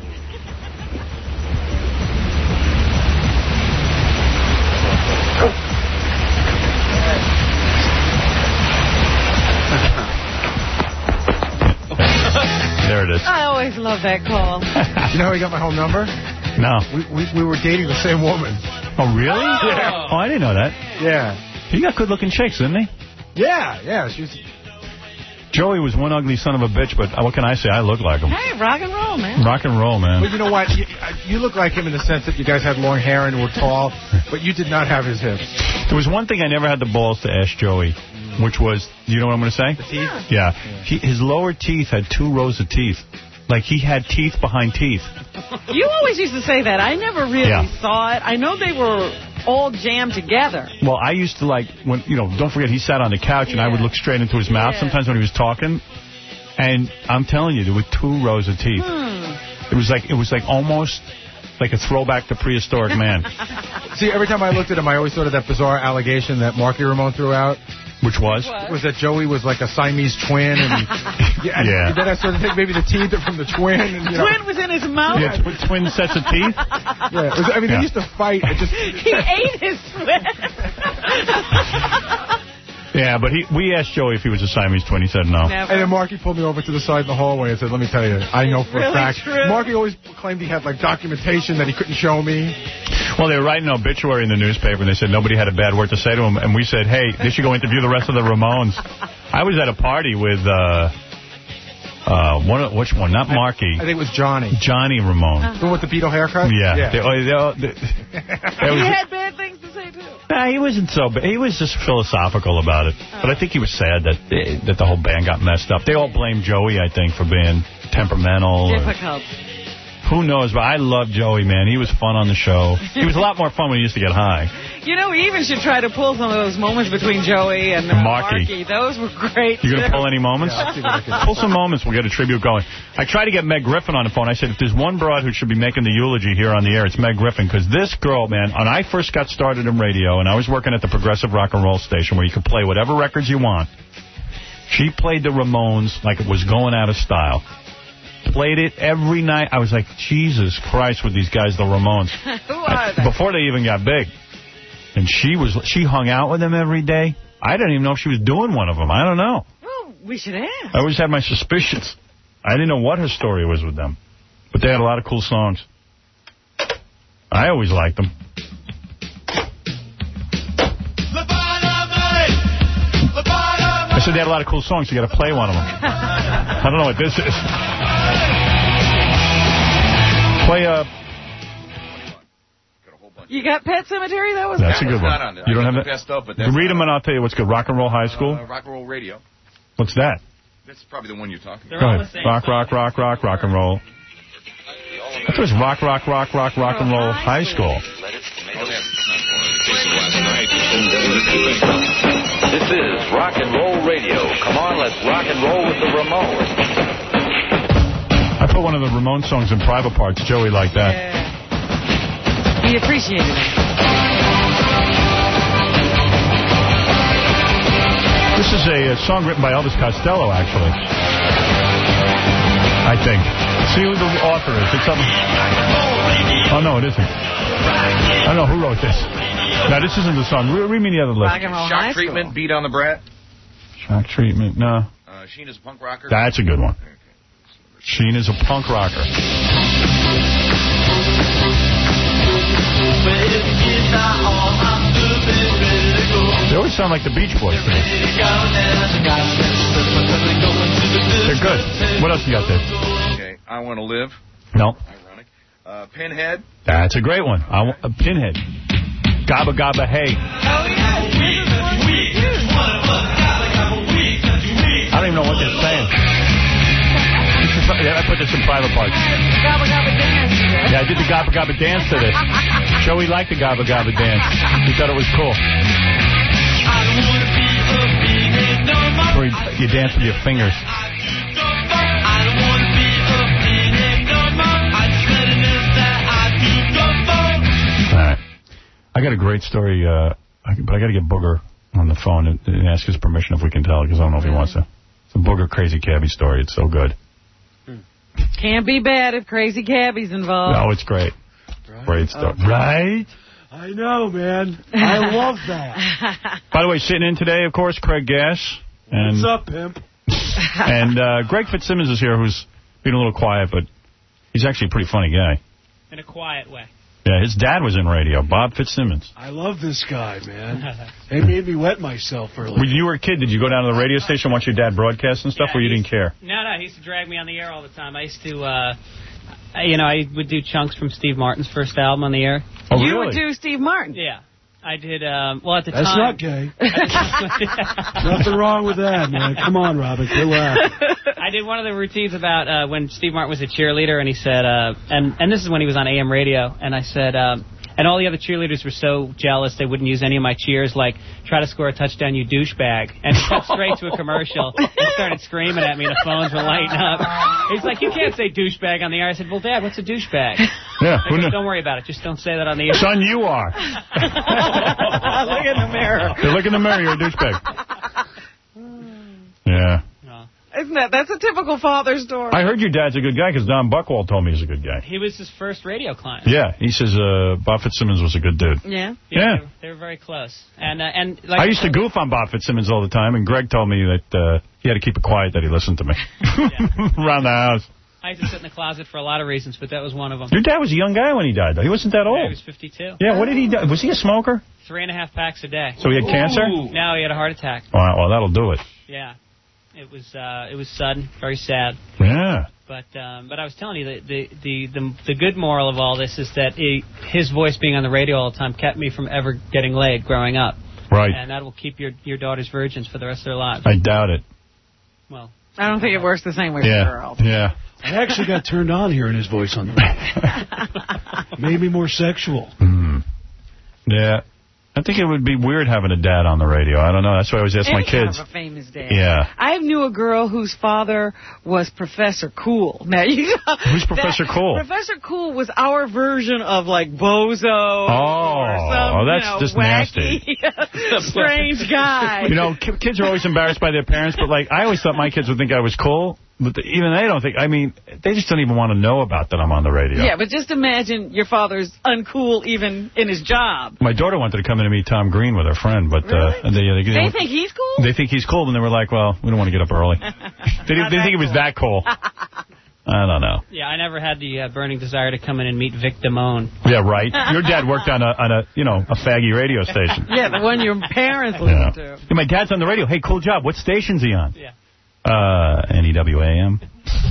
There it is. I always love that call. You know how he got my home number? No. We, we, we were dating the same woman. Oh, really? Oh. Yeah. Oh, I didn't know that. Yeah. He got good-looking chicks, didn't he? Yeah, yeah. She was... Joey was one ugly son of a bitch, but what can I say? I look like him. Hey, rock and roll, man. Rock and roll, man. But you know what? You, you look like him in the sense that you guys had long hair and were tall, but you did not have his hips. There was one thing I never had the balls to ask Joey, which was, you know what I'm going to say? The teeth? Yeah. He, his lower teeth had two rows of teeth. Like he had teeth behind teeth. You always used to say that. I never really Yeah. saw it. I know they were all jammed together. Well, I used to like, when you know, don't forget he sat on the couch and Yeah. I would look straight into his mouth Yeah. sometimes when he was talking. And I'm telling you, there were two rows of teeth. Hmm. It was like, it was like almost like a throwback to prehistoric man. See, every time I looked at him, I always thought of that bizarre allegation that Marky Ramone threw out. Which was? Was that Joey was like a Siamese twin. And, yeah, and Yeah. then I started to think maybe the teeth are from the twin. And, you know. Twin was in his mouth? Yeah, tw twin sets of teeth? Yeah, it was, I mean, Yeah. they used to fight. It just... He ate his twin. Yeah, but he we asked Joey if he was a Siamese twin. He said no. Never. And then Marky pulled me over to the side in the hallway and said, let me tell you, I know for Really a fact. true? Marky always claimed he had, like, documentation that he couldn't show me. Well, they were writing an obituary in the newspaper, and they said nobody had a bad word to say to him. And we said, hey, they should go interview the rest of the Ramones. I was at a party with, uh, uh, one, which one? Not Marky. I think it was Johnny. Johnny Ramone. Uh-huh. The one with the Beatle haircut? Yeah. Yeah. They, oh, they, all- they, that He was, had bad things to say, too. nah, he wasn't so bad. He was just philosophical about it. But I think he was sad that they, that the whole band got messed up. They all blamed Joey, I think, for being temperamental. or- Difficult. Who knows? But I love Joey, man. He was fun on the show. He was a lot more fun when he used to get high. You know, we even should try to pull some of those moments between Joey and uh, Marky. Marky. Those were great. You going to too. pull any moments? Yeah, I'll see what I can do. Pull some moments. We'll get a tribute going. I tried to get Meg Griffin on the phone. I said, if there's one broad who should be making the eulogy here on the air, it's Meg Griffin. Because this girl, man, when I first got started in radio, and I was working at the Progressive Rock and Roll station where you could play whatever records you want, she played the Ramones like it was going out of style. Played it every night. I was like, Jesus Christ, with these guys, the Ramones. Who are they? Before they even got big. And she was she hung out with them every day. I didn't even know if she was doing one of them. I don't know. Well, we should ask. I always had my suspicions. I didn't know what her story was with them. But they had a lot of cool songs. I always liked them. I said they had a lot of cool songs. You got to play one of them. I don't know what this is. Play a... You got Pet Cemetery? That was That's that a good not one. on there. You don't I have got that? the best of, but that's Read not them and I'll tell you what's good. Rock and Roll High School? Uh, rock and Roll Radio. What's that? That's probably the one you're talking Go about. ahead. Rock, rock, rock, rock, rock and roll. I thought it was rock, rock, rock, rock, rock and roll high school. This is Rock and Roll Radio. Come on, let's rock and roll with the Ramones. I put one of the Ramones songs in Private Parts. Joey liked that. Yeah. He appreciated it. This is a, a song written by Elvis Costello, actually. I think. See who the author is. It's something. Oh, no, it isn't. I don't know who wrote this. No, this isn't the song. Read, read me the other list. Rock and Roll Shock High Treatment, School. Beat on the Brat. Shock Treatment, no. Uh, Sheena's a Punk Rocker. That's a good one. Sheen is a punk rocker. They always sound like the Beach Boys to me. They're good. What else you got there? Okay, I Want to Live. No. Ironic. Uh, Pinhead. That's a great one. I want a Pinhead. Gabba Gabba Hey. I don't even know what they're saying. This is, I put this in Private Parts. Gabba Gabba Dance. Yeah, I did the Gabba Gabba Dance to this. Joey liked the Gabba Gabba Dance. He thought it was cool. Where you, you dance with your fingers. All right. I got a great story, uh, I, but I got to get Booger on the phone and, and ask his permission if we can tell, because I don't know if he wants to. It's a Booger Crazy Cabbie story. It's so good. Can't be bad if Crazy Cabbie's involved. Oh, it's great. Right. Great stuff. Okay. Right? I know, man. I love that. By the way, sitting in today, of course, Craig Gass. And, What's up, pimp? And uh, Greg Fitzsimmons is here, who's being a little quiet, but he's actually a pretty funny guy. In a quiet way. Yeah, his dad was in radio, Bob Fitzsimmons. I love this guy, man. They made me wet myself earlier. When you were a kid, did you go down to the radio station and watch your dad broadcast and stuff, Yeah, or you he didn't care? No, no, he used to drag me on the air all the time. I used to, uh, you know, I would do chunks from Steve Martin's first album on the air. Oh, you really? would do Steve Martin. Yeah. I did, um, well, at the That's time... not gay. Nothing wrong with that, man. Come on, Robin. Relax. I did one of the routines about uh, when Steve Martin was a cheerleader, and he said, uh, and, and this is when he was on A M radio, and I said... Um, And all the other cheerleaders were so jealous they wouldn't use any of my cheers, like, try to score a touchdown, you douchebag. And he cut straight to a commercial and started screaming at me, and the phones were lighting up. He's like, you can't say douchebag on the air. I said, well, Dad, what's a douchebag? Yeah, I said, don't worry about it. Just don't say that on the air. Son, you are. Look in the mirror. Hey, look in the mirror, you're a douchebag. Yeah. Isn't that, that's a typical father story. I heard your dad's a good guy because Don Buchwald told me he's a good guy. He was his first radio client. Yeah, he says uh, Bob Fitzsimmons was a good dude. Yeah? Yeah. Yeah. They, were, they were very close. And, uh, and like I used to goof on Bob Fitzsimmons all the time, and Greg told me that uh, he had to keep it quiet that he listened to me around the house. I used to sit in the closet for a lot of reasons, but that was one of them. Your dad was a young guy when he died, though. He wasn't that Yeah, he old. was fifty-two. Yeah, what did he do? Was he a smoker? Three and a half packs a day. So he had cancer? No, he had a heart attack. All right, well, that'll do it. Yeah. It was uh, it was sudden, very sad. Yeah. But um, but I was telling you, the, the, the, the, the good moral of all this is that he, his voice being on the radio all the time kept me from ever getting laid growing up. Right. And that will keep your, your daughters virgins for the rest of their lives. I doubt it. Well, I don't think it works the same way yeah. for girls. Yeah. I actually got turned on hearing his voice on the radio. Made me more sexual. Mm. Yeah. I think it would be weird having a dad on the radio. I don't know. That's why I always ask Any my kids. Kind of a famous dad. Yeah. I knew a girl whose father was Professor Cool. Now you know, Who's Professor that, Cool? Professor Cool was our version of like Bozo. Oh, or some, oh that's you know, just wacky, nasty. strange guy. You know, kids are always embarrassed by their parents, but like I always thought my kids would think I was cool. But the, even they don't think, I mean, they just don't even want to know about that I'm on the radio. Yeah, but just imagine your father's uncool even in his job. My daughter wanted to come in and meet Tom Green with her friend, but really? uh, they, they, They they, think he's cool? They think he's cool, and they were like, well, we don't want to get up early. they didn't, they think he was that cool. I don't know. Yeah, I never had the uh, burning desire to come in and meet Vic Damone. Yeah, right. Your dad worked on a, on a you know, a faggy radio station. Yeah, the one your parents listened yeah. to. Yeah, my dad's on the radio. Hey, cool job. What station's he on? Yeah. Uh, N E W A M.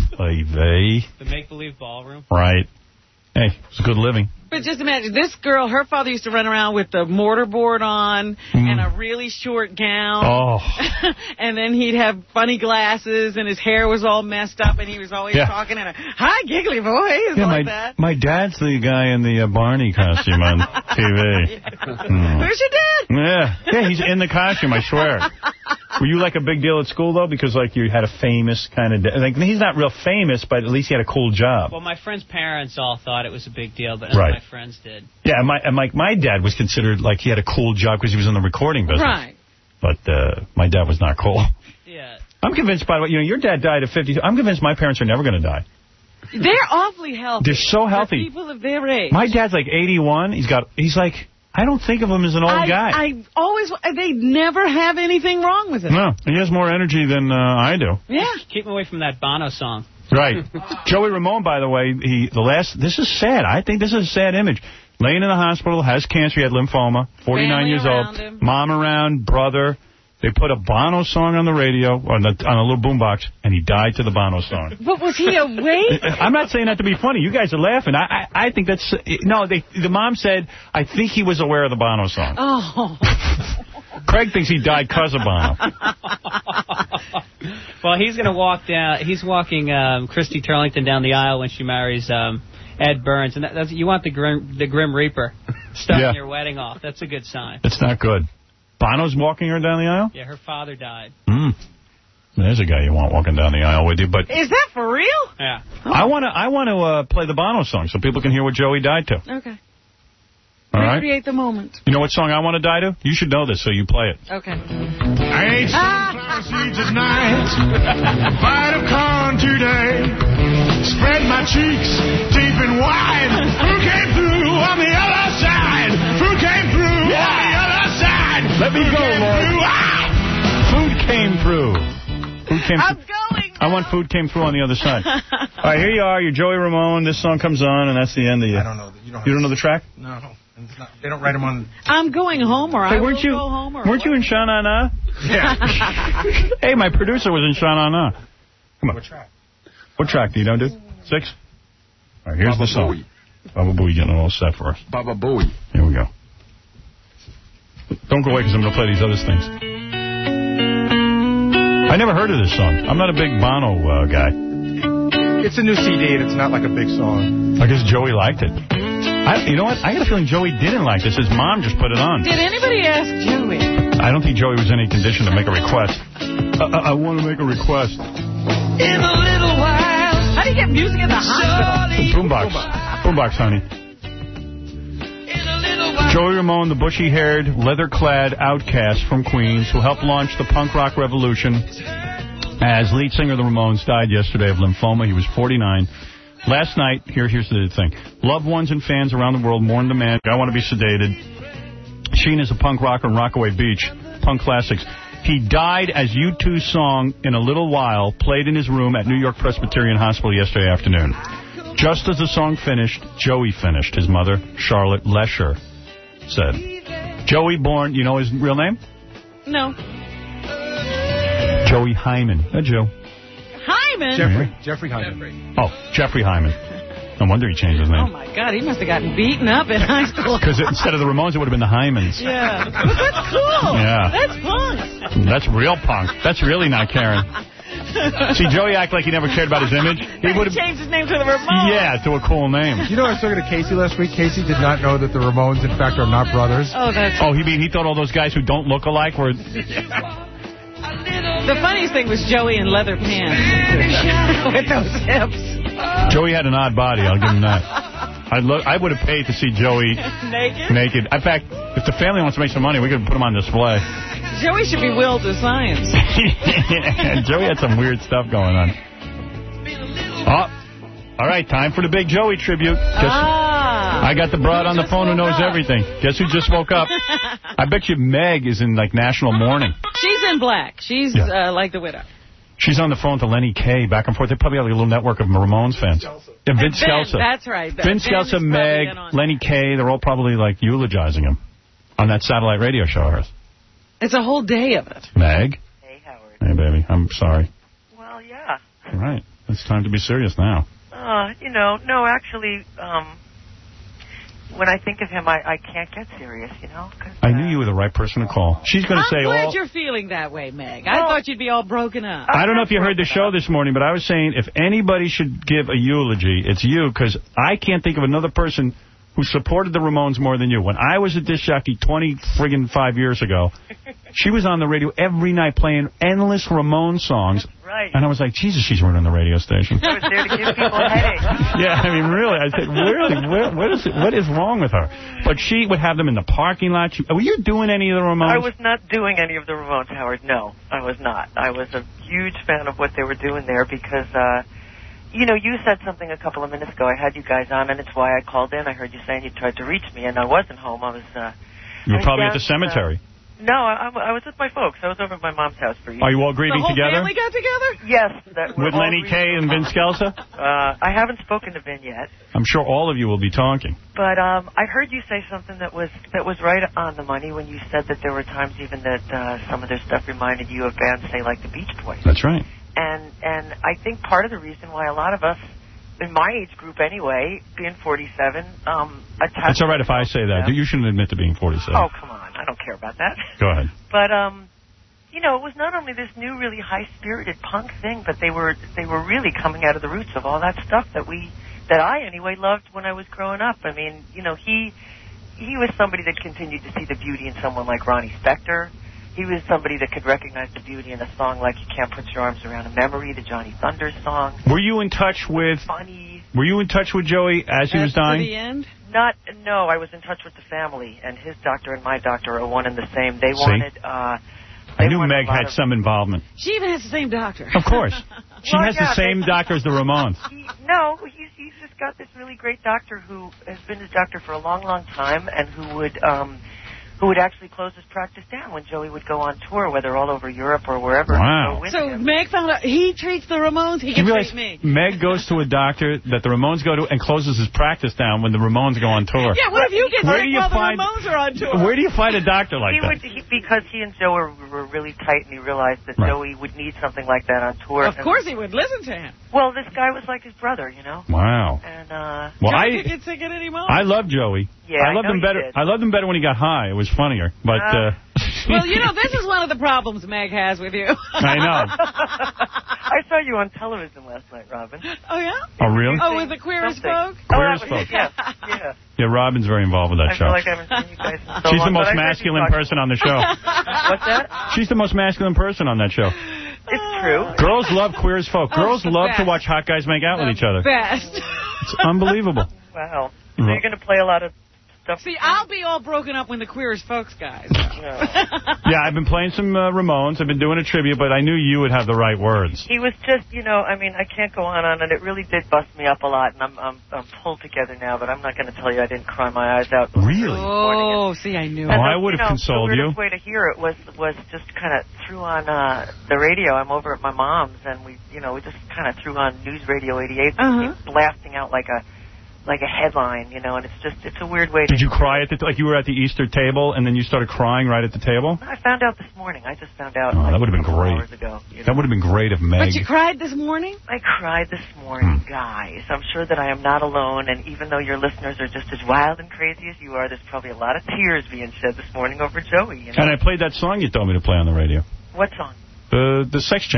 The make-believe ballroom. Right. Hey, it's good living. But just imagine, this girl, her father used to run around with the mortarboard on mm. and a really short gown. Oh. And then he'd have funny glasses and his hair was all messed up and he was always yeah. talking in a high giggly voice yeah, like my, that. My dad's the guy in the uh, Barney costume on T V. yeah. mm. Where's your dad? Yeah. Yeah, he's in the costume, I swear. Were you like a big deal at school, though? Because, like, you had a famous kind of... Like, he's not real famous, but at least he had a cool job. Well, my friends' parents all thought it was a big deal, but none right. of my friends did. Yeah, and my, and my, my dad was considered, like, he had a cool job because he was in the recording business. Right. But uh, my dad was not cool. Yeah. I'm convinced, by the way, you know, your dad died at fifty. I'm convinced my parents are never going to die. They're awfully healthy. They're so healthy. For people of their age. My dad's like eighty-one. He's got, he's like... I don't think of him as an old I, guy. I always, they never have anything wrong with him. No, he has more energy than uh, I do. Yeah. Keep him away from that Bono song. Right. Joey Ramone, by the way, he the last, this is sad. I think this is a sad image. Laying in the hospital, has cancer, he had lymphoma, forty-nine Family years old. him. Mom around, brother. They put a Bono song on the radio, on, the, on a little boombox, and he died to the Bono song. But was he awake? I'm not saying that to be funny. You guys are laughing. I I, I think that's... No, they, the mom said, I think he was aware of the Bono song. Oh. Craig thinks he died because of Bono. Well, he's going to walk down... He's walking um, Christy Turlington down the aisle when she marries um, Ed Burns. And that, that's, you want the Grim, the Grim Reaper starting yeah. your wedding off. That's a good sign. It's not good. Bono's walking her down the aisle? Yeah, her father died. Mm. There's a guy you want walking down the aisle with you, but... Is that for real? Yeah. I want to I want to uh, play the Bono song so people can hear what Joey died to. Okay. All right? Recreate the moment. You know what song I want to die to? You should know this, so you play it. Okay. I ate sunflower seeds at night, bite of corn today, spread my cheeks deep and wide. Food came through on the other side. Food came through yeah. on the other side. Let me go, Lord. Ah! Food came through. Food came I'm through. going. I want Food Came Through on the other side. All right, here you are. You're Joey Ramone. This song comes on, and that's the end of you. I don't know. You don't, you don't know the track? No. It's not, they don't write them on... I'm going home, or hey, I weren't will you, go home. Or weren't what? you in Sha Na Na? Yeah. Hey, my producer was in Sha Na Na. Come on. What track? What track do you know, dude? Six? All right, here's Baba the song. Booey. Baba Booey getting it all set for us. Baba Booey. Here we go. Don't go away, because I'm going to play these other things. I never heard of this song. I'm not a big Bono uh, guy. It's a new C D, and it's not like a big song. I guess Joey liked it. I, you know what? I got a feeling Joey didn't like this. His mom just put it on. Did anybody ask Joey? I don't think Joey was in any condition to make a request. Uh, I, I want to make a request. In a little while. How do you get music in the hospital? Boombox. Boombox, honey. Joey Ramone, the bushy-haired, leather-clad outcast from Queens who helped launch the punk rock revolution as lead singer of the Ramones, died yesterday of lymphoma. He was forty-nine. Last night, here, here's the thing. Loved ones and fans around the world mourned the man. I Want to Be Sedated. Sheen is a punk rocker in Rockaway Beach. Punk classics. He died as U two's song, In a Little While, played in his room at New York Presbyterian Hospital yesterday afternoon. Just as the song finished, Joey finished, his mother, Charlotte Lesher, said. Joey born, you know his real name? No. Joey Hyman. Uh, Joe. Hyman? Jeffrey. Mm-hmm. Jeffrey Hyman. Oh, Jeffrey Hyman. No wonder he changed his name. Oh, my God. He must have gotten beaten up in high school. Because instead of the Ramones, it would have been the Hymans. Yeah. But that's cool. Yeah. That's punk. That's real punk. That's really not caring. See, Joey act like he never cared about his image. He would have changed his name to the Ramones. Yeah, to a cool name. You know, I was talking to Casey last week. Casey did not know that the Ramones, in fact, are not brothers. Oh, that's... Oh, he mean he thought all those guys who don't look alike were... The funniest thing was Joey in leather pants with those hips. Joey had an odd body, I'll give him that. I'd lo I would have paid to see Joey naked. Naked. In fact, if the family wants to make some money, we could put him on display. Joey should be willed to science. Yeah, Joey had some weird stuff going on. Oh, all right, time for the big Joey tribute. Guess ah. I got the broad on the phone who knows everything. Guess who just woke up? I bet you Meg is in, like, national mourning. She's in black. She's yeah. uh, like the widow. She's on the phone to Lenny Kaye, back and forth. They probably have a little network of Ramones fans. And Vince Scelsa. That's right. Vince Scelsa, Meg, Lenny Kaye, they're all probably, like, eulogizing him on that satellite radio show of ours. It's a whole day of it. Meg? Hey, Howard. Hey, baby. I'm sorry. Well, yeah. All right. It's time to be serious now. Uh, you know, no, actually, um... when I think of him, I, I can't get serious, you know? Uh, I knew you were the right person to call. She's going to say all... I'm glad you're feeling that way, Meg. I well, thought you'd be all broken up. I don't know if you heard the show this morning, but I was saying if anybody should give a eulogy, it's you, because I can't think of another person who supported the Ramones more than you. When I was a disc jockey twenty friggin' five years ago, she was on the radio every night playing endless Ramones songs. Right. And I was like, Jesus, she's running the radio station. I was there to give people a headache. Yeah, I mean, really. I said, really, what, what, is it, what is wrong with her? But she would have them in the parking lot. She, were you doing any of the Ramones? I was not doing any of the Ramones, Howard. No, I was not. I was a huge fan of what they were doing there because... Uh, You know, you said something a couple of minutes ago. I had you guys on, and it's why I called in. I heard you saying you tried to reach me, and I wasn't home. I was, uh... You were probably down, at the cemetery. Uh, no, I, I was with my folks. I was over at my mom's house for you. Are you all grieving the whole together? family got together? Yes. That with Lenny Kaye and Vince Scelsa? Uh, I haven't spoken to Vin yet. I'm sure all of you will be talking. But um, I heard you say something that was that was right on the money when you said that there were times even that uh, some of their stuff reminded you of bands, say, like the Beach Boys. That's right. And And I think part of the reason why a lot of us, in my age group anyway, being forty-seven, um, attached... It's all right if I say that. You shouldn't admit to being forty-seven. Oh, come on. I don't care about that. Go ahead. But, um, you know, it was not only this new, really high-spirited punk thing, but they were they were really coming out of the roots of all that stuff that we, that I anyway loved when I was growing up. I mean, you know, he he was somebody that continued to see the beauty in someone like Ronnie Spector. He was somebody that could recognize the beauty in a song like You Can't Put Your Arms Around a Memory, the Johnny Thunders song. Were you in touch with... Funny. Were you in touch with Joey as he was dying? To the end? Not, no, I was in touch with the family, and his doctor and my doctor are one and the same. They See? wanted... Uh, they I knew wanted Meg had of, some involvement. She even has the same doctor. Of course. She well, has yeah, the same they, doctor as the Ramones. He, no, he's, he's just got this really great doctor who has been his doctor for a long, long time, and who would... Um, who would actually close his practice down when Joey would go on tour, whether all over Europe or wherever. Wow. So him. Meg found out he treats the Ramones, he can treat me. Meg goes to a doctor that the Ramones go to and closes his practice down when the Ramones go on tour. Yeah, what if you get where sick do you while find, the Ramones are on tour? Where do you find a doctor like he that? Would, he, because he and Joe were, were really tight, and he realized that right. Joey would need something like that on tour. Of and, course he would. Listen to him. Well, this guy was like his brother, you know? Wow. And, uh... Well, Joey I could get sick at any moment. I love Joey. Yeah, I loved I know him better. did. I loved him better when he got high. It was funnier. But uh, uh, well, you know, this is one of the problems Meg has with you. I know. I saw you on television last night, Robin. Oh yeah? Oh really? Oh, with the Queer as Folk? Queer as oh, Folk. Yeah, yeah. Yeah, Robin's very involved with that I show. feel like I haven't seen you guys in so She's long, the most but masculine person on the show. What's that? She's the most masculine person on that show. It's true. Girls love Queer as Folk. Girls oh, love best. to watch hot guys make out the with each other. Best. It's unbelievable. Wow. So you're going to play a lot of stuff. See, I'll be all broken up when the Queer as Folks guys. Yeah, I've been playing some uh, Ramones. I've been doing a tribute, but I knew you would have the right words. He was just, you know, I mean, I can't go on and on. It really did bust me up a lot, and I'm I'm, I'm pulled together now, but I'm not going to tell you I didn't cry my eyes out. Really? Oh, see, I knew. Oh, I would have you know, consoled the you. weirdest way to hear it was was just kind of threw on uh, the radio. I'm over at my mom's, and we, you know, we just kind of threw on News Radio eighty-eight, uh-huh. blasting out like a like a headline, you know, and it's just, it's a weird way to... Did you cry at the, like you were at the Easter table, and then you started crying right at the table? I found out this morning. I just found out oh, like that would have been great. hours ago. You know? That would have been great if Meg... But you cried this morning? I cried this morning, hmm. guys. I'm sure that I am not alone, and even though your listeners are just as wild and crazy as you are, there's probably a lot of tears being shed this morning over Joey, you know? And I played that song you told me to play on the radio. What song? The the Sex Change.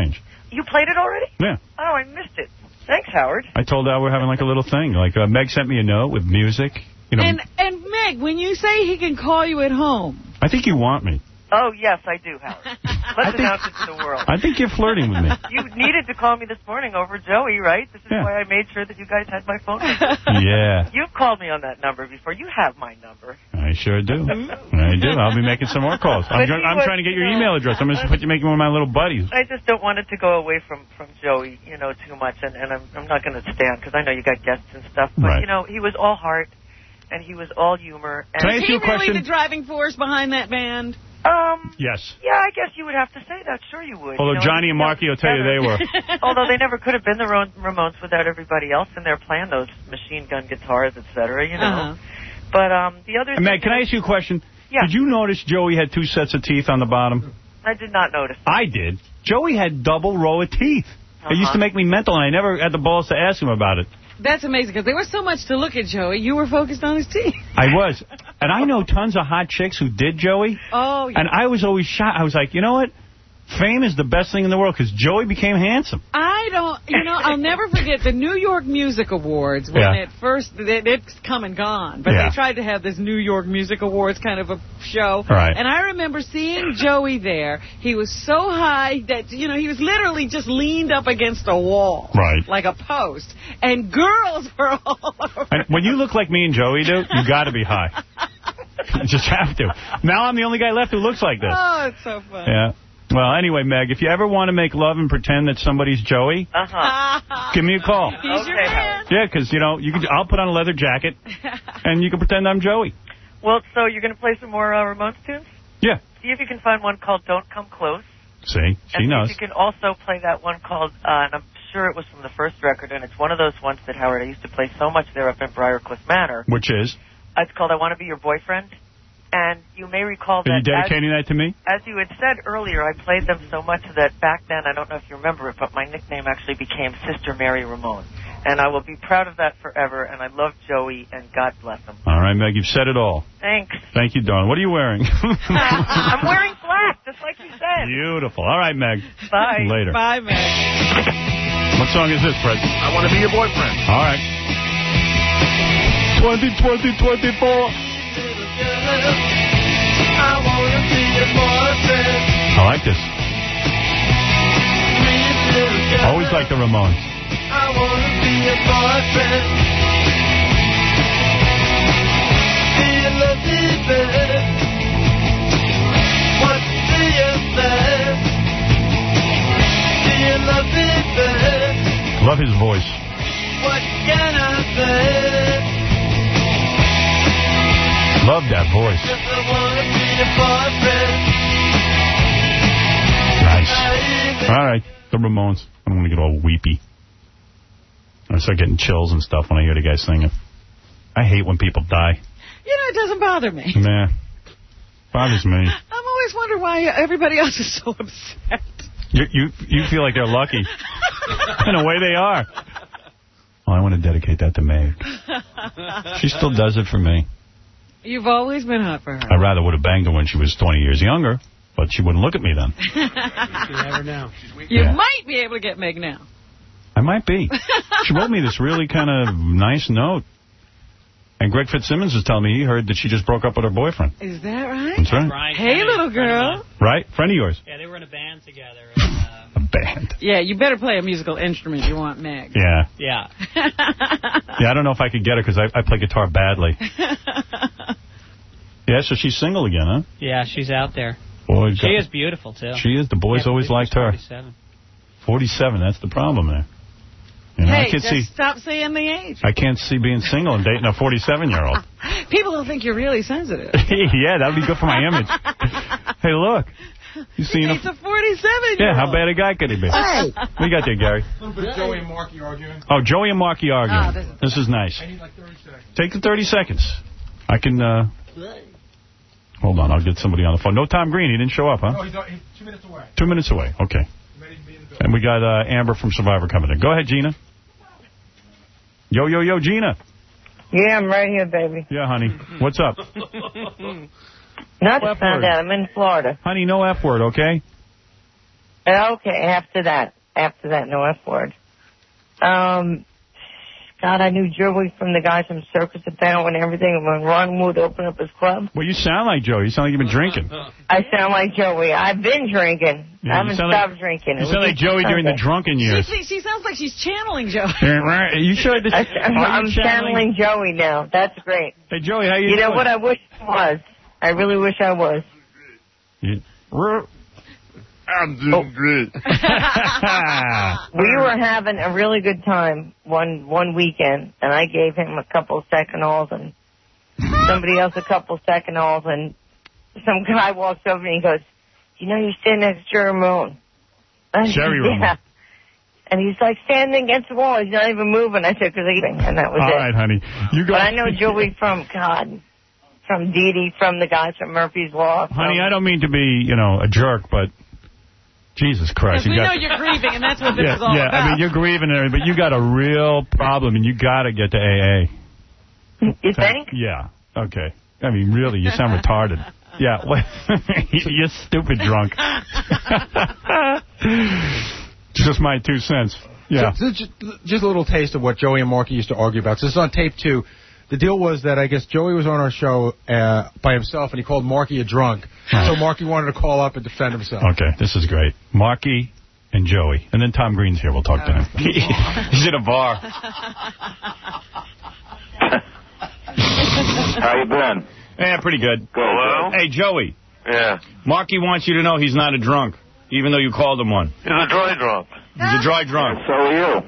You played it already? Yeah. Oh, I missed it. Thanks, Howard. I told her we're having like a little thing. Like uh, Meg sent me a note with music. You know. And and Meg, when you say he can call you at home. I think you want me. Oh, yes, I do, Howard. Let's think, announce it to the world. I think you're flirting with me. You needed to call me this morning over Joey, right? This is Yeah. why I made sure that you guys had my phone number. Yeah. You've called me on that number before. You have my number. I sure do. I do. I'll be making some more calls. I'm, But tr- he I'm was, trying to get your you know, email address. I'm going to put you making one of my little buddies. I just don't want it to go away from, from Joey, you know, too much, and, and I'm, I'm not going to stand, because I know you got guests and stuff, but, Right. you know, he was all heart, and he was all humor. And Can I ask Is you he a question? really the driving force behind that band? Um, Yes. yeah, I guess you would have to say that. Sure you would. Although you know, Johnny and Marky will tell you they were. Although they never could have been the Ro- Ramones without everybody else in there playing those machine gun guitars, et cetera, you know. Uh-huh. But um, the other And Meg, thing can I is- ask you a question? Yeah. Did you notice Joey had two sets of teeth on the bottom? I did not notice. I did. Joey had double row of teeth. It used Uh-huh. to make me mental, and I never had the balls to ask him about it. That's amazing, because there was so much to look at, Joey. You were focused on his teeth. I was. And I know tons of hot chicks who did Joey. Oh, yeah. And I was always shocked. I was like, you know what? Fame is the best thing in the world, because Joey became handsome. I don't, you know, I'll never forget the New York Music Awards when Yeah. it first, it, it's come and gone, but Yeah. they tried to have this New York Music Awards kind of a show. Right. And I remember seeing Joey there. He was so high that, you know, he was literally just leaned up against a wall. Right. Like a post. And girls were all over. And when you look like me and Joey do, you got to be high. You just have to. Now I'm the only guy left who looks like this. Oh, it's so fun. Yeah. Well, anyway, Meg, if you ever want to make love and pretend that somebody's Joey, Uh-huh. give me a call. He's your man. Yeah, because, you know, you can, I'll put on a leather jacket, and you can pretend I'm Joey. Well, so you're going to play some more uh, Ramones tunes? Yeah. See if you can find one called Don't Come Close. See? And She see knows. if you can also play that one called, uh, and I'm sure it was from the first record, and it's one of those ones that, Howard, I used to play so much there up in Briarcliff Manor. Which is? It's called I Want to Be Your Boyfriend. And you may recall Are that... you dedicating as, that to me? As you had said earlier, I played them so much that back then, I don't know if you remember it, but my nickname actually became Sister Mary Ramone. And I will be proud of that forever, and I love Joey, and God bless him. All right, Meg, you've said it all. Thanks. Thank you, darling. What are you wearing? I'm wearing black, just like you said. Beautiful. All right, Meg. Bye. Later. Bye, Meg. What song is this, Fred? I want to be your boyfriend. All right. twenty, twenty, twenty-four. I like this. Always like the Ramones. I want to be your boyfriend. Do you love me, baby? What do you say? Do you love me, baby? Love his voice. What can I say? Love that voice. Just I want to be your boyfriend. Nice. All right, the Ramones. I'm going to get all weepy. I start getting chills and stuff when I hear the guy singing. I hate when people die. You know, it doesn't bother me. Nah. Bothers me. I'm always wondering why everybody else is so upset. You you you feel like they're lucky. In a way they are. Oh, I want to dedicate that to Meg. She still does it for me. You've always been hot for her. I rather would have banged her when she was twenty years younger, but she wouldn't look at me then. You never know. You Yeah. might be able to get Meg now. I might be. She wrote me this really kind of nice note. And Greg Fitzsimmons was telling me he heard that she just broke up with her boyfriend. Is that right? That's right. Brian Hey, Kennedy, little friend of girl. mine. Right? Friend of yours. Yeah, they were in a band together. And, uh, A band. Yeah, you better play a musical instrument. You want Meg. Yeah. yeah. Yeah, I don't know if I could get her because I, I play guitar badly. Yeah, so she's single again, huh? Yeah, she's out there. Boy, She is beautiful, too. She is. The boys Yeah, always she's liked her. forty-seven. forty-seven, that's the problem there. You know, I Hey, can't just see. stop saying the age. I can't see being single and dating a forty-seven-year-old. People will think you're really sensitive. Yeah, that would be good for my image. Hey, look. You seen It's him? a forty-seven-year-old. Yeah, how bad a guy could he be? Hey. What you got there, Gary? A little bit of Joey and Marky arguing. Oh, Joey and Marky arguing. Oh, this is- This is nice. I need like thirty seconds. Take the thirty seconds. I can, uh... Hold on, I'll get somebody on the phone. No Tom Green, he didn't show up, huh? No, he's, he's two minutes away. Two minutes away, okay. And we got uh, Amber from Survivor coming in. Go ahead, Gina. Yo, yo, yo, Gina. Yeah, I'm right here, baby. Yeah, honey. What's up? Not F found word. out. I'm in Florida. Honey, no F word, okay? Okay, after that. after that, no F word. Um, God, I knew Joey from the guys from Circus Apparel and everything. When Ron Wood opened up his club. Well, you sound like Joey. You sound like you've been drinking. I sound like Joey. I've been drinking. Yeah, I haven't stopped like, drinking. You sound like Joey during the drunken years. She, she sounds like she's channeling Joey. Right. You sure this, I, I'm channeling? channeling Joey now. That's great. Hey, Joey, how you You doing? know what I wish I was? I really wish I was. You, I'm doing great. We were having a really good time one one weekend, and I gave him a couple seconds and somebody else a couple seconds, and some guy walks over and he goes, "You know, you stand next to Jerry Ramone." Jerry Ramone. Yeah. And he's like standing against the wall. He's not even moving. I said, "Because eating," and that was All it. All right, honey. You go. But I know Joey from God, from Dee Dee, from the guys from Murphy's Law. So. Honey, I don't mean to be, you know, a jerk, but Jesus Christ. We you know got, you're grieving, and that's what this yeah, is all yeah, about. I mean, you're grieving, and everything, but you got a real problem, and you got to get to A A. You think? Yeah. Okay. I mean, really, you sound retarded. Yeah. You're stupid drunk. Just my two cents. Yeah. So, so just, just a little taste of what Joey and Marky used to argue about. So this is on tape two. The deal was that I guess Joey was on our show uh, by himself, and he called Marky a drunk. So Marky wanted to call up and defend himself. Okay, this is great. Marky and Joey. And then Tom Green's here. We'll talk to him. He's in a bar. How you been? Yeah, pretty good. Good. Hello? Hey, Joey. Yeah. Marky wants you to know he's not a drunk, even though you called him one. He's a dry drunk. He's a dry drunk. So are you.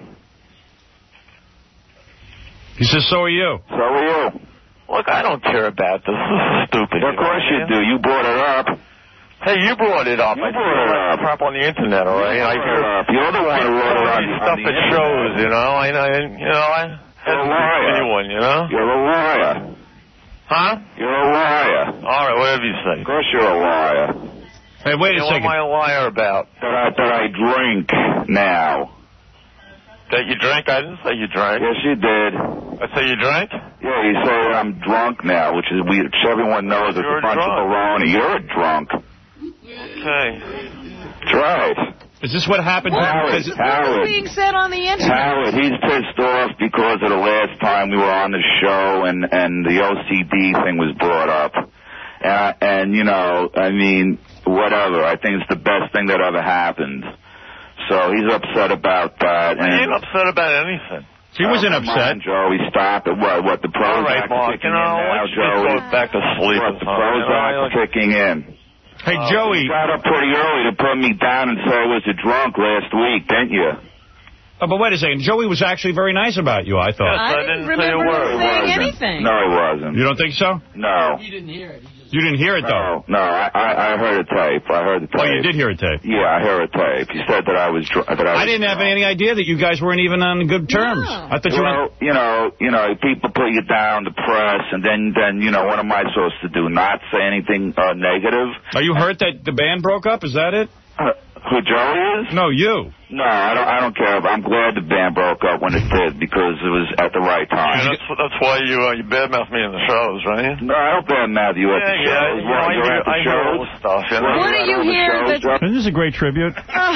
He says, so are you. So are you. Look, I don't care about this. This is stupid. Of course you do. You brought it up. Hey, you brought it up. You I brought it up. Crap on the internet, all right? You I brought it up. You're the one who wrote it on, stuff on the at shows, you know? I, I, you know, I had to be one, you know? You're a liar. Huh? You're a liar. All right, whatever you say. Of course you're a liar. Hey, wait you a know, second. What am I a liar about? That I, that I drink now. That you drank? I didn't say you drank. Yes, you did. I say you drank? Yeah, you say I'm drunk now, which is we, which everyone knows it's a bunch drunk. of baloney. You're a drunk. Okay. That's right. Is this what happened? What, Howard, is, what is being said on the internet? Howard, he's pissed off because of the last time we were on the show and, and the O C D thing was brought up. Uh, and, you know, I mean, whatever. I think it's the best thing that ever happened. So he's upset about that. And he ain't upset about anything. He wasn't oh, upset. On, Joey, stop it. What, what the pros All right, Mark, you know, let's just go back to sleep. What, the pros are kicking in. Hey, uh, Joey. You got up pretty early to put me down and say I was a drunk last week, didn't you? Oh, but wait a second. Joey was actually very nice about you, I thought. Yes, I, I didn't, didn't say a remember word. him saying anything. No, he wasn't. You don't think so? No. You didn't hear it. You didn't hear it, though? No, no, I, I, I heard a tape. I heard the tape. Oh, you did hear a tape? Yeah, I heard a tape. You said that I was dr- that I was I didn't have any idea that you guys weren't even on good terms. No. I thought you well, were... you know, you know, people put you down, the press, and then, then, you know, what am I supposed to do? Not say anything uh, negative? Are you hurt that the band broke up? Is that it? Uh, who Joey is? No, you. No, I don't. I don't care. I'm glad the band broke up when it did because it was at the right time. Yeah, that's that's why you uh, you badmouth me in the shows, right? No, I don't badmouth you at yeah, the yeah, shows. you know, I You're hear, at the I hear shows. all this stuff. You know? What do you hear? This is a great tribute.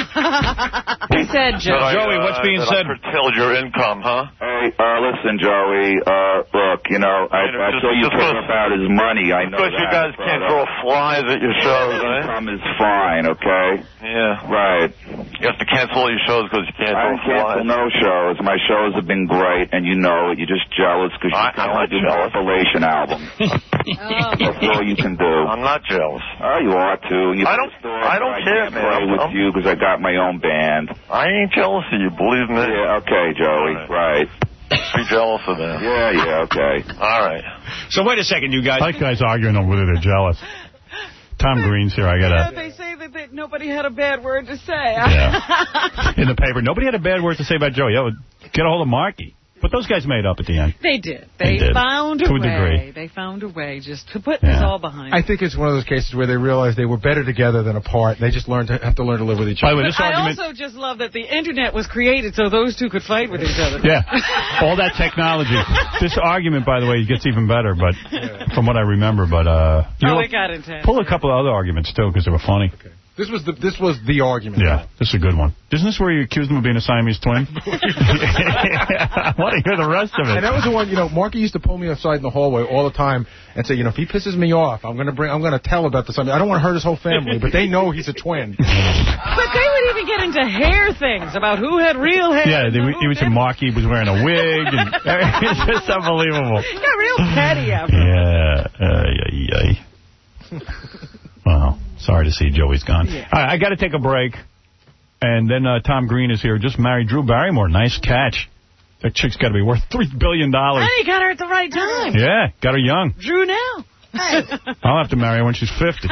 He said, Joey. I, Joey, what's uh, being that said? I curtailed your income, huh? Hey, uh, listen, Joey. Uh, look, you know, I, You know, I just- saw you just care because- about his money. I know Because that. you guys can't but, throw uh, flies at your shows, right? Income is fine, okay? Yeah. Right. You have to cancel all your shows because you can't I throw don't cancel flies. no shows. My shows have been great, and you know it. You're just jealous because you I- can't I'm not do jealous. the Revelation album. That's all you can do. I'm not jealous. Oh, you are too. You I don't- I don't care, can't man. play I'm- with I'm- you because I got my own band. I ain't jealous of you, believe me. Yeah, okay, Joey. All Right. Be jealous of that. Yeah, yeah, okay. All right. So wait a second, you guys. I like guys arguing over whether they're jealous. Tom Green's here. I Yeah, gotta they say that they, nobody had a bad word to say. Yeah. in the paper. Nobody had a bad word to say about Joey. Yeah, get a hold of Marky. But those guys made up at the end. They did. They They, did. found a To a way. degree. They found a way just to put this all behind. I think it's one of those cases where they realized they were better together than apart. They just learned to have to learn to live with each By the other. way, this But I argument. also just love that the internet was created so those two could fight with each other. Yeah, all that technology. This argument, by the way, gets even better, but from what I remember. But uh, you Oh, know, it got intense. pull a couple of other arguments too because they were funny. This was the this was the argument. Yeah, this is a good one. Isn't this where you accused him of being a Siamese twin? I want to hear the rest of it. And that was the one, you know, Marky used to pull me aside in the hallway all the time and say, you know, if he pisses me off, I'm going to bring, I'm going to tell about this. I mean, I don't want to hurt his whole family, but they know he's a twin. But they would even get into hair things about who had real hair. Yeah, they, he was a Marky was wearing a wig, and it's just unbelievable. He got real petty after. Yeah, uh, yeah, yeah. Wow. Sorry to see Joey's gone. Yeah. All right, I got to take a break. And then uh, Tom Green is here. Just married Drew Barrymore. Nice catch. That chick's got to be worth three billion dollars. And he got her at the right time. Yeah, got her young. Drew now. Hey. I'll have to marry her when she's fifty.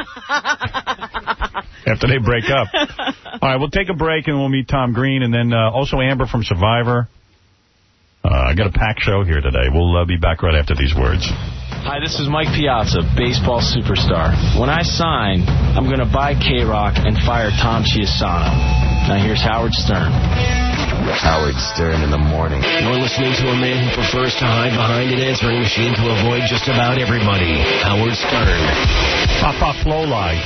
After they break up. All right, we'll take a break and we'll meet Tom Green. And then uh, also Amber from Survivor. Uh, I got a packed show here today. We'll uh, be back right after these words. Hi, this is Mike Piazza, baseball superstar. When I sign, I'm going to buy K-Rock and fire Tom Chiasano. Now here's Howard Stern. Howard Stern in the morning. You're listening to a man who prefers to hide behind an answering machine to avoid just about everybody. Howard Stern. Papa Flowline.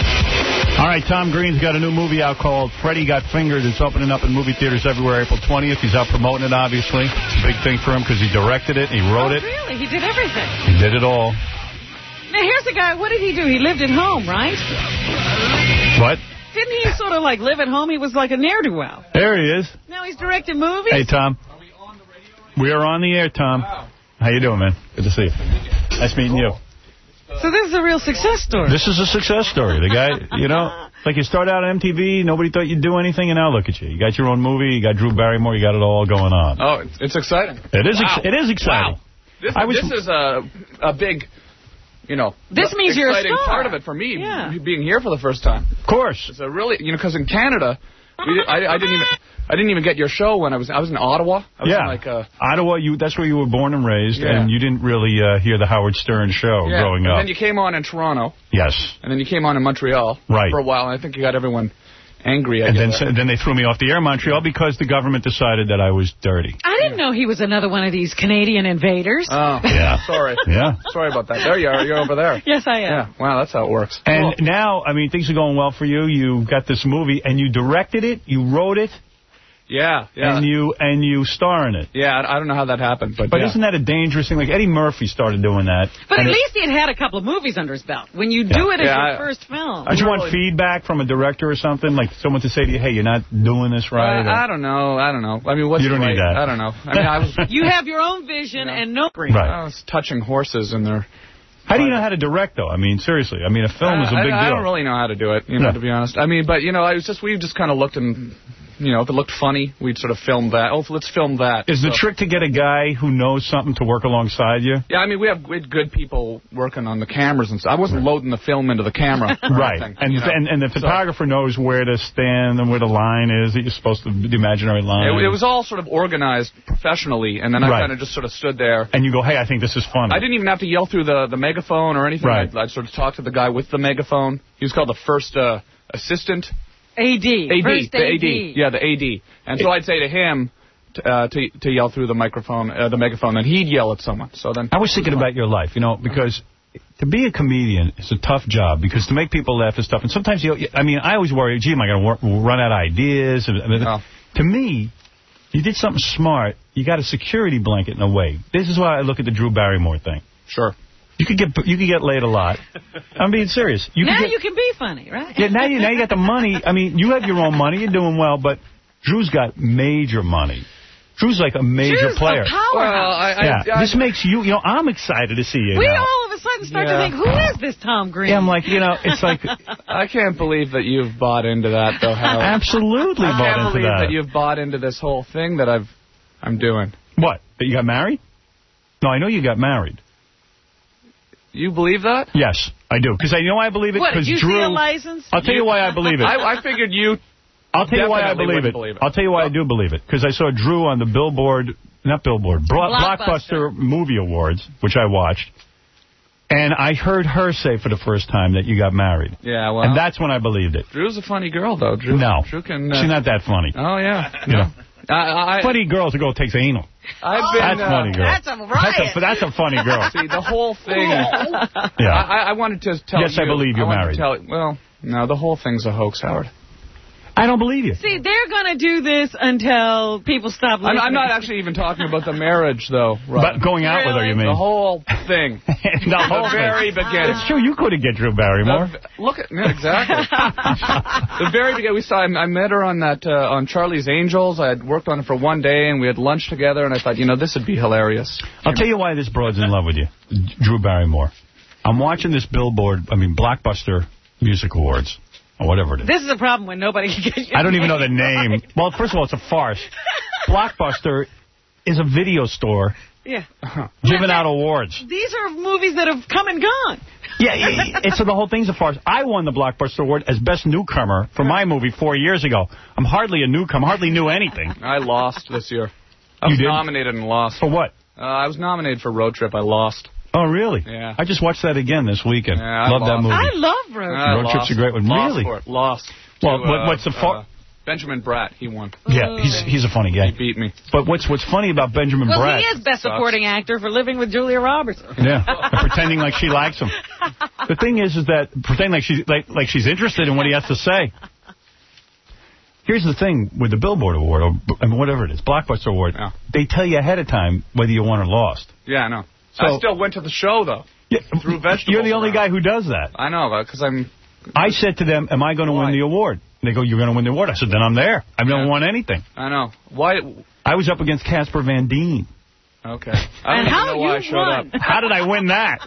All right, Tom Green's got a new movie out called Freddy Got Fingered. It's opening up in movie theaters everywhere April twentieth. He's out promoting it, obviously. It's a big thing for him because he directed it, he wrote Oh, it. really? He did everything. He did it all. Now, here's a guy, what did he do? He lived at home, right? What? Didn't he sort of like live at home? He was like a ne'er-do-well. There he is. Now he's directing movies? Hey, Tom. Are we on the radio? We are on the air, Tom. Wow. How you doing, man? Good to see you. Nice meeting you. So this is a real success story. This is a success story. The guy, you know, like you started out on M T V, nobody thought you'd do anything, and now look at you. You got your own movie, you got Drew Barrymore, you got it all going on. Oh, it's, it's exciting. It is wow. Ex it is exciting. Wow. This, I was, this is a, a big, you know, this means you're a exciting star. part of it for me, yeah. being here for the first time. Of course. It's a really, you know, because in Canada, we, I, I didn't even... I didn't even get your show when I was I was in Ottawa. I was yeah, in like a, Ottawa. You that's where you were born and raised, yeah. and you didn't really uh, hear the Howard Stern show yeah. growing and up. And then you came on in Toronto. Yes. And then you came on in Montreal. Right. For a while, and I think you got everyone angry. And then, so, then they threw me off the air in Montreal because the government decided that I was dirty. I didn't know he was another one of these Canadian invaders. Oh, yeah. Sorry. Yeah. Sorry about that. There you are. You're over there. Yes, I am. Yeah. Wow, that's how it works. And cool. now, I mean, things are going well for you. You got this movie, and you directed it, you wrote it. Yeah, yeah. And you and you star in it. Yeah, I don't know how that happened, but But yeah. isn't that a dangerous thing? Like, Eddie Murphy started doing that. But at it, least he had had a couple of movies under his belt. When you yeah. do it as yeah, your I, first film. Don't you want feedback from a director or something? Like someone to say to you, hey, you're not doing this right? Uh, I don't know. I don't know. I mean, what's You don't right? need that. I don't know. I mean, I was... You have your own vision you know, and no... Right. I was touching horses in there. How do you know how to direct, though? I mean, seriously. I mean, a film I, is a big I, deal. I don't really know how to do it, you know, no. to be honest. I mean, but, you know, I was just, we just kind of looked and... You know, if it looked funny, we'd sort of film that. Oh, let's film that. Is so. the trick to get a guy who knows something to work alongside you? Yeah, I mean, we have we had good people working on the cameras and stuff. I wasn't loading the film into the camera. Right. Anything, and, you know? and and the photographer so. knows where to stand and where the line is that you're supposed to, the imaginary line. It, it was all sort of organized professionally, and then I right. kind of just sort of stood there. And you go, hey, I think this is funny. I didn't even have to yell through the, the megaphone or anything. Right. I'd, I'd sort of talk to the guy with the megaphone. He was called the first uh, assistant. A D. A D. First the A D. Yeah, the A D. And so I'd say to him to, uh, to, to yell through the microphone, uh, the megaphone, and he'd yell at someone. So then I was thinking about your life, you know, because to be a comedian is a tough job, because to make people laugh and stuff, and sometimes, you, I mean, I always worry, gee, am I going to run out of ideas? I mean, oh. To me, you did something smart. You got a security blanket in a way. This is why I look at the Drew Barrymore thing. Sure. You could get you could get laid a lot. I'm being serious. You now get, you can be funny, right? Yeah, now you now you got the money. I mean, you have your own money. You're doing well, but Drew's got major money. Drew's like a major Drew's player. A powerhouse. Well, I, I, yeah, I, this makes you, you know, I'm excited to see you We now. all of a sudden start yeah. to think, who is this Tom Green? Yeah, I'm like, you know, it's like... I can't believe that you've bought into that, though, Howard. Absolutely I bought can't into believe that. that you've bought into this whole thing that I've, I'm doing. What? That you got married? No, I know you got married. You believe that? Yes, I do. Because I know I believe it. What, did you Drew, see a license? I'll tell you, you why I believe it. I, I figured you... I'll tell you why I believe it. believe it. I'll tell you why I do believe it. Because I saw Drew on the Billboard, not Billboard, Blo Blockbuster. Blockbuster Movie Awards, which I watched. And I heard her say for the first time that you got married. Yeah, well... And that's when I believed it. Drew's a funny girl, though. Drew, no. Drew can... Uh, she's not that funny. Oh, yeah. You know. I, I, funny girl's a girl who takes anal. I've been, that's uh, funny girl. That's a riot. That's a, that's a funny girl. See, the whole thing... yeah. I, I wanted to tell yes, you... Yes, I believe you're I married. To tell, well, No, the whole thing's a hoax, Howard. I don't believe you. See, they're going to do this until people stop listening. I'm, I'm not actually even talking about the marriage, though. Right? But going out really? with her, you mean? The whole thing. the whole the very thing. beginning. It's true, you couldn't get Drew Barrymore. The, look at yeah, exactly. The very beginning, we saw. I, I met her on that uh, on Charlie's Angels. I had worked on it for one day, and we had lunch together. And I thought, you know, this would be hilarious. I'll tell you why this broad's in love with you, Drew Barrymore. I'm watching this Billboard. I mean, Blockbuster Music Awards. Or whatever it is. This is a problem when nobody can get your I don't even know the name. name. Well, first of all, it's a farce. Blockbuster is a video store yeah. giving out awards. These are movies that have come and gone. Yeah, yeah, it's so the whole thing's a farce. I won the Blockbuster Award as Best Newcomer for my movie four years ago. I'm hardly a newcomer, hardly knew anything. I lost this year. I was you did? nominated and lost. For what? Uh, I was nominated for Road Trip. I lost. Oh, really? Yeah. I just watched that again this weekend. Yeah, I love lost. that movie. I love Road Trip. Road Trip's a great one. Lost Really? For it. Lost. Well, to, what, uh, what's the far? Uh, Benjamin Bratt, he won. Yeah, he's he's a funny guy. He beat me. But what's what's funny about Benjamin well, Bratt? Well, he is Best Supporting Actor for Living with Julia Roberts. Yeah, and pretending like she likes him. The thing is, is that pretending like she's like like she's interested in what he has to say. Here's the thing with the Billboard Award, or I mean, whatever it is, Blockbuster Award, yeah. They tell you ahead of time whether you won or lost. Yeah, I know. So, I still went to the show, though. Yeah, threw vegetables you're the only around. guy who does that. I know, because I'm... I said to them, am I going to win the award? And they go, you're going to win the award. I said, then I'm there. I've never yeah. won anything. I know. Why? I was up against Casper Van Dien. Okay. I don't and even how know why you I showed won? up. How did I win that?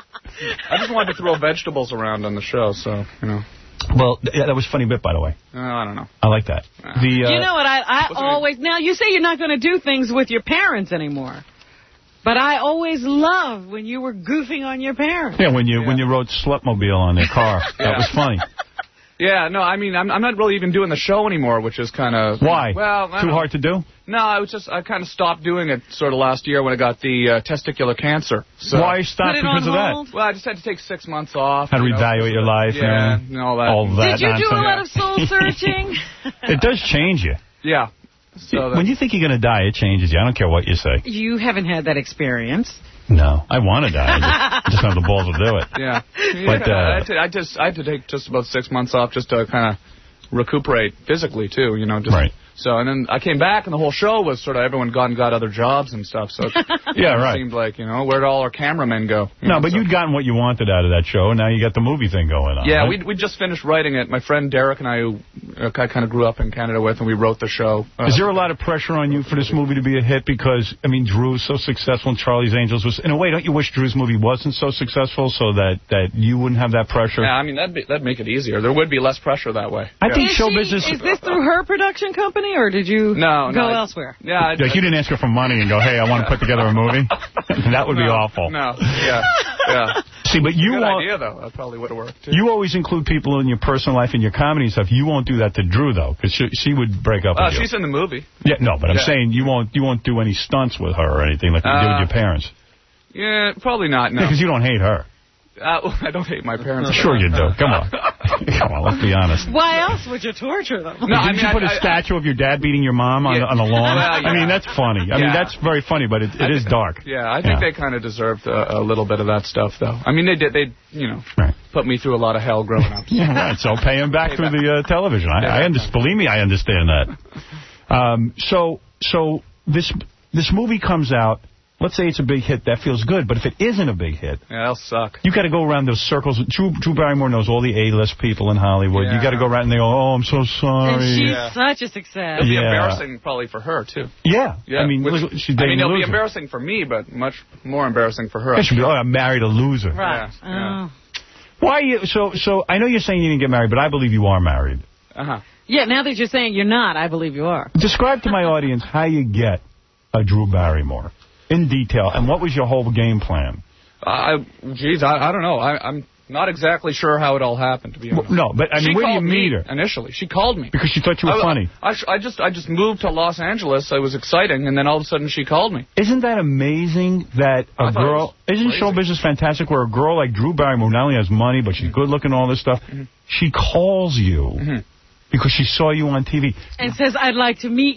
I just wanted to throw vegetables around on the show, so, you know. Well, yeah, that was a funny bit, by the way. Uh, I don't know. I like that. Uh, the, uh, you know what? I, I always... Now, you say you're not going to do things with your parents anymore. But I always loved when you were goofing on your parents. Yeah, when you yeah. when you wrote Slutmobile on their car. yeah. That was funny. Yeah, no, I mean, I'm, I'm not really even doing the show anymore, which is kind of... Why? Well, Too hard to do? No, I was just, I kind of stopped doing it sort of last year when I got the uh, testicular cancer. So. Why stop because of that? Well, I just had to take six months off. Had to reevaluate know, your life. Yeah, and, and all that. All that Did you nonsense. do a lot of soul searching? It does change you. Yeah. So when you think you're going to die, it changes you. I don't care what you say. You haven't had that experience. No, I want to die. I just, just have the balls to do it. Yeah. But, yeah, uh, I, had to, I just I had to take just about six months off just to kind of recuperate physically, too, you know. Just, right. So, and then I came back, and the whole show was sort of everyone got and got other jobs and stuff. So, it, yeah, right. It seemed like, you know, where'd all our cameramen go? No, know, but so. you'd gotten what you wanted out of that show, and now you got the movie thing going on. Yeah, right? we we just finished writing it. My friend Derek and I, who uh, I kind of grew up in Canada with, and we wrote the show. Uh, Is there a lot of pressure on you for this movie to be a hit? Because, I mean, Drew's so successful, and Charlie's Angels was... In a way, don't you wish Drew's movie wasn't so successful so that, that you wouldn't have that pressure? Yeah, I mean, that'd, be, that'd make it easier. There would be less pressure that way. I yeah. think is show she, business... Is this through her production company, or did you no, go no, elsewhere? Yeah, I, like you didn't ask her for money and go, hey, I want to put together a movie? That would no, be awful. No, yeah, yeah. See, but you Good won't... idea, though. That probably would have worked, too. You always include people in your personal life and your comedy stuff. You won't do that to Drew, though, because she, she would break up Uh, with you. she's in the movie. Yeah, no, but I'm Yeah. saying you won't you won't do any stunts with her or anything like you Uh, do with your parents. Yeah, probably not, no. Because you don't hate her. Uh, well, I don't hate my parents. Sure you do. Come on. Come on, let's be honest. Why else would you torture them? No, Didn't I mean, you put I- a I- statue of your dad beating your mom on, Yeah. the, on the lawn? Well, yeah. I mean, that's funny. I mean, Yeah. that's very funny, but it, it I is th- dark. Yeah, I think Yeah. they kind of deserved a, a little bit of that stuff, though. I mean, they did. They, you know, Right. put me through a lot of hell growing up. Yeah, right. So pay him back Pay through back. the uh, television. I, I understand. Believe me, I understand that. Um, so, so this this movie comes out. Let's say it's a big hit. That feels good. But if it isn't a big hit, Yeah, that'll suck. you got to go around those circles. Drew, Drew Barrymore knows all the A-list people in Hollywood. Yeah. You got to go around and they go, oh, I'm so sorry. And she's Yeah. such a success. It'll be Yeah. embarrassing probably for her, too. Yeah. Yeah, I mean, which- look, she's I dating mean, a it'll be loser. embarrassing for me, but much more embarrassing for her. Yeah, she'll be, oh, I married a loser. Right. Yeah, yeah. Oh. Why are you, so, so, I know you're saying you didn't get married, but I believe you are married. Uh-huh. Yeah, now that you're saying you're not, I believe you are. Describe to my audience how you get a Drew Barrymore in detail, and what was your whole game plan? I, geez, I, I don't know. I, I'm not exactly sure how it all happened, to be honest. No, but I mean, she where do you called meet me her? Initially, she called me. Because she thought you were I, funny. I, I just I just moved to Los Angeles. It was exciting, and then all of a sudden she called me. Isn't that amazing that a I thought it girl... was Isn't crazy. show business fantastic where a girl like Drew Barrymore not only has money, but she's good-looking, all this stuff, Mm-hmm. she calls you Mm-hmm. because she saw you on T V. And says, I'd like to meet you.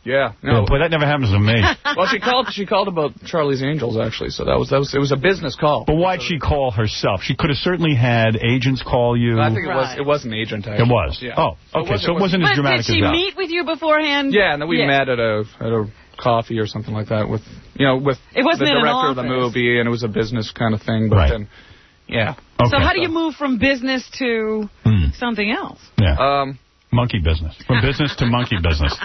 Yeah. No. Yeah, boy, that never happens to me. Well, she called She called about Charlie's Angels, actually, so that was, that was it was a business call. But why'd she call herself? She could have certainly had agents call you. I think it right. was it was an agent, actually. It was? Yeah. Oh, okay, so it wasn't as dramatic as that. But did she meet with you beforehand? Yeah, and then we yeah. met at a at a coffee or something like that with, you know, with it wasn't the in director an of the office. movie, and it was a business kind of thing, but right. then, yeah. Okay. So how do you move from business to hmm. something else? Yeah. Um... Monkey business. From business to monkey business.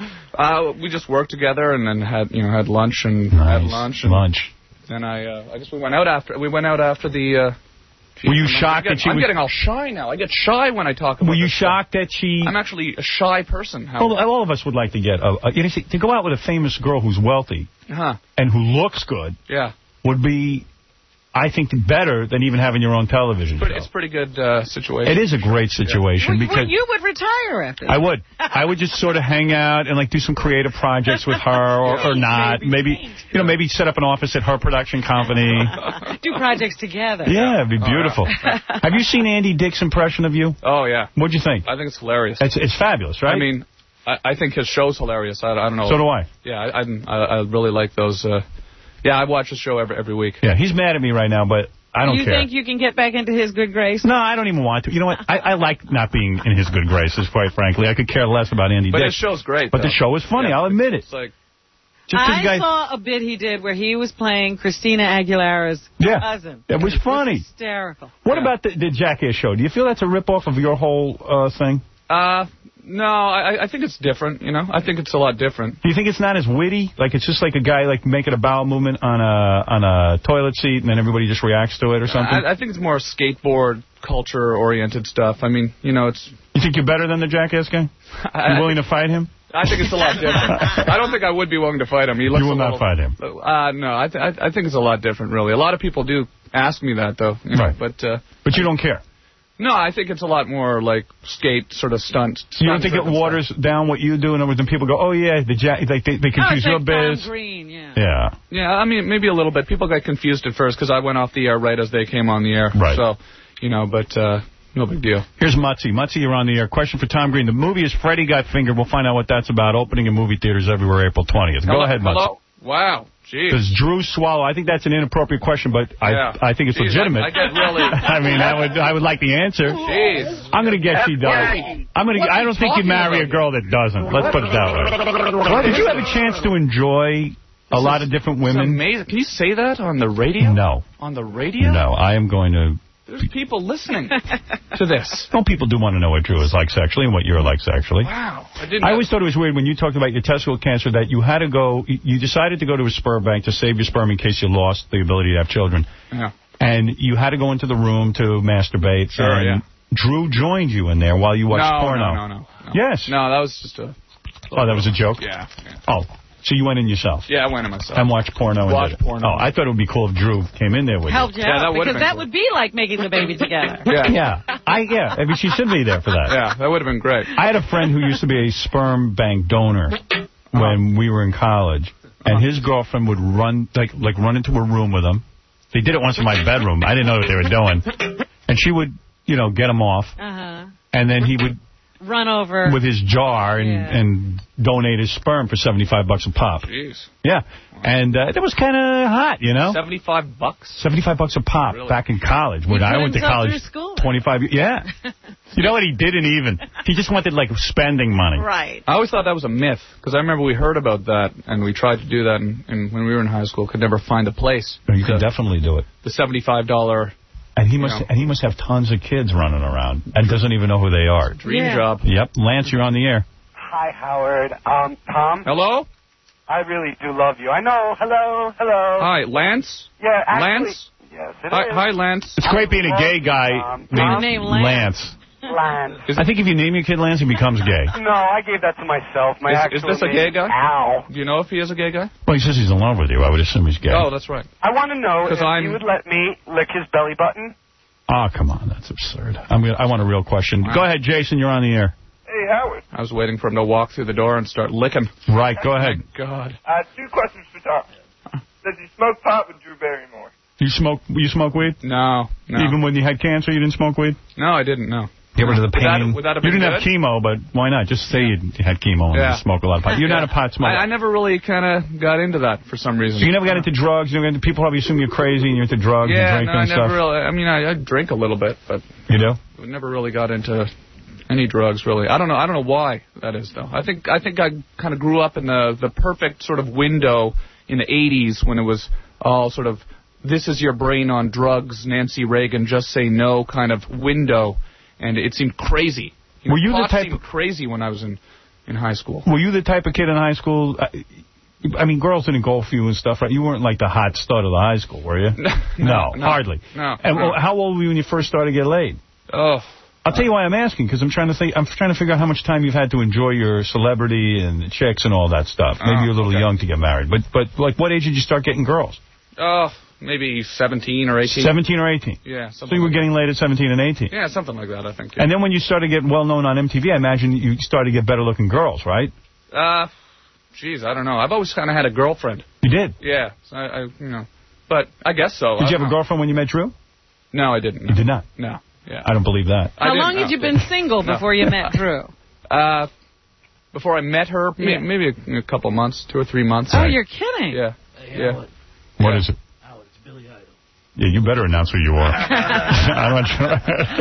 Uh, we just worked together and then had you know had lunch and nice. had lunch. And lunch. Then I uh, I guess we went out after we went out after the. Uh, Were you I'm shocked getting, that she I'm was... getting all shy now. I get shy when I talk about Were you this shocked stuff. that she... I'm actually a shy person. Howard. Well, all of us would like to get... A, a, you know, see, to go out with a famous girl who's wealthy uh-huh. and who looks good yeah. would be, I think, better than even having your own television but show. It's a pretty good uh, situation. It is a great situation. Well, because you would retire after that. I would. I would just sort of hang out and like do some creative projects with her or, or not. Maybe, you know, maybe set up an office at her production company. Do projects together. Yeah, it'd be beautiful. Oh, yeah. Have you seen Andy Dick's impression of you? Oh, yeah. What'd you think? I think it's hilarious. It's, it's fabulous, right? I mean, I, I think his show's hilarious. I, I don't know. So do I. Yeah, I, I, I really like those. Uh, yeah, I watch the show every, every week. Yeah, he's mad at me right now, but... I don't you care. You think you can get back into his good grace? No, I don't even want to. You know what? I, I like not being in his good graces, quite frankly. I could care less about Andy But Dick. his show's great, But though. the show is funny, yeah, I'll admit it. It's like... Just I guy... saw a bit he did where he was playing Christina Aguilera's yeah. cousin. It was funny. It was hysterical. What yeah. about the, the Jackass show? Do you feel that's a ripoff of your whole uh, thing? Uh... No, I, I think it's different, you know. I think it's a lot different. Do you think it's not as witty? Like it's just like a guy like making a bowel movement on a on a toilet seat and then everybody just reacts to it or something? I, I think it's more skateboard culture-oriented stuff. I mean, you know, it's... You think you're better than the Jackass guy? You willing to fight him? I think it's a lot different. I don't think I would be willing to fight him. He looks you will a not little, fight him? Uh, no, I, th I, I think it's a lot different, really. A lot of people do ask me that, though. You know, right. But, uh, but you don't care? No, I think it's a lot more like skate sort of stunt. stunt you don't think it waters stuff. down what you do, and then people go, "Oh yeah, the Jack," like they, they confuse oh, your like biz. Tom Green, yeah. Yeah. Yeah, I mean maybe a little bit. People got confused at first because I went off the air right as they came on the air. Right. So, you know, but uh, no big deal. Here's Mutzi. Mutzi, you're on the air. Question for Tom Green. The movie is Freddy Got Fingered. We'll find out what that's about. Opening in movie theaters everywhere April twentieth. Go Hello? ahead, Mutzi. Hello? Wow. Jeez. Does Drew swallow? I think that's an inappropriate question, but yeah. I I think it's Jeez, legitimate. I, I get really. I mean, I would I would like the answer. Jeez. I'm going to guess she does. I'm going to. I don't think you marry a girl that doesn't. Let's put it that way. Did you have a chance to enjoy a this lot is, of different women? Amazing. Can you say that on the radio? No. On the radio? No. I am going to. There's people listening to this. Some people do want to know what Drew is like sexually and what you're like sexually. Wow. I didn't. I always thought it was weird when you talked about your testicle cancer that you had to go, you decided to go to a sperm bank to save your sperm in case you lost the ability to have children. Yeah. And you had to go into the room to masturbate. Sure, and yeah. Drew joined you in there while you watched no, porno. No, no, no, no. Yes. No, that was just a... Oh, that was a joke? Yeah. yeah. Oh. So you went in yourself? Yeah, I went in myself. And watched porno? Watched and porno. Oh, I thought it would be cool if Drew came in there with Helped you. you Yeah, out, that would've because been that cool. would be like making the baby together. Yeah. Yeah. I, yeah. I mean, she should be there for that. Yeah, that would have been great. I had a friend who used to be a sperm bank donor when we were in college, and his girlfriend would run, like, like run into a room with him. They did it once in my bedroom. I didn't know what they were doing. And she would, you know, get him off, Uh-huh. and then he would run over with his jar and, yeah. and donate his sperm for seventy-five bucks a pop. Jeez. Yeah. And uh, that was kind of hot, you know? seventy-five bucks? seventy-five bucks a pop Really? back in college. When He I put went to himself college, through school. twenty-five Yeah. You know what? He didn't even. He just wanted, like, spending money. Right. I always thought that was a myth, because I remember we heard about that, and we tried to do that in, in, when we were in high school, could never find a place. No, you the, can definitely do it. The seventy-five dollar... And he must You know. and he must have tons of kids running around and doesn't even know who they are. Dream Yeah. job. Yep. Lance, you're on the air. Hi, Howard. Um, Tom, Hello? I really do love you. I know. Hello, hello. Hi, Lance? Yeah, actually, Lance? yes, it Hi, is. hi, Lance. It's great being a gay guy Um, named name Lance. Lance. Lance. I think if you name your kid Lance, he becomes gay. No, I gave that to myself. My Is, actual is this a name gay guy? Al. Do you know if he is a gay guy? Well, he says he's in love with you. I would assume he's gay. Oh, that's right. I want to know 'Cause if I'm- you would let me lick his belly button. Oh, come on. That's absurd. I'm gonna, I want a real question. Wow. Go ahead, Jason. You're on the air. Hey, Howard. I was waiting for him to walk through the door and start licking. Right. Go ahead. God. Uh, two questions for Tom. Does he smoke pot with Drew Barrymore? You smoke, you smoke weed? No, no. Even when you had cancer, you didn't smoke weed? No, I didn't, no. Get rid of the Would that- pain. would that have You been didn't have good? chemo, but why not? Just say you had chemo and Yeah. you smoke a lot of pot. You're not a pot smoker. I, I never really kind of got into that for some reason. So you never got into drugs? You never got into, people probably assume you're crazy and you're into drugs yeah, and drinking no, I and never stuff. really. I mean, I, I drink a little bit, but You do? I never really got into any drugs, really. I don't know. I don't know why that is, though. I think I think I kind of grew up in the the perfect sort of window in the eighties when it was all sort of this is your brain on drugs, Nancy Reagan, just say no kind of window, and it seemed crazy. You Were know, you the pot type seemed of- crazy when I was in in high school? Were you the type of kid in high school? I, I mean, girls didn't go for you and stuff, right? You weren't like the hot stud of the high school, were you? no, no, no, hardly. No. And no. well, how old were you when you first started to get laid? Oh. I'll tell you why I'm asking, because I'm trying to think. I'm trying to figure out how much time you've had to enjoy your celebrity and chicks and all that stuff. Maybe Oh, you're a little okay. young to get married, but but like, what age did you start getting girls? Oh, maybe seventeen or eighteen. Seventeen or eighteen. Yeah. So you were like getting laid at seventeen and eighteen. Yeah, something like that, I think. Yeah. And then when you started to get well known on M T V, I imagine you started to get better looking girls, right? Uh, geez, I don't know. I've always kind of had a girlfriend. You did? Yeah, so I, I, you know, but I guess so. Did I you have don't a know. girlfriend when you met Drew? No, I didn't. No. You did not? No. Yeah. I don't believe that. I How didn't long know. had you been single No. before you met Drew? Uh, before I met her, may- Yeah. maybe a, a couple months, two or three months. Oh, you're kidding. Yeah. Yeah. What is it? Yeah, you better announce who you are. I'm not sure.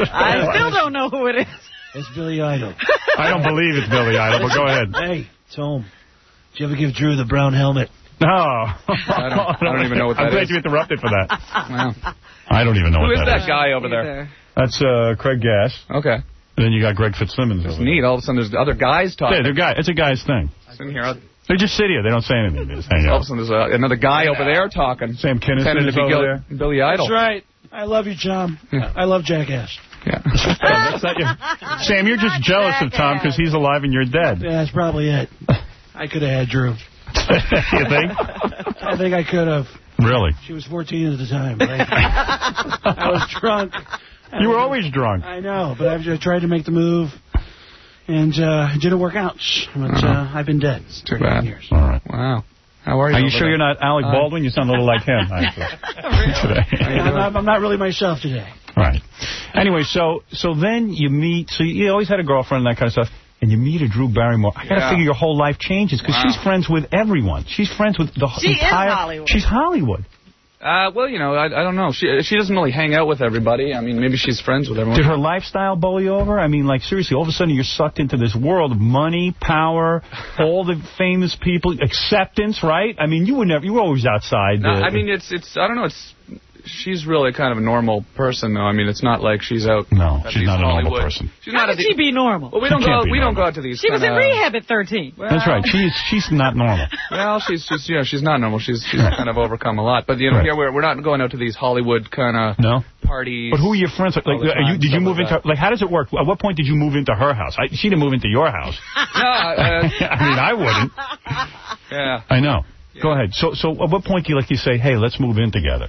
I still don't know who it is. It's Billy Idol. I don't believe it's Billy Idol, but go ahead. Hey, it's home. Did you ever give Drew the brown helmet? No. I don't, I don't even know what that I'm glad is. you interrupted for that. Wow. I don't even know Who what is that that is. guy over there? That's uh, Craig Gass. Okay. And then you got Greg Fitzsimmons. It's over neat. All of a sudden, there's other guys there. talking. Yeah, they're guy. It's a guy's thing. Sitting here. They just sit here. They don't say anything. They just hang All of out. a sudden, there's uh, another guy over there talking. Sam Kinison Pretending is to be over Gil- Billy Idol. That's right. I love you, Tom. I love Jackass. Yeah. That's not your... Sam, you're just jealous of Tom because he's alive and you're dead. Yeah, that's probably it. I could have had Drew. You think? I think I could have. Really? She was fourteen at the time. But I, I was drunk. You were always drunk. I know, but I've just tried to make the move, and uh, it didn't work out. But uh, I've been dead. Too bad. Years. All right. Wow. How are you? Are you over sure there? you're not Alec Uh, Baldwin? You sound a little like him. Today. I'm, not, I'm not really myself today. All right. Anyway, so so then you meet, so you always had a girlfriend and that kind of stuff, and you meet a Drew Barrymore. I got to Yeah. figure your whole life changes because Wow. she's friends with everyone. She's friends with the She is entire... Hollywood. She's Hollywood. Uh, well, you know, I, I don't know. She she doesn't really hang out with everybody. I mean, maybe she's friends with everyone. Did her lifestyle bowl you over? I mean, like, seriously, all of a sudden you're sucked into this world of money, power, all the famous people, acceptance, right? I mean, you were never, you were always outside. No, uh, I mean, it's it's. I don't know. It's she's really kind of a normal person, though. I mean, it's not like she's out. No, at she's these not a normal Hollywood- person. She's How not could at she the, be normal? Well, we don't She can't go. be We don't normal. go out to these. She was in kinda- rehab at thirteen. That's right. She's she's not normal. Well, she's she's yeah, she's not normal. She's she's kind of overcome a lot. But you know, Right. here we're we're not going out to these Hollywood kind of No? parties. But who are your friends? Like, all the are you, time, did you stuff move like into, like, how does it work? At what point did you move into her house? I, she didn't move into your house. No, uh, I mean, I wouldn't. yeah. I know. Go ahead. So, so at what point do you like you say, hey, let's move in together?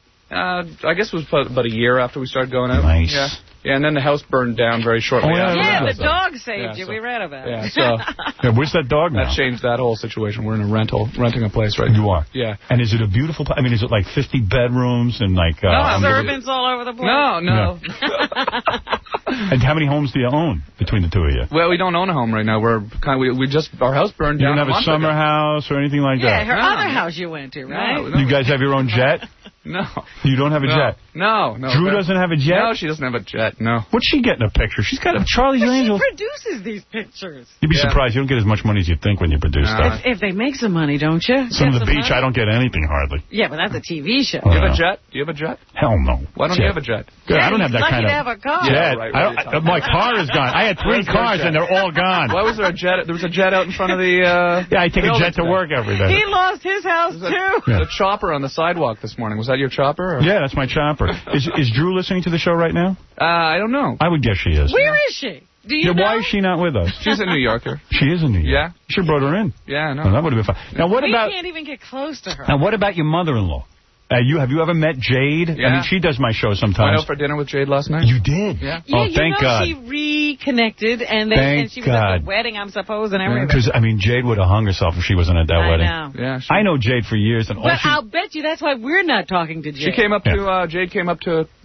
Uh, I guess it was about about a year after we started going out. Nice. Yeah. Yeah, and then the house burned down very shortly Oh, yeah, after. Yeah, that, the so- dog saved Yeah, you. so- We read about Yeah, it. so Yeah, where's that dog now? that changed that whole situation. We're in a rental, renting a place right now. You are? Yeah. And is it a beautiful place? I mean, is it like fifty bedrooms and like... Uh, No, Servants all over the place. No, no. And how many homes do you own between the two of you? Well, we don't own a home right now. We're kind of, we, we just, our house burned You down don't have a month summer ago. house or anything like Yeah, that? her No. other house you went to, right? No, no. You guys have your own jet? No. You don't have a no. jet? No, no. Drew but- doesn't have a jet? No, she doesn't have a jet, no. What's she getting a picture? She's got a Charlie's But she Angels. produces these pictures. You'd be Yeah. surprised. You don't get as much money as you think when you produce No. stuff. If, if they make some money, don't you? Some Get of the beach, money? I don't get anything hardly. Yeah, but that's a T V show. Oh, Do you have yeah. a jet? Do you have a jet? Hell no. Why don't Jet. you have a jet? Good. I don't have that Lucky kind to of have a car. jet. Yeah, right, I what don't, are you my car is gone. I had three Where's your cars jet? and they're all gone. Why was there a jet? There was a jet out in front of the. Uh, Yeah, I take a building jet to today. work every day. He lost his house, There's too. a, Yeah. a chopper on the sidewalk this morning. Was that your chopper? Or? Yeah, that's my chopper. Is is Drew listening to the show right now? Uh, I don't know. I would guess she is. Where is she? Do you Yeah, know? why is she not with us? She's a New Yorker. She is in New York. Yeah. You should have brought her in. Yeah, I know. Oh, that would have been fun. Now, what we about can't even get close to her. now? What about your mother-in-law? Uh, you have you ever met Jade? I Yeah. mean, she does my show Went sometimes. out for dinner with Jade last night. You did? Yeah. Yeah, Oh, you thank know God. she reconnected, and, they, Thank and she was at God. the wedding, I'm supposed, and everything. Because I mean, Jade would have hung herself if she wasn't at that I wedding. know. Yeah. She, I know Jade for years, and all But she I'll bet you that's why we're not talking to Jay. she came up Yeah. to. Uh, Jade came up to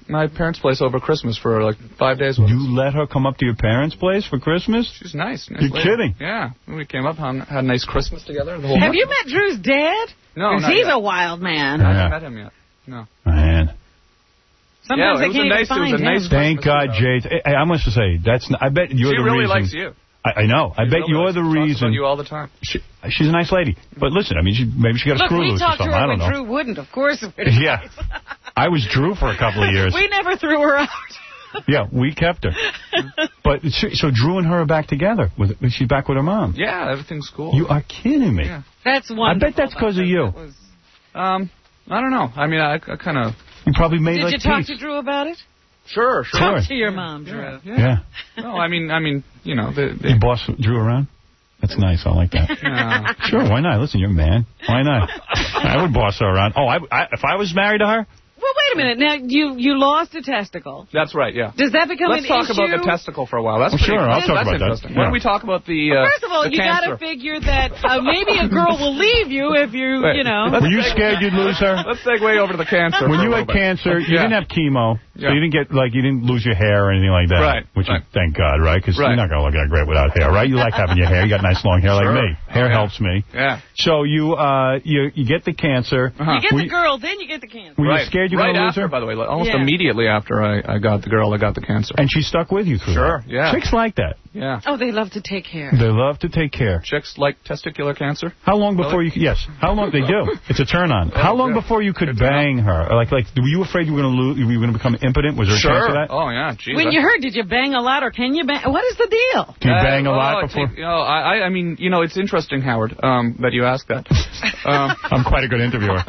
my parents' place over Christmas for like five days. With you us. let her come up to your parents' place for Christmas? She's nice. nice You're lady. kidding? Yeah. We came up, had a nice Christmas together. The whole Have month. you met Drew's dad? No, 'Cause not he's yet. a wild man. I Yeah. haven't met him yet. No. Man. Sometimes yeah, they it was can't a nice, even find it was a him. nice Thank Christmas God, without- Jade. I, I must say, that's. Not, I bet you're She the really reason. likes you. I, I know. I She bet really you're likes the you. Talks reason. about you all the time. She, she's a nice lady. But listen, I mean, she, maybe she got a Look, screw we loose or talked to something. her I don't when know. Drew wouldn't. Of course. Yeah. I was Drew for a couple of years. We never threw her out. Yeah, we kept her. But so, so Drew and her are back together. With, she's back with her mom. Yeah, everything's cool. You are kidding me. Yeah. That's wonderful. I bet that's because of you. Um, I don't know. I mean, I, I kind of... You probably made Did like you talk peace. to Drew about it? Sure, sure. Talk to your mom, Drew. Yeah. Yeah. No, I mean, I mean, you know, the, the You boss Drew around? That's nice. I like that. Yeah. Sure, why not? Listen, you're a man. Why not? I would boss her around. Oh, I, I, if I was married to her? Well, wait a minute. Now, you, you lost a testicle. That's right, yeah. Does that become Let's an talk issue? about the testicle for a while. That's Well, pretty, sure, I'll that's, talk that's about that. interesting. Yeah. Why don't we talk about the uh, Well, first of all, the you got cancer? to figure that uh, maybe a girl will leave you if you, Wait, you know. Were you scared you'd lose her? Let's segue over to the cancer. When for you a had little bit. cancer, you Yeah. didn't have chemo, so Yeah. you didn't get, like, you didn't lose your hair or anything like that. Right, Which right. is, thank God, right? Because Right. you're not going to look that great without hair, right? You like having your hair. You got nice long hair Sure. like me. Hair Oh, yeah. helps me. Yeah. So you, uh, you, you get the cancer. Uh-huh. You get Were the girl, then you get the cancer. Were right. you scared you were right going to lose after, her? by the way, like, almost Yeah. immediately after I, I got the girl, I got the cancer. And she stuck with you through Sure, that. yeah. Chicks like that. Yeah. Oh, they love to take care. They love to take care. Chicks like testicular cancer? How long before you? Yes. How long they do? It's a turn on. How long good. before you could Good to know. bang her? Or like, like, were you afraid you were going to lose? You were going to become impotent? Was there a chance Sure. of that? Oh, yeah. Geez, When that- you heard, did you bang a lot or can you bang? What is the deal? Do you Uh, bang a well, lot I before? think, you know, I, I- I mean, you know, it's interesting, Howard, um, that you ask that. Um, I'm quite a good interviewer.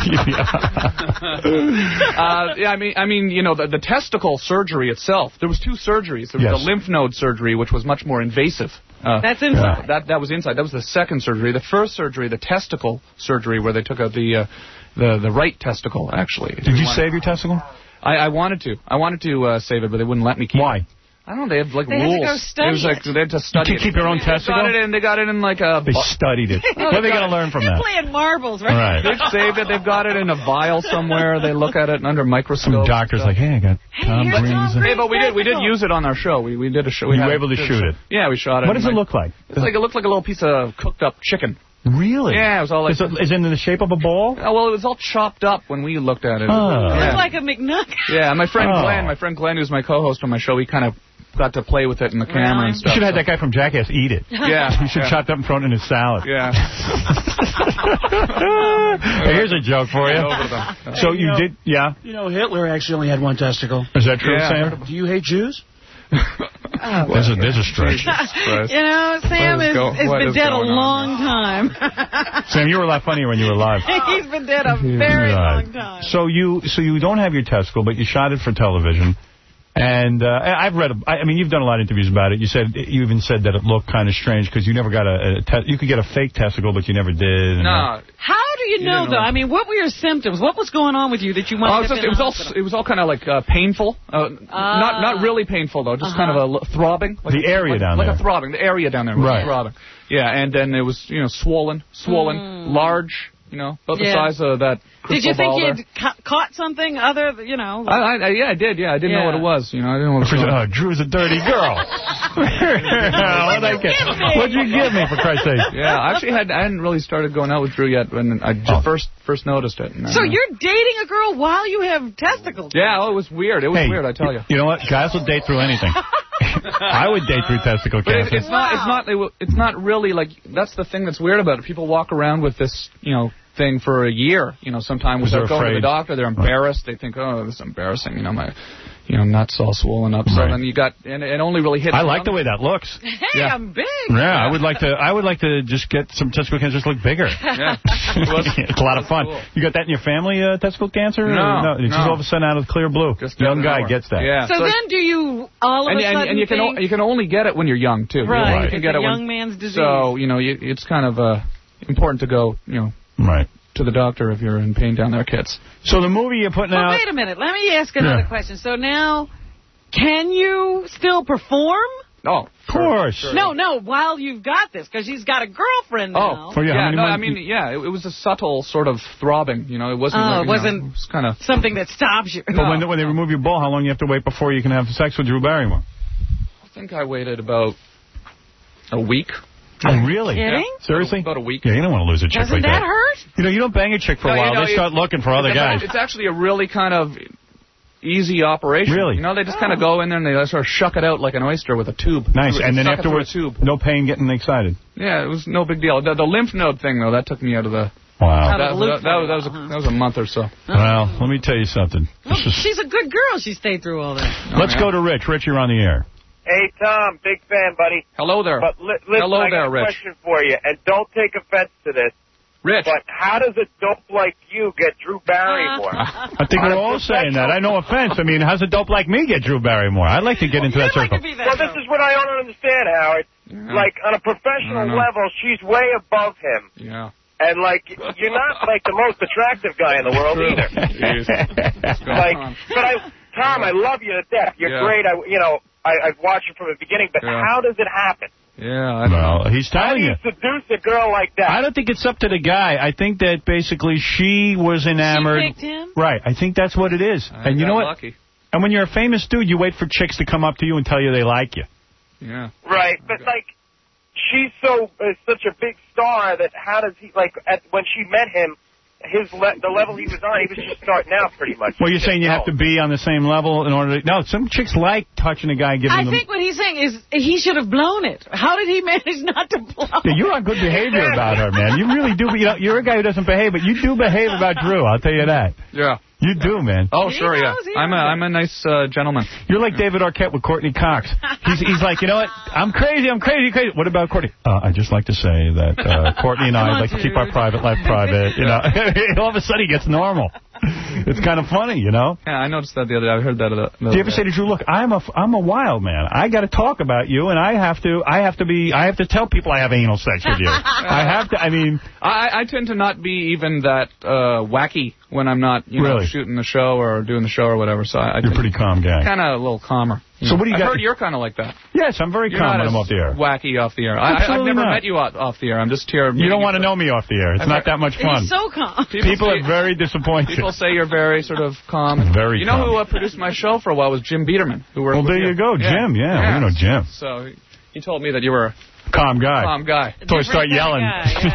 uh, yeah, I mean, I mean, you know, the, the testicle surgery itself. There was two surgeries. There was Yes. the lymph node surgery, which was much more invasive. Uh, That's inside. That that was inside. That was the second surgery. The first surgery, the testicle surgery, where they took out the uh, the the right testicle. Actually, Did you save your testicle? I, I wanted to. I wanted to uh, save it, but they wouldn't let me keep Why? it. I don't know. They have like They had to rules. go study it was like it. they had to study You it. can keep your own They testicle? got it in. They got it in like a. They studied it. What are they going to learn from They're that? playing marbles, right? Right. They've saved it. They've got it in a vial somewhere. They look at it under microscope. Some doctor's like, hey, I got Hey, Tom here's Tom Green's. Green. Hey, but we did we did Testicle. use it on our show. We we did a show. We You had were able to did a shoot show. it? Yeah, we shot it. What does it and, look like? It's like it looked like a little piece of cooked up chicken. Really? Yeah, it was all like. Is it, is it in the shape of a ball? Oh, well, it was all chopped up when we looked at it. Oh. It Yeah. looks like a McNugget. Yeah, my friend Oh. Glenn, my friend Glenn, who's my co-host on my show, he kind of got to play with it in the camera Really? and You stuff. should have had so- that guy from Jackass eat it. Yeah, You should yeah. chop that and throw it in his salad. Yeah. Hey, here's a joke for you. Over them. So Hey, you you know- did, yeah? You know, Hitler actually only had one testicle. Is that true, Yeah, I heard Sam? Do you hate Jews? Oh. There's a, there's a stretch. Christ. You know, Sam What is is, go- has what been is dead a going on long time. Sam, you were a lot funnier when you were alive. He's been dead a very Right. long time. So you, so you don't have your testicle, but you shot it for television. And uh, I've read, a, I mean, you've done a lot of interviews about it. You said you even said that it looked kind of strange because you never got a, a te you could get a fake testicle, but you never did. And No. How do you, You know, didn't though? know. I mean, what were your symptoms? What was going on with you that you must Oh, have it was, been just, it was in all hospital? it was all kind of like uh, painful, uh, Ah. not not really painful though, just Uh-huh. kind of a l- throbbing. Like The a, area like, down like there. a throbbing, the area down there was Right. throbbing. Yeah, and then it was you know swollen, swollen, Mm. large, you know, about the Yeah. size of that. Did you crystal think ball you'd there. ca caught something other, you know? I, I, I, yeah, I did. Yeah, I didn't Yeah. know what it was. You know, I didn't know what it was. Oh, Drew's a dirty girl. What'd, I get? What'd you give me, for Christ's sake? Yeah, I actually had I hadn't really started going out with Drew yet when I just Oh. first first noticed it. And, uh, So you're dating a girl while you have testicles? Yeah, oh, it was weird. It was Hey, weird, I tell you. You know what? Guys will date through anything. I would date through testicle But it, cancer. it's not. It's not. It, w- it's not really like. That's the thing that's weird about it. People walk around with this, you know, thing for a year. You know, sometimes Because without they're going to the afraid. doctor, they're embarrassed. They think, oh, this is embarrassing. You know, my, you know, nuts all swollen up. So Right. then you got, and it only really hit. I like the way that looks. Hey, Yeah. I'm big. Yeah, I would like to. I would like to just get some testicle cancer just look bigger. Yeah. It's a lot of fun. Cool. You got that in your family, uh, testicle cancer? or No, It's just no. all of a sudden out of the clear blue. Just Young out of guy nowhere. gets that. Yeah. So, So- then do you all of and, a and, sudden and you can think... o- you can only get it when you're young too. You Right, only it's can a get it young when, man's disease. So you know, you, it's kind of uh, important to go, you know, Right. to the doctor if you're in pain down there, kids. So the movie you're putting Well, out. wait a minute. Let me ask another Yeah. question. So now, can you still perform? Oh, of course. Sure. No, no, while you've got this, because she's got a girlfriend now. Oh, yeah, no, I mean, yeah, it, it was a subtle sort of throbbing, you know, it wasn't, Oh, like, it wasn't know, it was kind of something that stops you. But when, when they remove your ball, how long do you have to wait before you can have sex with Drew Barrymore? I think I waited about a week. Oh, really? Kidding? Yeah. Seriously? About a week. Yeah, you don't want to lose a chick Doesn't like that that. hurt? You know, you don't bang a chick for No, a you while. know, they start it- looking for other it's, guys. It's actually a really kind of easy operation. Really? You know, they just kind of go in there and they sort of shuck it out like an oyster with a tube. Nice. Through- And then suck it through a afterwards, tube. no pain getting excited. Yeah, it was no big deal. The, the lymph node thing, though, that took me out of the... Wow. That, that, that, that, was, that, was a, that was a month or so. Well, let me tell you something. Well, This is- she's a good girl. She stayed through all that. Let's go to Rich. Rich, you're on the air. Hey, Tom, big fan, buddy. Hello there. But li listen, Hello I got there, a Rich. question for you, and don't take offense to this. Rich. But how does a dope like you get Drew Barrymore? I think we're all saying that. I no offense. I mean, how's a dope like me get Drew Barrymore? I'd like to get into that circle. Well, this is what I don't understand, Howard. Like, on a professional know. level, she's way above him. Yeah. And, like, you're not, like, the most attractive guy in the world True. either. Jeez. Like, but I, Tom, I love you to death. You're Yeah. great. I, you know, I, I've watched you from the beginning, but Yeah. how does it happen? Yeah, I don't Well, know. he's How do telling you you. seduce a girl like that? I don't think it's up to the guy. I think that basically she was enamored. She picked him? Right. I think that's what it is. I and you got know what? lucky. And when you're a famous dude, you wait for chicks to come up to you and tell you they like you. Yeah. Right, but like, she's so uh, such a big star that how does he like? At, when she met him, his le the level he was on, he was just starting out pretty much. Well, you're saying you have to be on the same level in order to... No, some chicks like touching a guy, giving I them... think what he's saying is he should have blown it. How did he manage not to blow Yeah, you're on good behavior about her, man. You really do. You know, you're a guy who doesn't behave, but you do behave about Drew. I'll tell you that. Yeah. You do, man. Oh, sure, yeah. I'm a, I'm a nice uh, gentleman. You're like David Arquette with Courtney Cox. He's he's like, you know what? I'm crazy. I'm crazy. Crazy. What about Courtney? Uh, I'd just like to say that uh, Courtney and I like to keep our private life private. You know, all of a sudden he gets normal. It's kind of funny, you know. Yeah, I noticed that the other day. I heard that. The, the Do you ever say to Drew, "Look, I'm a I'm a wild man. I got to talk about you, and I have to I have to be I have to tell people I have anal sex with you. I have to. I mean, I, I tend to not be even that uh, wacky when I'm not, you know, Really? shooting the show or doing the show or whatever. So I, I you're a pretty calm guy. kind of a little calmer. you So know. what do you I got- heard you're kind of like that. Yes, I'm very You're calm not when I'm as off the air. wacky off the air. I, I, I've Absolutely never not. met you off, off the air. I'm just here. You don't want to know me off the air. It's I've not heard- that much fun. He's so calm. People say- are very disappointed. People say you're very sort of calm. Very You know calm. who uh, produced my show for a while was Jim Biederman. Who worked Well, with there you go, Yeah. Jim. Yeah, we know Jim. So he, he told me that you were a Calm guy. calm guy. Until I start yelling.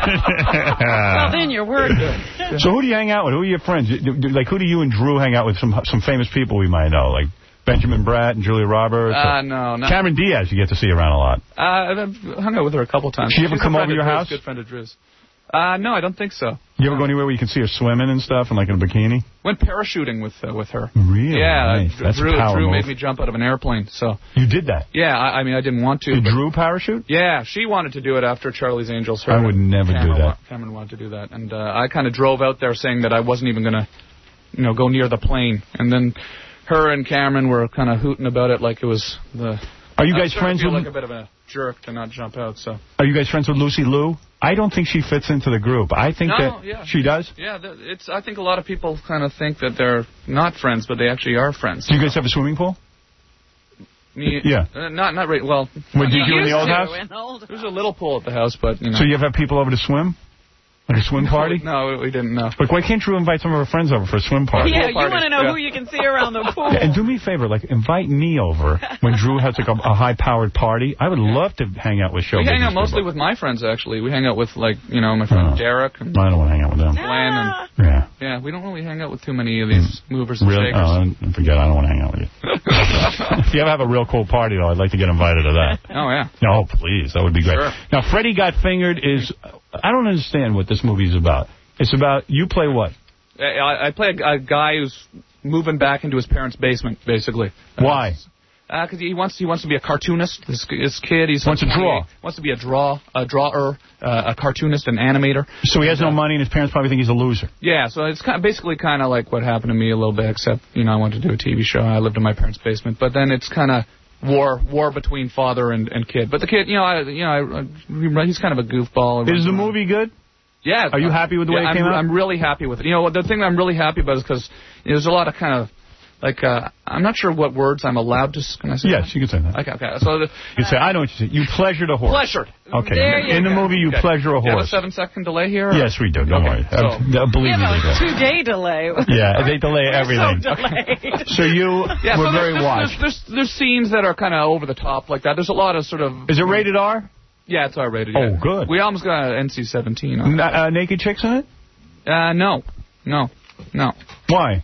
Well, then your word good. So who do you hang out with? Who are your friends? Do- do- Like, who do you and Drew hang out with? Some some famous people we might know, like Benjamin Bratt and Julia Roberts. Uh, or- no, not. Cameron Diaz, you get to see around a lot. Uh, I've hung out with her a couple times. She ever She's a come friend over of your Drew's, house? Good friend of Drew's. Uh, no, I don't think so. You ever go anywhere where you can see her swimming and stuff, and like in a bikini? Went parachuting with uh, with her. Really? Yeah, Nice. uh, That's a Drew, power Drew move. made me jump out of an airplane. So You did that? yeah, I, I mean, I didn't want to. Did but- Drew parachute? Yeah, she wanted to do it after Charlie's Angels. Her I would never do Cameron that. wa- Cameron wanted to do that, and uh, I kind of drove out there saying that I wasn't even going to, you know, go near the plane. And then her and Cameron were kind of hooting about it like it was the. Are you I guys started to friends feel with? like a bit of a jerk to not jump out. So. Are you guys friends with Lucy Liu? I don't think she fits into the group. I think No, that yeah. she does. Yeah, th- it's. I think a lot of people kind of think that they're not friends, but they actually are friends. Do you guys have a swimming pool? Me- Yeah. Uh, not not right. Well. What, did you in the old used house? to. There's a little pool at the house, but you know. So you ever have people over to swim? Like a swim party? No, we didn't know. Like, why can't Drew invite some of her friends over for a swim party? Yeah, you want to know who you can see around the pool. Yeah, and do me a favor, like, invite me over when Drew has like a, a high-powered party. I would love to hang out with show We hang out business mostly people. with my friends, actually. We hang out with, like, you know, my friend Oh. Derek and I don't want to hang out with them. Glenn. And, Yeah. yeah, we don't really hang out with too many of these movers and Really? shakers. Oh, I forget. I don't want to hang out with you. If you ever have a real cool party, though, I'd like to get invited to that. Oh, yeah. No, please. That would be great. Sure. Now, Freddie Got Fingered is... I don't understand what this movie is about. It's about... You play what? I, I play a, a guy who's moving back into his parents' basement, basically. Why? Because uh, he wants he wants to be a cartoonist. This, this kid, he's Wants to draw. Wants to be a draw, a drawer, uh, a cartoonist, an animator. So he has no money, and his parents probably think he's a loser. Yeah, so it's kind of basically kind of like what happened to me a little bit, except you know I wanted to do a T V show. I lived in my parents' basement, but then it's kind of war war between father and, and kid. But the kid, you know, I, you know, I, he's kind of a goofball. Is the movie good? Yeah. Are you happy with the way yeah, it came I'm, out? I'm really happy with it. You know, the thing I'm really happy about is because there's a lot of kind of like, uh, I'm not sure what words I'm allowed to... Can I say Yes, that? you can say that. Okay, okay. So the, you can say, I know what you say. You pleasured a horse. Pleasured. Okay. There in you in the go. movie, you Okay. pleasure a Do you have a horse. seven-second delay here? Or? Yes, we do. Don't Okay. worry. So, Uh, believe You me, have we a do. two-day delay. Yeah, they delay We're everything. So delayed. So you yeah, were so very there's, wise. there's, there's, there's scenes that are kind of over the top like that. There's a lot of sort of... Is it rated R? Yeah, it's R-rated. Oh, yeah. good. We almost got N C seventeen on N- uh, naked chicks in it? Uh, no. No. No. Why?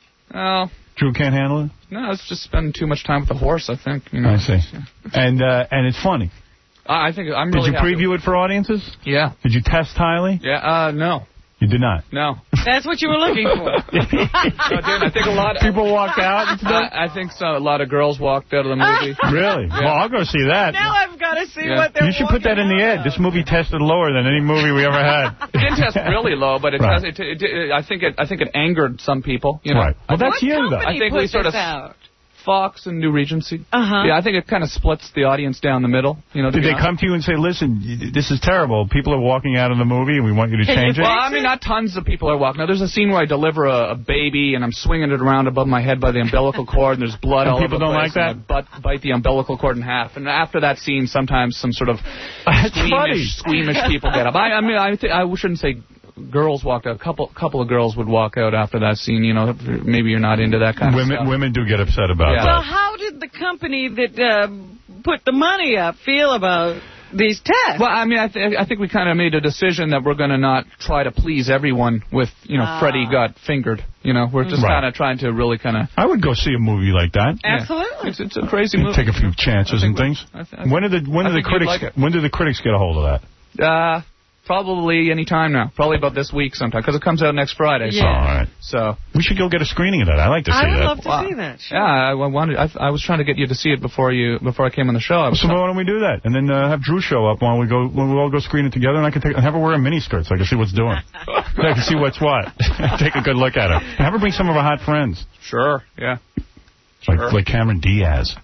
Oh. Drew can't handle it? No, it's just spending too much time with the horse, I think. You know. I see. And uh, and it's funny. I think I'm Did really you happy. preview it for audiences? Yeah. Did you test highly? Yeah, uh, no. You did not? No. That's what you were looking for. No, dude, I think a lot of... People walked out and stuff? I, I think so. A lot of girls walked out of the movie. Really? Yeah. Well, I'll go see that. Now I've got to see Yeah. what they're You should put that in the ad. This movie tested lower than any movie we ever had. It didn't test really low, but it, Right. test, it, it, it I think it I think it angered some people. You know? Right. Well, that's What you, though. company I think put we sort this of out? Fox and New Regency. Uh-huh. Yeah, I think it kind of splits the audience down the middle. You know, to Did be they honest. come to you and say, listen, y- this is terrible. People are walking out of the movie and we want you to Can change you it? Well, I mean, not tons of people are walking. Now, there's a scene where I deliver a, a baby and I'm swinging it around above my head by the umbilical cord, and there's blood And all people over the don't place. like and I butt, bite the umbilical cord in half. And after that scene, sometimes some sort of That's funny. squeamish, squeamish people get up. I, I mean, I, th- I shouldn't say girls walked out. A couple, couple of girls would walk out after that scene. You know, maybe you're not into that kind Women of stuff. women do get upset about Yeah. Well, that. how did the company that uh, put the money up feel about these tests? Well, I mean, I, th- I think we kind of made a decision that we're going to not try to please everyone with, you know, Ah. Freddie got fingered. You know, we're just Right. kind of trying to really kind of... I would go see a movie like that. Absolutely. It's, it's a crazy movie. Take a few chances and things. I th- I th- When did the when I did the think you'd critics like it. when did the critics get a hold of that? Uh, probably any time now. Probably about this week sometime, because it comes out next Friday. Yeah. So, All right. so We should go get a screening of that. I like to see I would that. love to Wow. see that. Sure. yeah, I, I wanted. I, I was trying to get you to see it before you before I came on the show. I was So why don't we do that? And then uh, have Drew show up while we go when we all go screen it together, and I can take have her wear a miniskirt so I can see what's doing. So I can see what's what. Take a good look at her. And have her bring some of her hot friends. Sure. Yeah. Like Sure. like Cameron Diaz.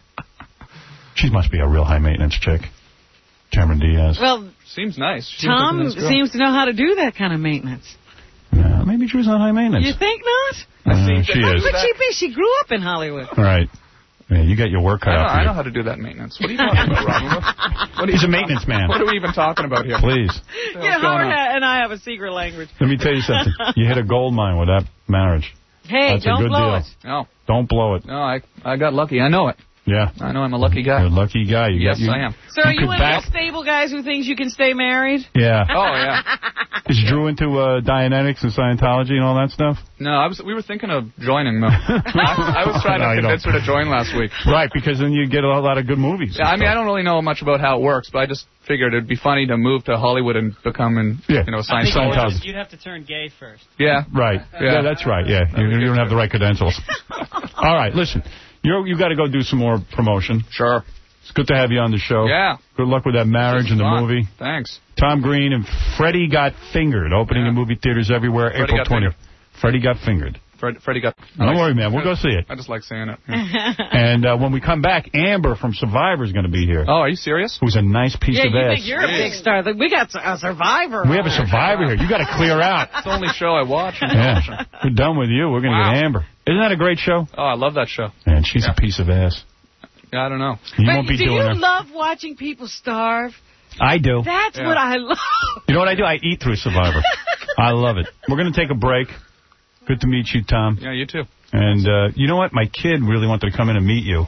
She must be a real high maintenance chick. Cameron Diaz. Well, Seems nice. She seems like a Tom nice girl. seems to know how to do that kind of maintenance. Yeah, maybe Drew's not high maintenance. You think not? Uh, see she that- is. How could she be? She grew up in Hollywood. Right. Yeah, you got your work cut I know, out for I you. know how to do that maintenance. What are you talking about, Robin? What, what are He's you a maintenance talking- man. What are we even talking about here? Please. You know, going Howard on? ha- and I have a secret language. Let me tell you something. You hit a gold mine with that marriage. Hey, That's a don't good blow deal. it. No, Don't blow it. no, I I got lucky. I know it. Yeah. I know I'm a lucky guy. You're a lucky guy. You Yes, got, you, I am. So are You you could one back- of those stable guys who thinks you can stay married? Yeah. Oh yeah. Is Drew into uh, Dianetics and Scientology and all that stuff? No, I was. We were thinking of joining though. I, I was trying No, to you convince don't. her to join last week. Right, because then you get a lot of good movies. Yeah, I mean, I don't really know much about how it works, but I just figured it'd be funny to move to Hollywood and become an, Yeah. you know, I science think you'd Scientology. have- You'd have to turn gay first. Yeah. Right. Yeah. Yeah. that's right. Yeah. You, you don't have the right credentials. All right, listen. You're, you got to go do some more promotion. Sure. It's good to have you on the show. Yeah. Good luck with that marriage This and is the fun. movie. Thanks. Tom Green and Freddie Got Fingered, opening Yeah. in movie theaters everywhere, Freddie April Got twentieth. Freddie Got Fingered. Fred, Freddie got. Don't worry, man. We'll go see it. I just like saying it. Yeah. And uh, when we come back, Amber from Survivor is going to be here. Oh, are you serious? Who's a nice piece Yeah, of you ass. think you're a big star. We got a Survivor. We have a Survivor here. You got to clear out. It's the only show I watch. Yeah. We're done with you. We're going to Wow. get Amber. Isn't that a great show? Oh, I love that show. Man, she's a piece of ass. Yeah, I don't know. You But won't be do doing you her. love watching people starve? I do. That's Yeah. what I love. You know what I do? I eat through Survivor. I love it. We're going to take a break. Good to meet you, Tom. Yeah, you too. And uh, you know what? My kid really wanted to come in and meet you.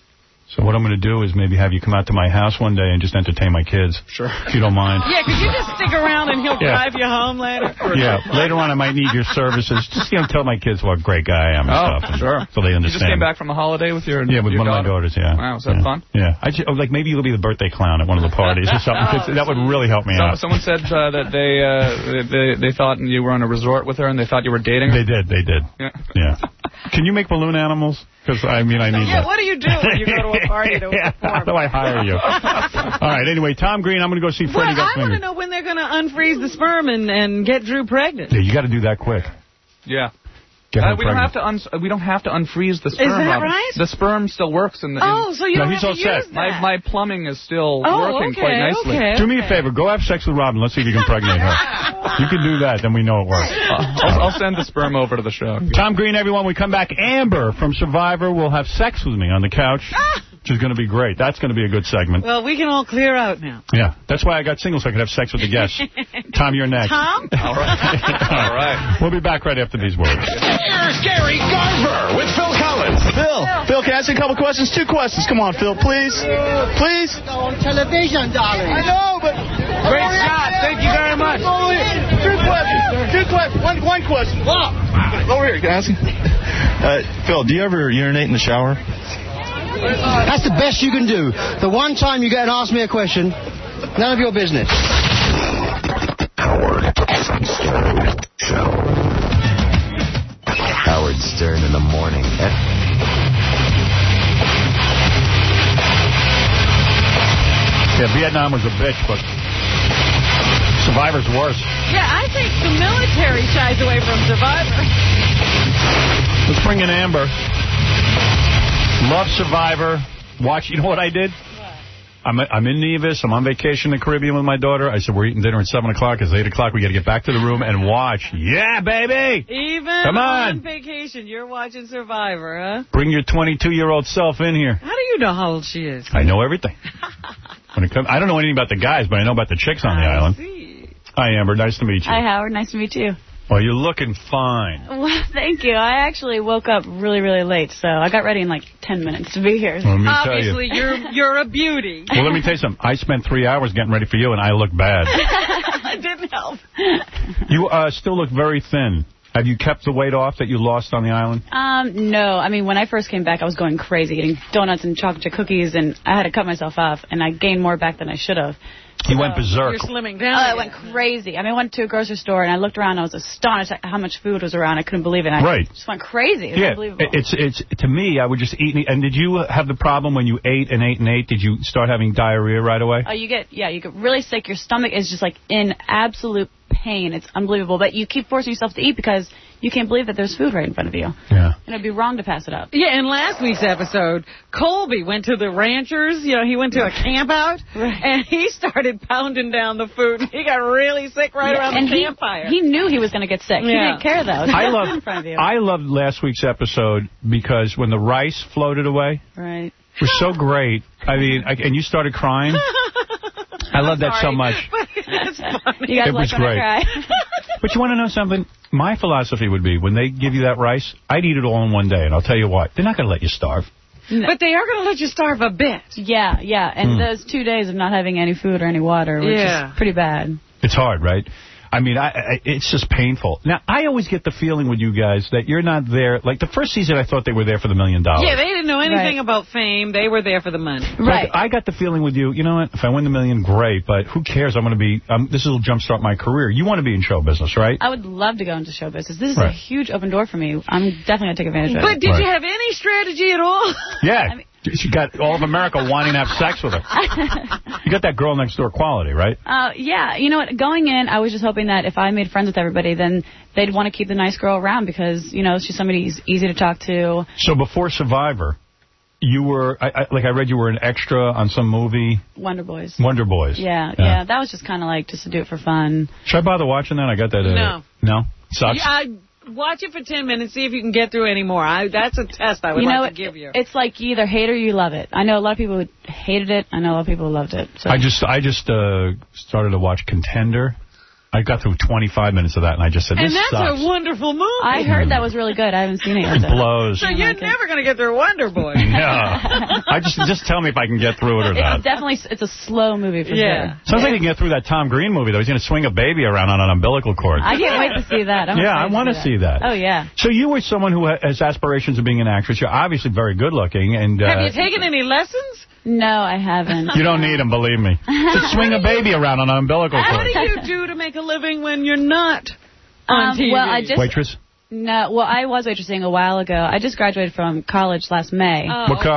So what I'm going to do is maybe have you come out to my house one day and just entertain my kids. Sure. If you don't mind. Yeah, could you just stick around and he'll Yeah. drive you home later? Yeah, later on I might need your services. Just, you know, tell my kids what a great guy I am and Oh, stuff. and- sure. So they You understand. just came back from a holiday with your Yeah, with your one daughter? of my daughters, yeah. Wow, was that yeah. fun? Yeah. I ju- oh, like maybe you'll be the birthday clown at one of the parties or something. 'cause that would really help me Some, out. someone said uh, that they, uh, they they thought you were on a resort with her and they thought you were dating her. They did, they did. Yeah. Yeah. Can you make balloon animals? Because, I mean, I need Yeah, that. what do you do when you go to a party to Yeah, how do I hire you? All right, anyway, Tom Green, I'm going to go see Well, Freddie Got I want to Fingered. know when they're going to unfreeze the sperm and, and get Drew pregnant. Yeah, you got to do that quick. Yeah. Get her Uh, we don't pregnant. have to un- we don't have to unfreeze the sperm. that Robin. right? The sperm still works in the. Oh, in, so you No, don't he's have all to set. use my that. my plumbing is still Oh, working okay, quite nicely. okay. Do me a favor. Go have sex with Robin. Let's see if you can impregnate her. You can do that, then we know it works. I'll, I'll send the sperm over to the show. Tom Green, everyone, we come back. Amber from Survivor will have sex with me on the couch, which is going to be great. That's going to be a good segment. Well, we can all clear out now. Yeah, that's why I got single, so I could have sex with the guests. Tom, you're next. Tom? All right. All right. We'll be back right after these words. Here's Gary Garver with Phil Collins. Phil, Phil, can I ask you a couple questions? Two questions. Come on, Phil, please. Please. On television, darling. I know, but... Great shot. Thank you very much. Two questions. Two questions. One, one question. What? Over here. Can I ask you? Uh, Phil, do you ever urinate in the shower? That's the best you can do. The one time you get and ask me a question, none of your business. Howard Stern Show. Howard Stern in the morning. Yeah, Vietnam was a bitch, but Survivor's worse. Yeah, I think the military shies away from Survivor. Let's bring in Amber. Love Survivor. Watch. You know what I did? I'm I'm in Nevis. I'm on vacation in the Caribbean with my daughter. I said, we're eating dinner at seven o'clock. It's eight o'clock. We got to get back to the room and watch. Yeah, baby! Even Come on. on vacation, you're watching Survivor, huh? Bring your twenty-two-year-old self in here. How do you know how old she is? I know everything. When it comes, I don't know anything about the guys, but I know about the chicks on the I island. See. Hi, Amber. Nice to meet you. Hi, Howard. Nice to meet you. Well, you're looking fine. Well, thank you. I actually woke up really, really late, so I got ready in like ten minutes to be here. Let me Obviously, tell you. you're you're a beauty. Well, let me tell you something. I spent three hours getting ready for you, and I look bad. It didn't help. You uh, still look very thin. Have you kept the weight off that you lost on the island? Um, no. I mean, when I first came back, I was going crazy, eating donuts and chocolate chip cookies, and I had to cut myself off, and I gained more back than I should have. You so, went berserk. You're slimming down. Oh, I went crazy. I mean, I went to a grocery store, and I looked around, and I was astonished at how much food was around. I couldn't believe it. I right. just went crazy. It was yeah, unbelievable. It's, it's, to me, I would just eat. And did you have the problem when you ate and ate and ate? Did you start having diarrhea right away? Oh, you get, yeah, you get really sick. Your stomach is just like in absolute pain. It's unbelievable. But you keep forcing yourself to eat because you can't believe that there's food right in front of you. Yeah. And it'd be wrong to pass it up. Yeah, in last week's episode, Colby went to the ranchers. You know, he went to a camp out, right. and he started pounding down the food. He got really sick right yeah, around and the he, campfire. He knew he was going to get sick. Yeah. He didn't care, though. I loved, I loved last week's episode because when the rice floated away, right. it was so great. I mean, I, and you started crying. I love that so much. It's funny. You guys it like was when great. I cry. But you want to know something? My philosophy would be, when they give you that rice, I'd eat it all in one day, and I'll tell you what. They're not going to let you starve. No. But they are going to let you starve a bit. Yeah, yeah. And mm. those two days of not having any food or any water, which yeah. is pretty bad. It's hard, right? I mean, I, I, it's just painful. Now, I always get the feeling with you guys that you're not there. Like, the first season, I thought they were there for the million dollars. Yeah, they didn't know anything right. about fame. They were there for the money. Right. Like, I got the feeling with you, you know what? If I win the million, great. But who cares? I'm going to be, um, this will jumpstart my career. You want to be in show business, right? I would love to go into show business. This is right. a huge open door for me. I'm definitely going to take advantage of but it. But did right. you have any strategy at all? Yeah. I mean, she got all of America wanting to have sex with her. You got that girl next door quality, right? Uh, yeah. You know what? Going in, I was just hoping that if I made friends with everybody, then they'd want to keep the nice girl around because, you know, she's somebody who's easy to talk to. So before Survivor, you were, I, I, like I read you were an extra on some movie. Wonder Boys. Wonder Boys. Yeah, yeah. yeah that was just kind of like just to do it for fun. Should I bother watching that? I got that. Uh, no. No? Sucks? Yeah, I watch it for ten minutes, see if you can get through any more. I, that's a test I would you know, like to give you. It's like you either hate it or you love it. I know a lot of people who hated it. I know a lot of people who loved it. So. I just I just uh, started to watch Contender. I got through twenty-five minutes of that, and I just said, this And that's sucks. a wonderful movie. I heard that was really good. I haven't seen it yet. It blows. So you're never going to get through Wonder Boy. No. I just just tell me if I can get through it or not. It's definitely it's a slow movie for yeah. sure. Sounds yeah. like you can get through that Tom Green movie, though. He's going to swing a baby around on an umbilical cord. I can't wait to see that. I'm yeah, I want to see that. Oh, yeah. So you were someone who has aspirations of being an actress. You're obviously very good looking. And uh, have you taken any lessons? No, I haven't. You don't need them, believe me. Just swing a baby around on an umbilical cord. What do you do to make a living when you're not on um, T V? Well, I just, Waitress? No, well, I was waitressing a while ago. I just graduated from college last May. Oh, what college?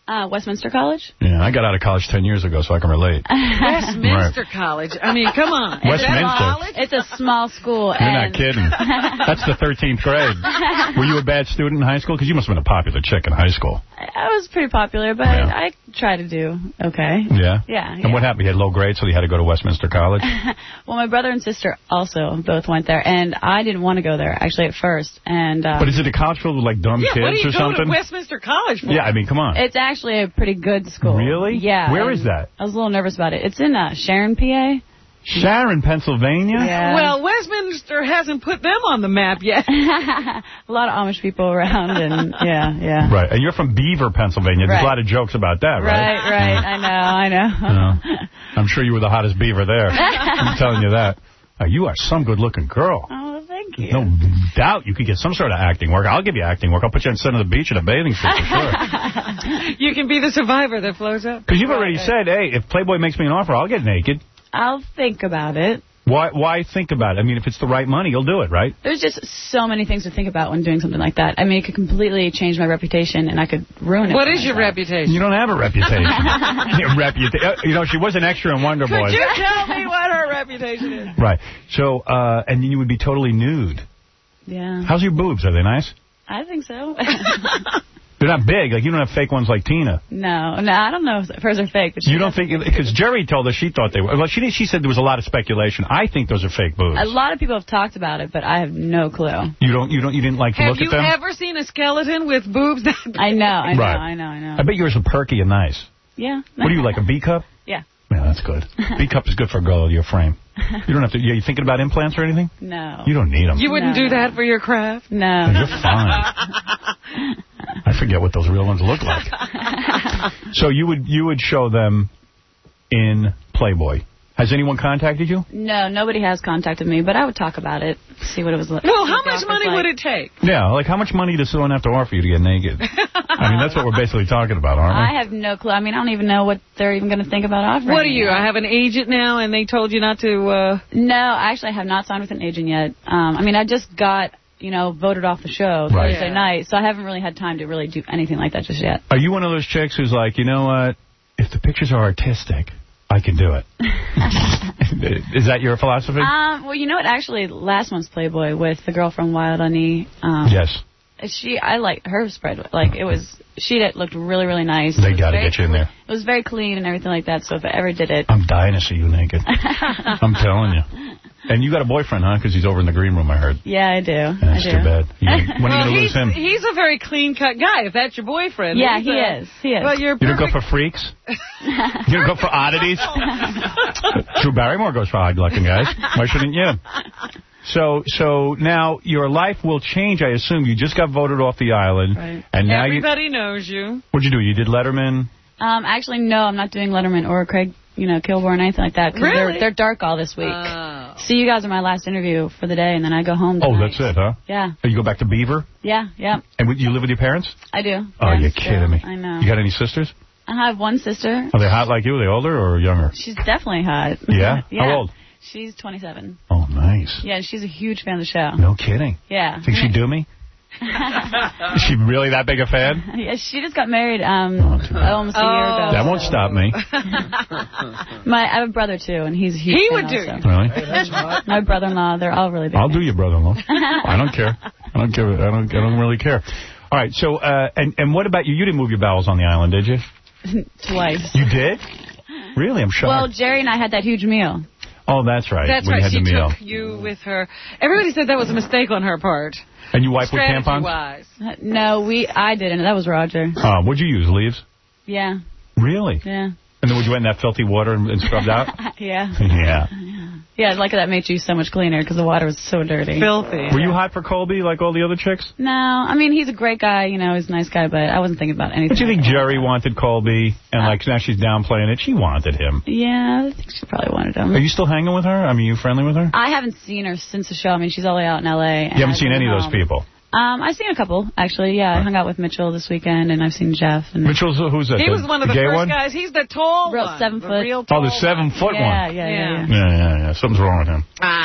Uh, Westminster College. Yeah, I got out of college ten years ago, so I can relate. Westminster Right. College. I mean, come on. Westminster. It's a small school. You're and not kidding. That's the thirteenth grade. Were you a bad student in high school? Because you must have been a popular chick in high school. I was pretty popular, but Yeah. I tried to do okay. Yeah? Yeah. And what happened? You had low grades, so you had to go to Westminster College? Well, my brother and sister also both went there, and I didn't want to go there, actually, at first. And uh, But is it a college filled with, like, dumb Yeah, kids what do you or go something? to Westminster College for? Yeah, I mean, come on. It's actually a pretty good school. Really? Yeah. Where and is that? I was a little nervous about it. It's in uh, Sharon, P A Sharon, Pennsylvania? Yeah. Well, Westminster hasn't put them on the map yet. A lot of Amish people around, and yeah, yeah. Right. And you're from Beaver, Pennsylvania. There's Right. a lot of jokes about that, right? Right, right. I know, I know. You know, I'm sure you were the hottest beaver there. I'm telling you that. Uh, you are some good-looking girl. Oh, thank you. No doubt you could get some sort of acting work. I'll give you acting work. I'll put you on the center of the beach in a bathing suit for sure. You can be the survivor that flows up. Because you've already said, hey, if Playboy makes me an offer, I'll get naked. I'll think about it. Why Why think about it? I mean, if it's the right money, you'll do it, right? There's just so many things to think about when doing something like that. I mean, it could completely change my reputation, and I could ruin it. What is your reputation? You don't have a reputation. Your reputa- you know, she was an extra in Wonder Boy. Could you tell me what her reputation is? Right. So, uh, and you would be totally nude. Yeah. How's your boobs? Are they nice? I think so. They're not big. Like, you don't have fake ones like Tina. no, no, I don't know if hers are fake. But she You don't think... Because Jerry told us she thought they were... Well, she, did- she said there was a lot of speculation. I think those are fake boobs. A lot of people have talked about it, but I have no clue. You don't... You don't... You didn't like to Have look you at them? ever seen a skeleton with boobs? That I know, I know, Right. I know, I know. I bet yours are perky and nice. Yeah. What are you, like a B cup? Yeah. Yeah, that's good. B cup is good for a girl of your frame. You don't have to... Yeah, you thinking about implants or anything? No. You don't need them. You wouldn't No, do no. that for your craft? No. You're fine. I forget what those real ones look like. So you would you would show them in Playboy. Has anyone contacted you? No, nobody has contacted me, but I would talk about it, see what it was like. Well, how much money would it take? Yeah, like how much money does someone have to offer you to get naked? I mean, that's what we're basically talking about, aren't we? I have no clue. I mean, I don't even know what they're even going to think about offering. What are you? me. I have an agent now, and they told you not to... Uh... No, actually, I have not signed with an agent yet. Um, I mean, I just got, you know, voted off the show Right. Thursday Yeah. night, so I haven't really had time to really do anything like that just yet. Are you one of those chicks who's like, you know what? If the pictures are artistic, I can do it. Is that your philosophy? Um, well, you know what? Actually, last month's Playboy with the girl from Wild Honey. Um, yes. She, I like her spread. Like it was, she did, looked really, really nice. They It was got to very get you in there. It was very clean and everything like that. So if I ever did it, I'm dying to see you naked. I'm telling you. And you got a boyfriend, huh? Because he's over in the green room, I heard. yeah, I do. I That's do. too bad. You, when are you well, going to lose he's, him? he's a very clean-cut guy, if that's your boyfriend. Yeah, He's he a- is. He is. Well, you're You don't go perfect. for freaks? You don't go for oddities? Drew Barrymore goes for odd-looking guys. Why shouldn't you? So so now your life will change, I assume. You just got voted off the island. Right. And now Everybody knows you. you... What'd you do? You did Letterman? Um, actually, no, I'm not doing Letterman or Craig, you know, Kilborn or anything like that. 'Cause Really? They're, they're dark all this week. Oh. See, you guys are my last interview for the day, and then I go home Oh, tonight. that's it, huh? Yeah, Oh, you go back to Beaver? yeah, yeah. And would- you live with your parents? I do. Oh, Yeah, you're still. kidding me. I know. You got any sisters? I have one sister. Are they hot like you? Are they older or younger? She's definitely hot. Yeah? yeah. How old? She's twenty-seven. Oh, nice. Yeah, she's a huge fan of the show. No kidding. Yeah. Think she'd do me? Is she really that big a fan? Yeah, she just got married um almost a year ago. That won't stop me. My, I have a brother too, and he's a huge He fan would do also. Really? My brother-in-law, they're all really big. I'll do your brother-in-law. I don't care. I don't care. I don't. I don't really care. All right. So, uh, and and what about you? You didn't move your bowels on the island, did you? Twice. You did? Really? I'm shocked. Well, Jerry and I had that huge meal. Oh, that's right. That's when you right. had She the meal. took you with her. Everybody said that was a mistake on her part. And you wipe with tampons? Strategy-wise. No, we. I didn't. That was Roger. Uh, what'd you use? Leaves? Yeah. Really? Yeah. And then would you wet in that filthy water and, and scrubbed out? Yeah. Yeah. Yeah, like that made you so much cleaner because the water was so dirty. Filthy. Were you hot for Colby like all the other chicks? No, I mean, he's a great guy, you know, he's a nice guy, but I wasn't thinking about anything. But you think Jerry wanted Colby, and like now she's downplaying it? She wanted him. Yeah, I think she probably wanted him. Are you still hanging with her? I mean, you friendly with her? I haven't seen her since the show. I mean, she's all the way out in L A. and You haven't I've seen been any of those home. people? Um, I've seen a couple, actually. Yeah, I hung out with Mitchell this weekend, and I've seen Jeff. And Mitchell's, who's that? He was one of the gay first one? guys. He's the tall Real one. seven the foot. Real Oh, tall the seven foot yeah, one. yeah, yeah, yeah. Yeah, yeah, yeah. Something's wrong with him.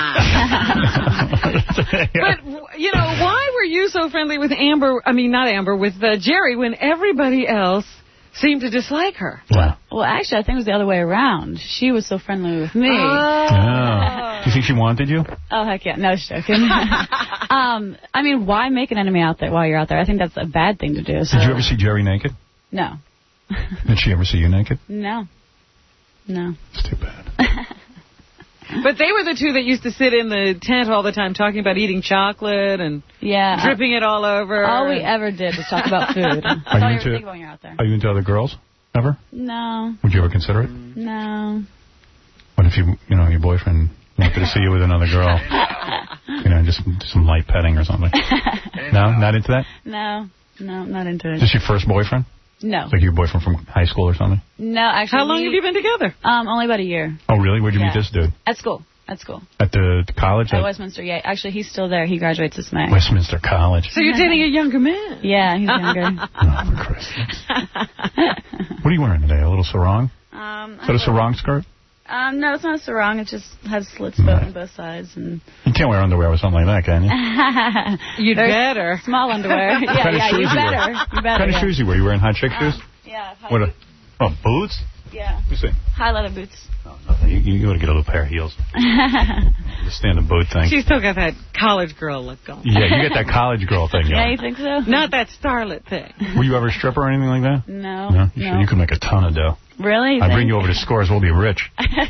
Ah. But, you know, why were you so friendly with Amber, I mean, not Amber, with uh, Jerry when everybody else seemed to dislike her. Wow. Well, actually, I think it was the other way around. She was so friendly with me. Oh. Yeah. Do you think she wanted you? Oh, heck yeah. No, I was joking. um, I mean, why make an enemy out there while you're out there? I think that's a bad thing to do. So. Did you ever see Jerry naked? No. Did she ever see you naked? No. No. It's too bad. But they were the two that used to sit in the tent all the time talking about eating chocolate and yeah, dripping it all over. All we ever did was talk about food. That's Are all you you into, think when you're out there. Are you into other girls? Ever? No. Would you ever consider it? No. What if you, you know, your boyfriend wanted to see you with another girl? You know, just some light petting or something. No? Not into that? No. No, not into it. Is this your first boyfriend? No. Like your boyfriend from high school or something? No, actually. How long we, have you been together? Um, only about a year. Oh, really? Where'd you yeah. meet this dude? At school. At school. At the, the college? At Westminster, yeah. Actually, he's still there. He graduates this May. Westminster College. So you're dating a younger man? Yeah, he's younger. Oh, for Christ's sake. What are you wearing today? A little sarong? Um, Is that a sarong skirt? Um, no, it's not a sarong. It just has slits right. on both sides. And you can't wear underwear with something like that, can you? You'd better. Small underwear. yeah, kind yeah, of you shoes better. You, you better. what kind yeah. of shoes you wear? You wearing high chick shoes? Um, yeah. What a, oh, boots? Yeah. Let me see. High leather boots. Oh, nothing. You, you got to get a little pair of heels. The stand-up boot thing. She's still got that college girl look going. Yeah, you get that college girl thing going. Yeah, you think so? Not that starlet thing. Were you ever a stripper or anything like that? No. No? You, no. Should, you could make a ton of dough. Really? I'd bring you over to Scores. We'll be rich.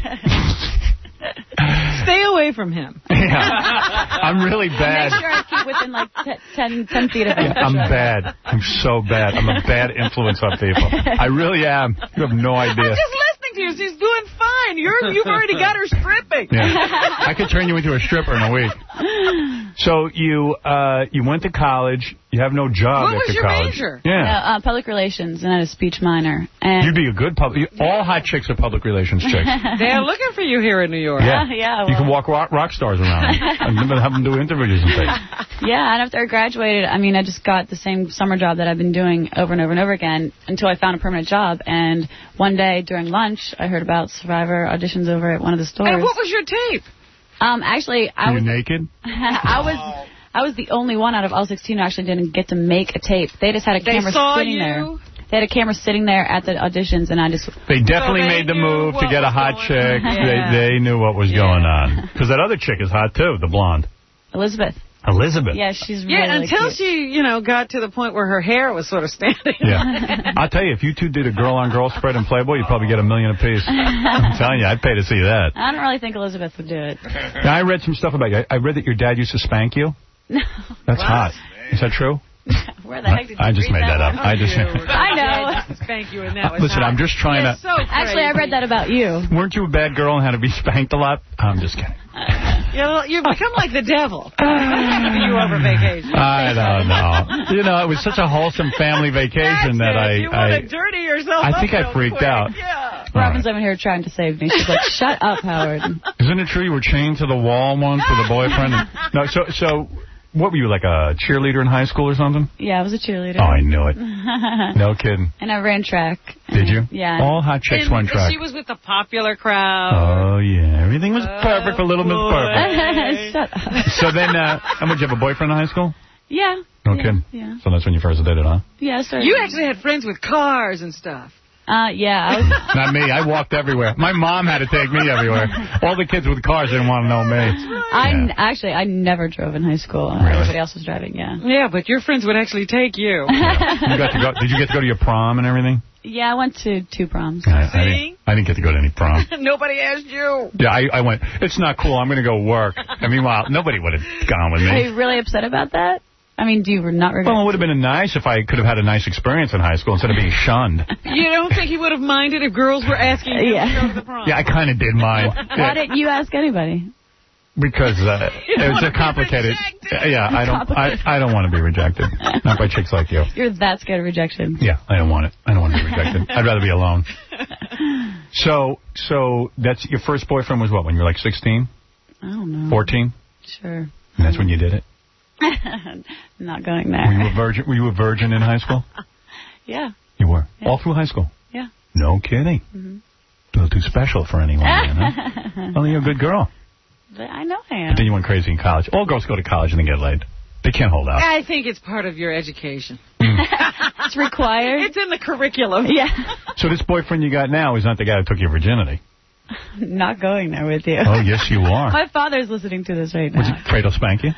Stay away from him. Yeah. I'm really bad. Make sure I keep within like t- ten, ten feet of him. Yeah, I'm bad. I'm so bad. I'm a bad influence on people. I really am. You have no idea. I'm just listening to you. She's doing fine. You're, you've already got her stripping. Yeah. I could turn you into a stripper in a week. So you uh, you went to college. You have no job what after was your college. Major? Yeah. No, uh, public relations, and I had a speech minor. And You'd be a good public... All hot chicks are public relations chicks. They're looking for you here in New York. Yeah. yeah well. You can walk rock, rock stars around and have them do interviews and things. Yeah, and after I graduated, I mean, I just got the same summer job that I've been doing over and over and over again until I found a permanent job. And one day during lunch, I heard about Survivor auditions over at one of the stores. And what was your tape? Um, actually, I Were was... you naked? I was... I was the only one out of all sixteen who actually didn't get to make a tape. They just had a they camera saw sitting you. there. They had a camera sitting there at the auditions, and I just... They definitely so they made the move to get a hot chick. Yeah. They, they knew what was yeah. going on. Because that other chick is hot, too, the blonde. Elizabeth. Elizabeth. Yeah, she's really Yeah, until cute. she, you know, got to the point where her hair was sort of standing. Yeah. I'll tell you, if you two did a girl-on-girl spread in Playboy, you'd probably get a million apiece. I'm telling you, I'd pay to see that. I don't really think Elizabeth would do it. Now, I read some stuff about you. I read that your dad used to spank you. No. That's wow. hot. Is that true? Where the heck did you I just read made that, that up. I just. I know. Spank you and that was Listen, hot. I'm just trying You're to. So Actually, I read that about you. Weren't you a bad girl and had to be spanked a lot? I'm just kidding. You know, you've become like the devil. What happened to you over vacation? I don't know. You know, it was such a wholesome family vacation that I. You I, want to dirty yourself I think up I freaked quick. out. Yeah. Robin's over here trying to save me. She's like, "Shut up, Howard." Isn't it true you were chained to the wall once with a boyfriend? And, no, so so. What were you, like a cheerleader in high school or something? Yeah, I was a cheerleader. Oh, I knew it. No kidding. And I ran track. Did you? Yeah. All hot chicks and run track. She was with the popular crowd. Oh, yeah. Everything was perfect for Little Miss Perfect. Shut up. So then, uh, and would you have a boyfriend in high school? Yeah. No yeah, kidding? Yeah. So that's when you first did it, huh? Yeah, I started. You actually had friends with cars and stuff. Uh, yeah. I was... Not me. I walked everywhere. My mom had to take me everywhere. All the kids with cars didn't want to know me. I Yeah. actually, I never drove in high school. Really? Everybody else was driving, yeah. Yeah, but your friends would actually take you. Yeah. You got to go, did you get to go to your prom and everything? Yeah, I went to two proms. I, I, didn't, I didn't get to go to any prom. Nobody asked you. Yeah, I, I went, it's not cool. I'm going to go work. And meanwhile, nobody would have gone with me. Are you really upset about that? I mean, do you not regret? Well, it would have been nice if I could have had a nice experience in high school instead of being shunned. You don't think he would have minded if girls were asking him Yeah. to go to the prom? Yeah, I kind of did mind. Why Yeah, didn't you ask anybody? because uh, it was a complicated. Yeah, I don't. I, I don't want to be rejected. Not by chicks like you. You're that scared of rejection. Yeah, I don't want it. I don't want to be rejected. I'd rather be alone. So, so that's your first boyfriend was what? When you were like sixteen? I don't know. fourteen? Sure. And that's when you did it. Not going Were there. you a virgin? Were you a virgin in high school? Yeah. You were Yeah. all through high school. Yeah. No kidding. Mm-hmm. A little too special for anyone. Man, huh? Well, you're a good girl. But I know I But am. then you went crazy in college. All girls go to college and they get laid. They can't hold out. I think it's part of your education. It's required. It's in the curriculum. Yeah. So this boyfriend you got now is not the guy who took your virginity. Not going there with you. Oh, yes, you are. My father's listening to this right now. Was it cradle spank you?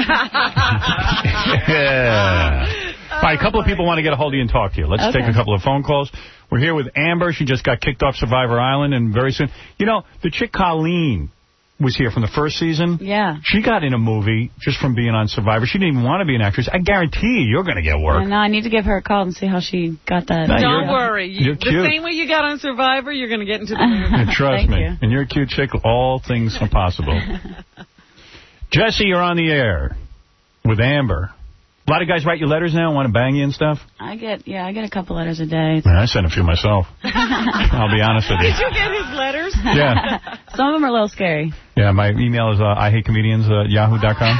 Yeah. All right, a couple of people want to get a hold of you and talk to you. Let's Okay. take a couple of phone calls. We're here with Amber. She just got kicked off Survivor Island, and very soon... You know, the chick Colleen was here from the first season. Yeah. She got in a movie just from being on Survivor. She didn't even want to be an actress. I guarantee you, you're going to get work. I know. I need to give her a call and see how she got that. No, Don't you're- worry. You, you're the cute. same way you got on Survivor, you're going to get into the movie. Trust Thank me. you. And you're a cute chick. All things are possible. Jesse, you're on the air with Amber. A lot of guys write you letters now, want to bang you and stuff. I get, yeah, I get a couple letters a day. Man, I send a few myself. I'll be honest with you. Did you get his letters? Yeah. Some of them are a little scary. Yeah, my email is uh, I hate comedians at yahoo dot com.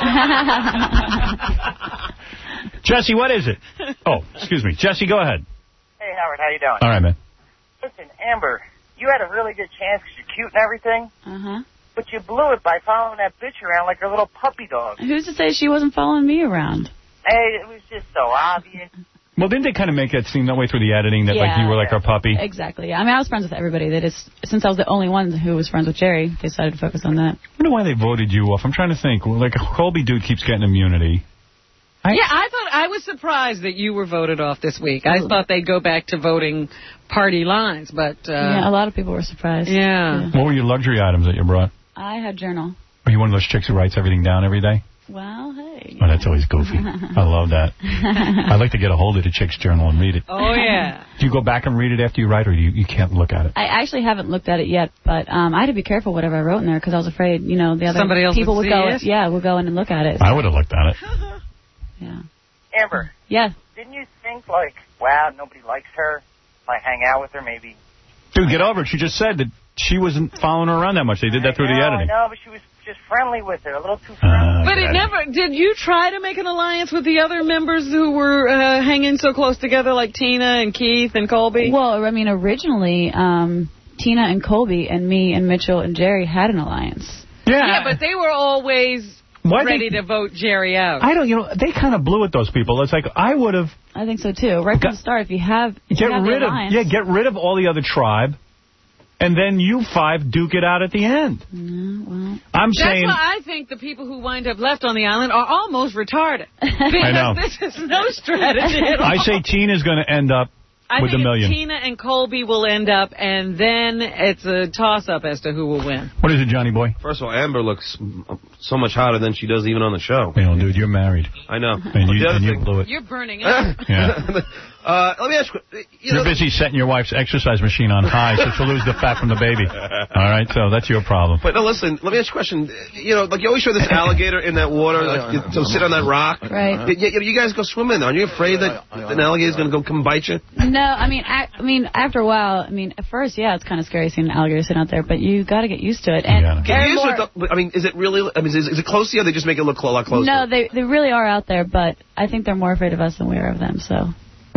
Jesse, what is it? Oh, excuse me. Jesse, go ahead. Hey, Howard, how you doing? All right, man. Listen, Amber, you had a really good chance because you're cute and everything, Uh-huh. but you blew it by following that bitch around like a little puppy dog. Who's to say she wasn't following me around? Hey, it was just so obvious. Well, didn't they kind of make that seem that way through the editing, that like you were like our puppy? Exactly. Yeah. I mean, I was friends with everybody. They just, since I was the only one who was friends with Jerry, they decided to focus on that. I wonder why they voted you off. I'm trying to think. Like, a Colby dude keeps getting immunity. Yeah, I thought I was surprised that you were voted off this week. I thought they'd go back to voting party lines, but... Uh, yeah, a lot of people were surprised. Yeah. What were your luxury items that you brought? I had journal. Are you one of those chicks who writes everything down every day? Well, hey. Oh, that's always goofy. I love that. I'd like to get a hold of the chick's journal and read it. Oh, yeah. Do you go back and read it after you write, or do you, you can't look at it? I actually haven't looked at it yet, but um, I had to be careful whatever I wrote in there because I was afraid, you know, the other Somebody else people would would go, see it? yeah, would go in and look at it. I would have looked at it. Yeah. Amber, Yeah. didn't you think, like, wow, nobody likes her? If I hang out with her, maybe... Dude, get over it. She just said that she wasn't following her around that much. They did that through I know, the editing. I know, but she was just friendly with her, a little too friendly. Uh, But it never... Did you try to make an alliance with the other members who were uh, hanging so close together, like Tina and Keith and Colby? Well, I mean, originally, um, Tina and Colby and me and Mitchell and Jerry had an alliance. Yeah. Yeah, but they were always Why ready they- to vote Jerry out. I don't, you know, they kind of blew at those people. It's like, I would have... I think so, too. Right from the start, if you have, if Get you have the rid of, alliance. yeah, get rid of all the other tribe, and then you five duke it out at the end. Mm, well. I'm That's saying... why I think the people who wind up left on the island are almost retarded. Because I know. this is no strategy at all. I say Tina's going to end up I with think a million. Tina and Colby will end up, and then it's a toss-up as to who will win. What is it, Johnny boy? First of all, Amber looks so much hotter than she does even on the show. You know, dude, you're married. I know. And you, The other and you thing- blew it. You're burning up. Yeah. uh, let me ask you. you You're know, busy setting your wife's exercise machine on high so she'll lose the fat from the baby. All right, so that's your problem. But no, listen, let me ask you a question. You know, like you always show this alligator in that water, like, you, to sit on that rock. Right. You, you, you guys go swimming. Aren't you afraid that an alligator's going to go come bite you? No, I mean, I, I mean, after a while, I mean, at first, yeah, it's kind of scary seeing an alligator sitting out there, but you got to get used to it. And Can they're you use more- it, though- I mean, is it really? I mean, is, is it close to you? Or they just make it look a lot closer. No, they they really are out there, but I think they're more afraid of us than we are of them. So,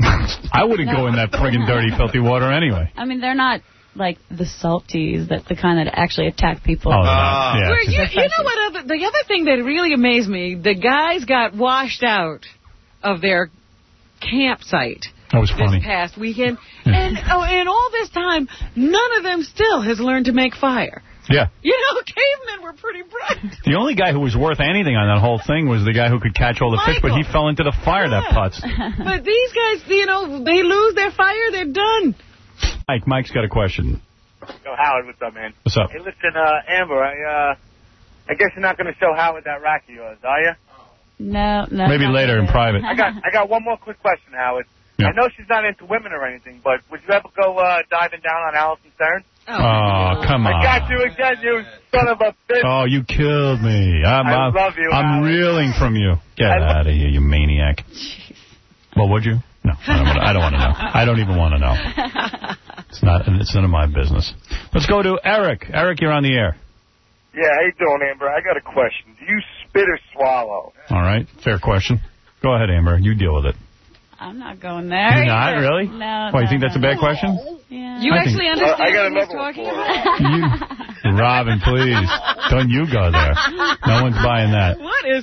I wouldn't go in that friggin' dirty, filthy water anyway. I mean, they're not like the salties, that the kind that actually attack people. Oh, uh, yeah. Where you, you know what? Other, the other thing that really amazed me, the guys got washed out of their campsite. That was this funny. past weekend, and oh, and all this time, none of them still has learned to make fire. Yeah. You know, cavemen were pretty bright. The only guy who was worth anything on that whole thing was the guy who could catch all the fish, but he fell into the fire, that putz. But these guys, you know, they lose their fire, they're done. Mike, Mike's got a question. Yo, Howard, what's up, man? What's up? Hey, listen, uh, Amber, I, uh, I guess you're not going to show Howard that rack of yours, are you? No, no. Maybe not later in really. private. I got, I got one more quick question, Howard. Yeah. I know she's not into women or anything, but would you ever go uh, diving down on Allison Stern? Oh, come on. I got you again, you son of a bitch. Oh, you killed me. I'm, I I'm, love you, I'm Howard. reeling from you. Get I out of here, you maniac. Well, would you? No, I don't wanna- I don't want to know. I don't even want to know. It's not. It's none of my business. Let's go to Eric. Eric, you're on the air. Yeah, how you doing, Amber? I got a question. Do you spit or swallow? All right. Fair question. Go ahead, Amber. You deal with it. I'm not going there. You're not, either. really? No. Why, you no, think that's a no. bad question? Yeah. You I actually think- understand Well, I got what he's another one talking for about? Robin, please. Don't you go there. No one's buying that. What is he saying?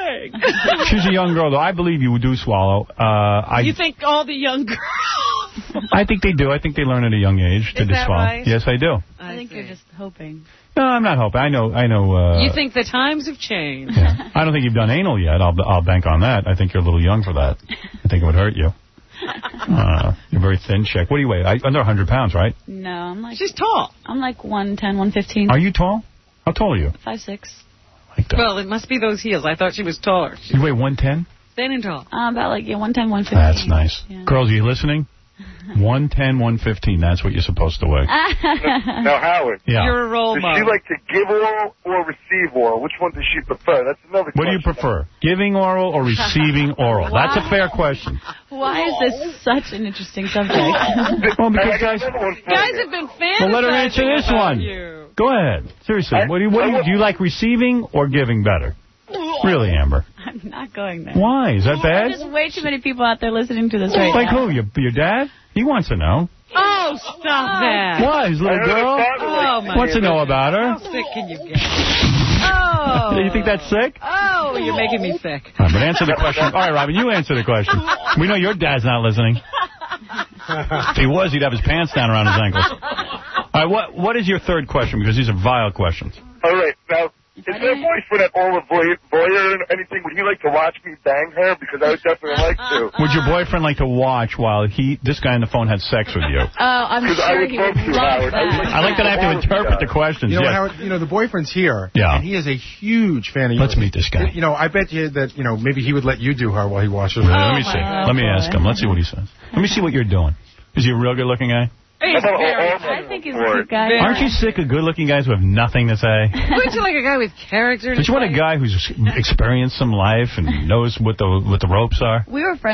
saying. She's a young girl, though. I believe you do swallow. Uh, I, You think all the young girls... I think they do. I think they learn at a young age to Is that swallow. right? Yes, I do. I, I think you're just hoping. No, I'm not hoping. I know. I know. Uh, You think the times have changed. Yeah. I don't think you've done anal yet. I'll I'll bank on that. I think you're a little young for that. I think it would hurt you. Uh, you're very thin, chick. What do you weigh? I, under one hundred pounds, right? No, I'm like... She's tall. I'm like one ten, one fifteen. Are you tall? How tall are you? five six. Well, it must be those heels. I thought she was taller. You weigh one ten? Thin and tall. Uh, about like, yeah, one ten, one fifteen. That's nice. Yeah. Girls, are you listening? one ten, one fifteen. That's what you're supposed to weigh. Now, Howard. Yeah. You're a role Does model. she like to give oral or receive oral? Which one does she prefer? That's another What question. do you prefer? Giving oral or receiving oral? That's a fair question. Why is this such an interesting subject? Well, because guys... Guys have been fantasizing Well, let her answer this about one. you. Go ahead. Seriously, what do you, what do you, do you like receiving or giving better? Really, Amber? I'm not going there. Why? Is that bad? There's way too many people out there listening to this right Like now. who? Your, your dad? He wants to know. Oh, stop that. Why? His little girl? Oh, my Wants to know about her? How sick can you get? Oh. You think that's sick? Oh, you're making me sick. All right, but answer the question. All right, Robin, you answer the question. We know your dad's not listening. If he was, he'd have his pants down around his ankles. All right, what what is your third question? Because these are vile questions. All right, now, is there a boyfriend at all a voyeur or anything? Would he like to watch me bang her? Because I would definitely like to. Would your boyfriend like to watch while he, this guy on the phone had sex with you? Oh, I'm Because I sure would he love would to, love Howard. I would that. like I like that I have to interpret the questions. You know, yeah. Howard, you know, the boyfriend's here. Yeah. And he is a huge fan of yours. Let's meet this guy. You know, I bet you that, you know, maybe he would let you do her while he watches her. Let me see. Let me ask him. Let's see what he says. Let me see what you're doing. Is he a real good-looking guy? He's very I think he's a good guy. Aren't you sick of good-looking guys who have nothing to say? Wouldn't you like a guy with character? Don't you want a guy who's experienced some life and knows what the what the ropes are? We were friends.